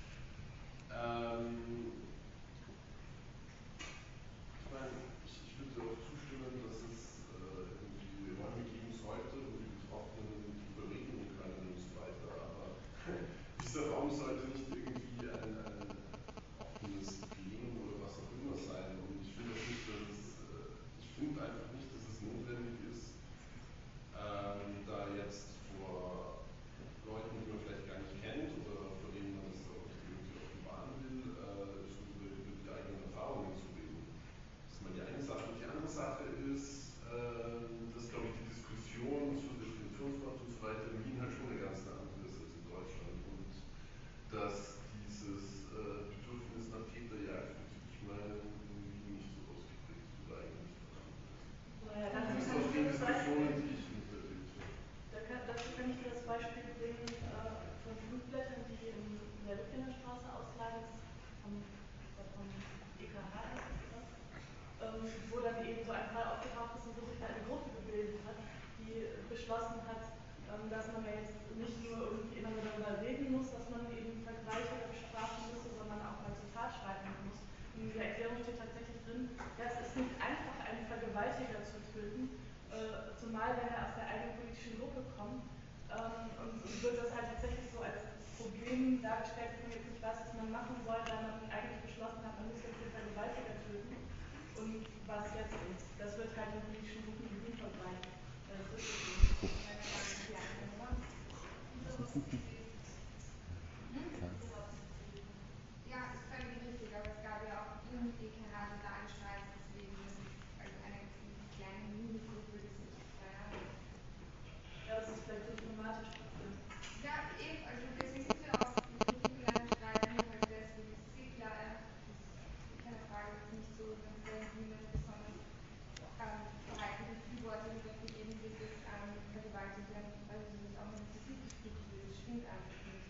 Ich meine, ich würde auch zustimmen, dass es irgendwie Räume geben sollte, wo die Betroffenen drüber reden können und so weiter, aber dieser Raum sollte nicht irgendwie ein offenes Plenum oder was auch immer sein. Und ich finde auch nicht, ich finde einfach nicht, dass es notwendig ist, da jetzt vor Leuten, die man vielleicht gar nicht kennt oder vor denen man das auch nicht irgendwie offenbaren will, so über die eigenen Erfahrungen zu reden. Das ist mal die eine Sache. Und die andere Sache ist, dass, glaube ich, die Diskussion zur Definitionswort und so weiter in Wien halt schon eine ganz andere ist als in Deutschland. Und dass dieses Bedürfnis nach Täterjagd wird, ich meine, in Wien nicht so ausgeprägt oder eigentlich vorhanden ist. Naja, Zumindest aus den Diskussionen, die ich miterlebt habe. Dazu kann ich dir das Beispiel bringen von Flugblättern, die in der Lübkener Straße auslagen, vom EKH ist das, wo dann eben so ein Fall aufgetaucht ist und wo sich da eine Gruppe gebildet hat, die beschlossen hat, dass man ja jetzt nicht nur irgendwie immer nur darüber reden muss, dass man eben Vergleiche bestrafen müsste, sondern auch mal zur Tat schreiten muss. Und in dieser Erklärung steht tatsächlich drin, ja, es ist nicht einfach, einen Vergewaltiger zu töten, zumal wenn er aus der eigenen politischen Gruppe kommt. Und wird das halt tatsächlich so als Problem dargestellt, dass man jetzt nicht weiß, was man machen soll, weil man eigentlich beschlossen hat, man muss jetzt den Vergewaltiger töten. Und was jetzt ist, das wird halt in politischen Gruppen im verbreitet. Das ist so. Ja, ist völlig richtig, aber es gab ja auch im EKH diese Anschreiben, deswegen das ist also eine kleine Minigruppe, das ist Ja, das ist vielleicht diplomatisch trotzdem. ja, eben, also deswegen sind wir auch mit dem Anschreiben halt deswegen, das ist eh klar, keine Frage, das ist nicht so, wenn niemand besonders verhalten Befürworter dafür geben, dieses Vergewaltigen, also das auch eine Musikgruppe, das stimmt einfach nicht.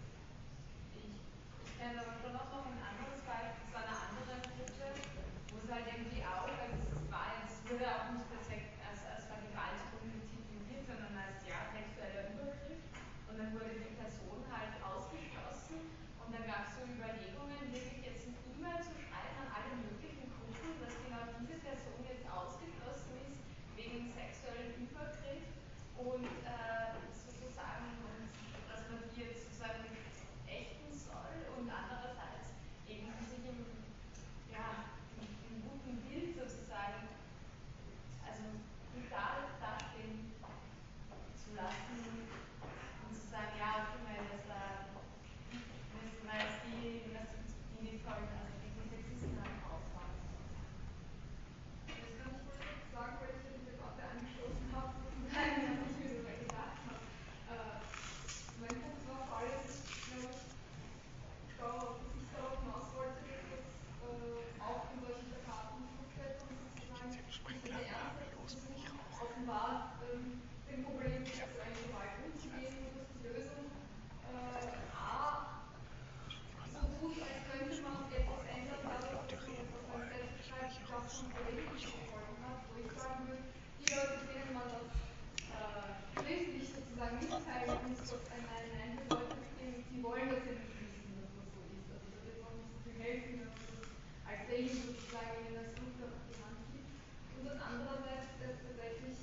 Ich kenne aber schon auch noch ein anderes Beispiel zu einer anderen Gruppe, wo es halt irgendwie auch, also es wurde auch nicht als Vergewaltigung könnte man etwas ändern, dadurch, dass man selbst beschreibt, das schon präventive Folgen hat, wo ich sagen würde, die Leute, denen man das schriftlich sozusagen mitteilen muss, was ein Nein bedeutet, die wollen das ja nicht wissen, dass das so ist. Also da wird auch nicht so viel helfen, wenn man das als Regeln sozusagen in der Suche auf die Hand gibt. Und das andererseits tatsächlich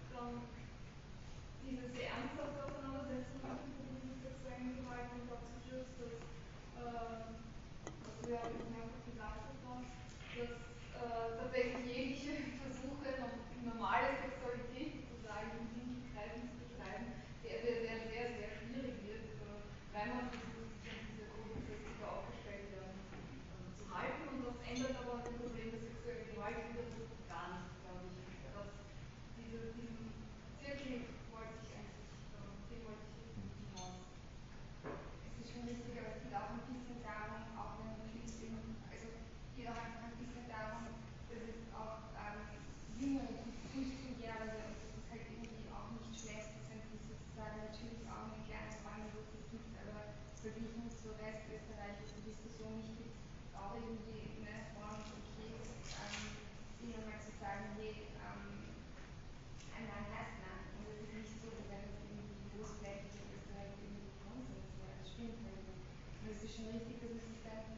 diese sehr ernsthafte Auseinandersetzung mit dem Problem der sexuellen Gewalt und dazu führt, dass, was du ja mehrfach gesagt hast, dass tatsächlich jegliche Versuche, normale Sexualität sozusagen in diesen Kreisen zu betreiben, sehr, sehr, sehr, sehr, sehr schwierig wird, weil man versucht, sich an diese Grundgesetze, die aufgestellt werden, zu halten. Und das ändert aber an dem Problem der sexuellen Gewalt wiederum gar nichts, glaube ich. Diesen Zirkel wollte ich eigentlich, den wollte ich jetzt nicht hinaus. Es ist schon richtig, aber es geht auch ein bisschen darum, auch wenn natürlich also geht auch einfach ein bisschen darum, dass es auch jüngere, 15-Jährige, und das ist halt irgendwie auch nicht schlecht, dass wenn die sozusagen natürlich auch eine kleine Räumgruppe gibt, aber verglichen zu Rest Österreich ist die Diskussion nicht gibt, auch irgendwie eine Form okay ist, ihnen mal zu sagen, hey, ein Nein heißt Nein. Und es ist nicht so, dass wenn es irgendwie großflächig in Österreich irgendwie Konsens wäre. Das stimmt halt nicht. Und es ist schon richtig, dass es sich dann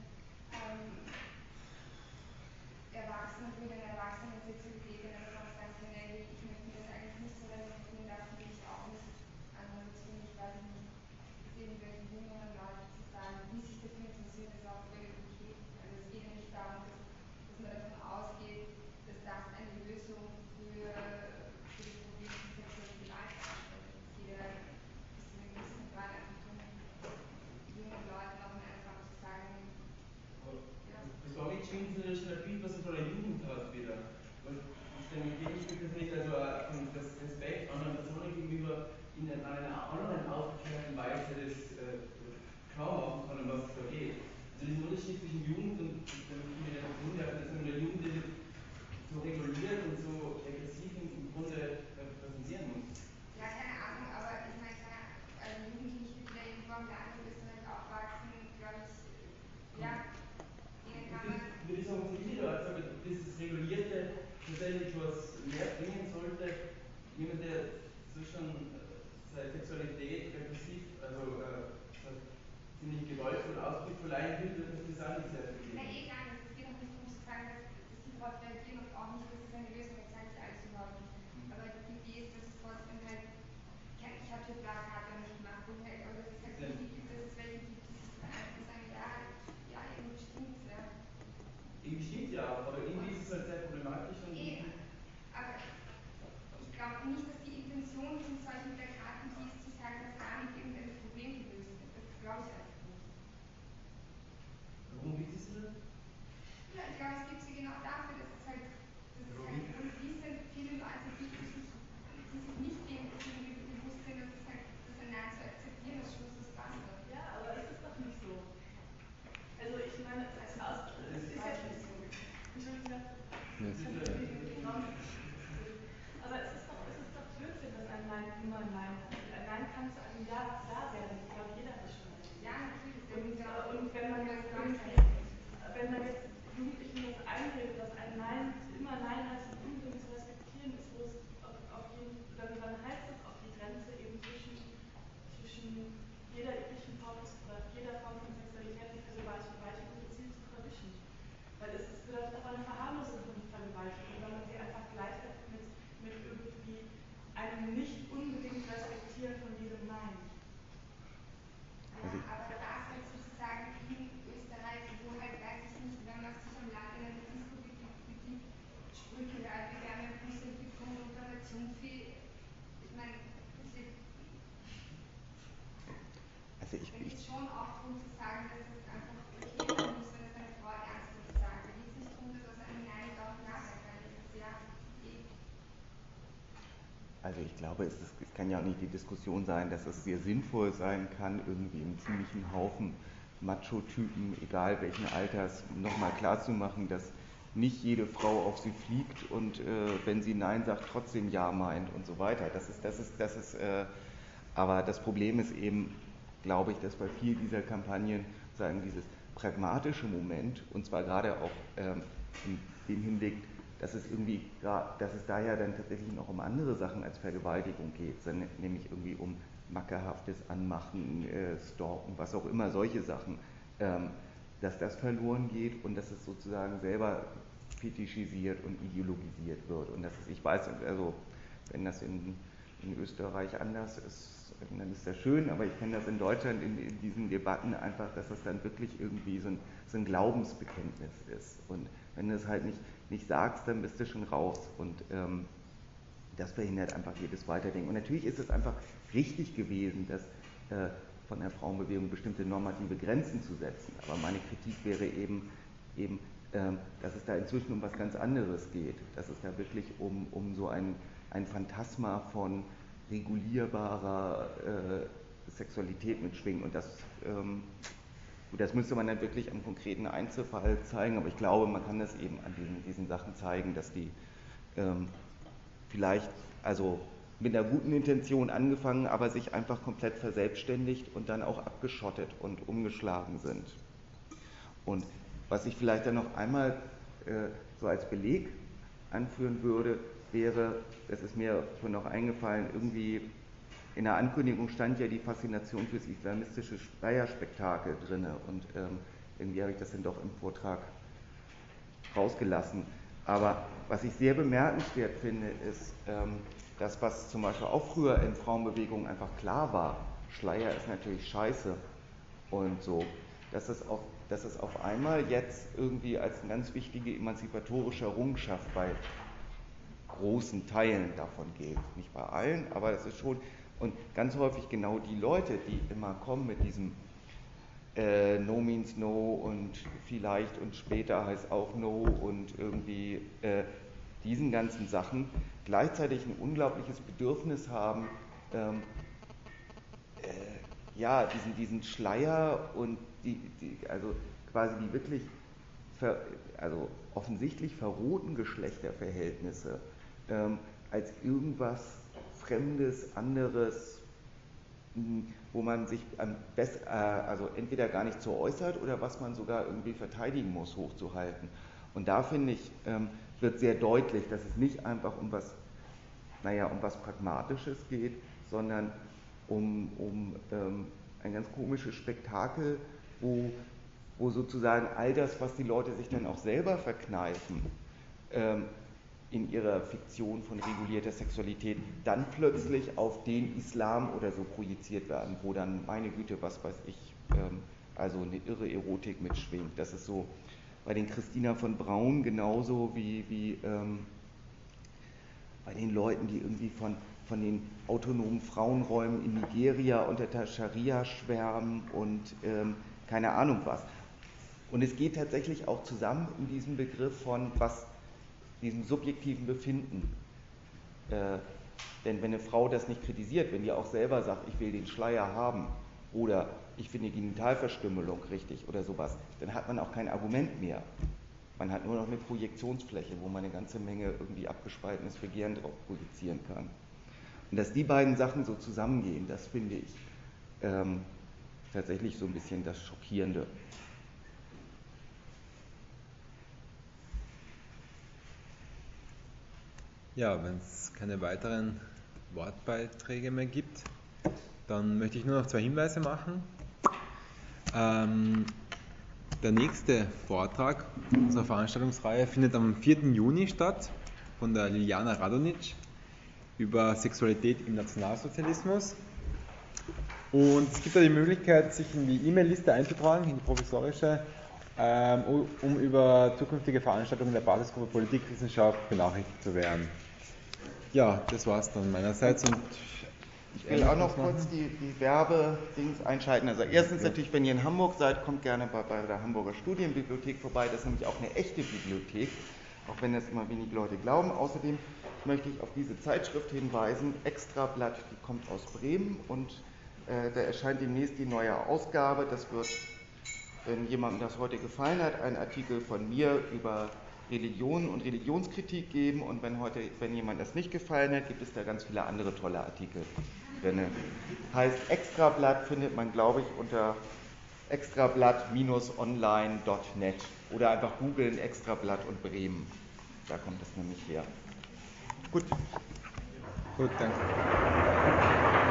Erwachsene mit einer erwachsenen Sexualität in einer Form sagen kann, hey, ich möchte mir das eigentlich nicht so reflektieren, davon will ich auch nicht. Das finde ich, weiß ich nicht, ist irgendwelchen jüngeren Leuten zu sagen, die sich dafür interessieren, ist auch völlig okay. Also es geht ja nicht darum, dass man davon ausgeht, dass das eine Lösung für das Problem von sexueller Gewalt darstellt. Es geht ja bis zu einem gewissen Grad einfach darum, jungen Leuten auch in einer Form zu sagen, ja. Das war mit schon ein Bild, was man von der Jugend hat wieder. Ich finde das nicht, also von das Respekt anderen Personen gegenüber in einer anderen aufgeklärten Weise das klar machen kann, um was es da geht. Also diesen Unterschied zwischen Jugend und Generation, dass man der Jugend so reguliert und so aggressiv im Grunde präsentieren muss. Ja, keine Ahnung, aber ich meine, Jugendliche, die da irgendwo am Land in Österreich aufwachsen, glaube ich, ja, denen kann man. Würde ich sagen, was ich da sage, dieses Regulierte tatsächlich was mehr bringen sollte, jemand, der so schon seine Sexualität aggressiv, also ziemlich gewaltvoll Ausdruck verleihen will, wird das auch nicht sehr viel Na, geben. gar nicht. Es geht auch nicht darum zu sagen, dass sie darauf reagieren und auch nicht, dass es eine Lösung ist, sage ich alles überhaupt nicht. Aber die Idee ist, dass es trotzdem halt, ich habe die Plakate nicht gemacht, aber dass es halt wichtig gibt, dass es welche gibt, die sich verhalten und sagen, ja, irgendwie stimmt's, ja. Irgendwie stimmt ja auch, aber irgendwie ist es halt sehr problematisch. Und aber ich glaube nicht, dass die Intention von solchen Plakaten die ist, zu sagen, dass damit irgendein Problem gelöst wird. Das glaube ich einfach nicht. Warum willst du das? Ja, ich glaube, es gibt sie genau dafür, dass es halt unwissend viele Leute gibt, die sich nicht dem irgendwie bewusst sind, dass es halt, dass ein Nein zu akzeptieren ist, Schluss ist Basta. Ja, aber es ist doch nicht so. Also ich meine, es ist ja nicht so. Entschuldigung. Aber es ist doch Blödsinn, dass ein Nein immer ein Nein heißt. Ein Nein kann zu einem Ja werden. Ich glaube, jeder hat schon mal. Ja, natürlich. Und wenn man jetzt Jugendlichen das einredet, dass ein Nein immer Nein heißt und unbedingt zu respektieren ist, wo es dann heißt es auch die Grenze eben zwischen jeder üblichen Form oder jeder Form von Sexualität und Vergewaltigung gezielt zu verwischen. Weil es bedeutet auch eine Verharmlosung von Vergewaltigung, wenn man sie einfach gleichsetzt mit irgendwie einem nicht unbedingt Respektieren von jedem Nein. Ja, aber das halt sozusagen in Österreich, wo halt, weiß ich nicht, wenn man sich am Land in einer Disco begibt, Sprüche hört, wie gerne Busse gibt und dann eine Zunfi, ich meine, Also da geht es schon auch darum zu sagen, dass es einfach okay sein muss, wenn es eine Frau ernsthaft sagt. Da geht es nicht darum, dass aus einem Nein auch Ja sein kann. Das ist ja Also ich glaube, es kann ja auch nicht die Diskussion sein, dass es sehr sinnvoll sein kann, irgendwie einen ziemlichen Haufen Macho-Typen, egal welchen Alters, nochmal klarzumachen, dass nicht jede Frau auf sie fliegt und wenn sie Nein sagt, trotzdem Ja meint und so weiter. Aber das Problem ist eben, glaube ich, dass bei vielen dieser Kampagnen sagen, dieses pragmatische Moment, und zwar gerade auch in dem Hinblick, dass es daher dann tatsächlich noch um andere Sachen als Vergewaltigung geht, nämlich irgendwie um mackerhaftes Anmachen, Stalken, was auch immer, solche Sachen, dass das verloren geht und dass es sozusagen selber fetischisiert und ideologisiert wird. Und ich weiß, also wenn das in Österreich anders ist, dann ist das schön, aber ich kenne das in Deutschland in diesen Debatten einfach, dass das dann wirklich irgendwie so ein Glaubensbekenntnis ist. Und wenn du es halt nicht sagst, dann bist du schon raus. Und das verhindert einfach jedes Weiterdenken. Und natürlich ist es einfach richtig gewesen, dass von der Frauenbewegung bestimmte normative Grenzen zu setzen. Aber meine Kritik wäre eben dass es da inzwischen um was ganz anderes geht. Dass es da wirklich um so ein Phantasma von regulierbarer Sexualität mitschwingt. Und das müsste man dann wirklich am konkreten Einzelfall zeigen, aber ich glaube, man kann das eben an diesen Sachen zeigen, dass die vielleicht, also mit einer guten Intention angefangen, aber sich einfach komplett verselbstständigt und dann auch abgeschottet und umgeschlagen sind. Und was ich vielleicht dann noch einmal so als Beleg anführen würde, wäre, das ist mir schon noch eingefallen, irgendwie in der Ankündigung stand ja die Faszination fürs islamistische Schleierspektakel drin und irgendwie habe ich das dann doch im Vortrag rausgelassen. Aber was ich sehr bemerkenswert finde, ist, das, was zum Beispiel auch früher in Frauenbewegungen einfach klar war, Schleier ist natürlich scheiße und so, dass es auf einmal jetzt irgendwie als eine ganz wichtige emanzipatorische Errungenschaft bei großen Teilen davon geht. Nicht bei allen, aber das ist schon, und ganz häufig genau die Leute, die immer kommen mit diesem No means no und vielleicht und später heißt auch no und irgendwie diesen ganzen Sachen gleichzeitig ein unglaubliches Bedürfnis haben, diesen Schleier und also quasi die wirklich offensichtlich verrohten Geschlechterverhältnisse als irgendwas Fremdes, anderes, wo man sich entweder gar nicht so äußert oder was man sogar irgendwie verteidigen muss, hochzuhalten. Und da finde ich, wird sehr deutlich, dass es nicht einfach um was Pragmatisches geht, sondern um ein ganz komisches Spektakel, wo sozusagen all das, was die Leute sich dann auch selber verkneifen, in ihrer Fiktion von regulierter Sexualität, dann plötzlich auf den Islam oder so projiziert werden, wo dann, meine Güte, was weiß ich, also eine irre Erotik mitschwingt. Das ist so bei den Christina von Braun genauso wie bei den Leuten, die irgendwie von den autonomen Frauenräumen in Nigeria unter der Scharia schwärmen und keine Ahnung was. Und es geht tatsächlich auch zusammen in diesem Begriff von diesem subjektiven Befinden. Denn wenn eine Frau das nicht kritisiert, wenn die auch selber sagt, ich will den Schleier haben oder ich finde Genitalverstümmelung richtig oder sowas, dann hat man auch kein Argument mehr. Man hat nur noch eine Projektionsfläche, wo man eine ganze Menge irgendwie abgespaltenes Begehren drauf projizieren kann. Und dass die beiden Sachen so zusammengehen, das finde ich tatsächlich so ein bisschen das Schockierende. Ja, wenn es keine weiteren Wortbeiträge mehr gibt, dann möchte ich nur noch 2 Hinweise machen. Der nächste Vortrag unserer Veranstaltungsreihe findet am 4. Juni statt von der Liliana Radonic über Sexualität im Nationalsozialismus. Und es gibt da die Möglichkeit, sich in die E-Mail-Liste einzutragen, in die provisorische, um über zukünftige Veranstaltungen der Basisgruppe Politikwissenschaft benachrichtigt zu werden. Ja, das war es dann meinerseits. Und ich will auch noch kurz die Werbedings einschalten. Also erstens natürlich, wenn ihr in Hamburg seid, kommt gerne bei der Hamburger Studienbibliothek vorbei. Das ist nämlich auch eine echte Bibliothek, auch wenn das immer wenig Leute glauben. Außerdem möchte ich auf diese Zeitschrift hinweisen, Extrablatt, die kommt aus Bremen und da erscheint demnächst die neue Ausgabe. Das wird, wenn jemandem das heute gefallen hat, ein Artikel von mir über Religion und Religionskritik geben und wenn jemand das nicht gefallen hat, gibt es da ganz viele andere tolle Artikel. Heißt Extrablatt, findet man, glaube ich, unter extrablatt-online.net oder einfach googeln Extrablatt und Bremen. Da kommt es nämlich her. Gut. Gut, danke.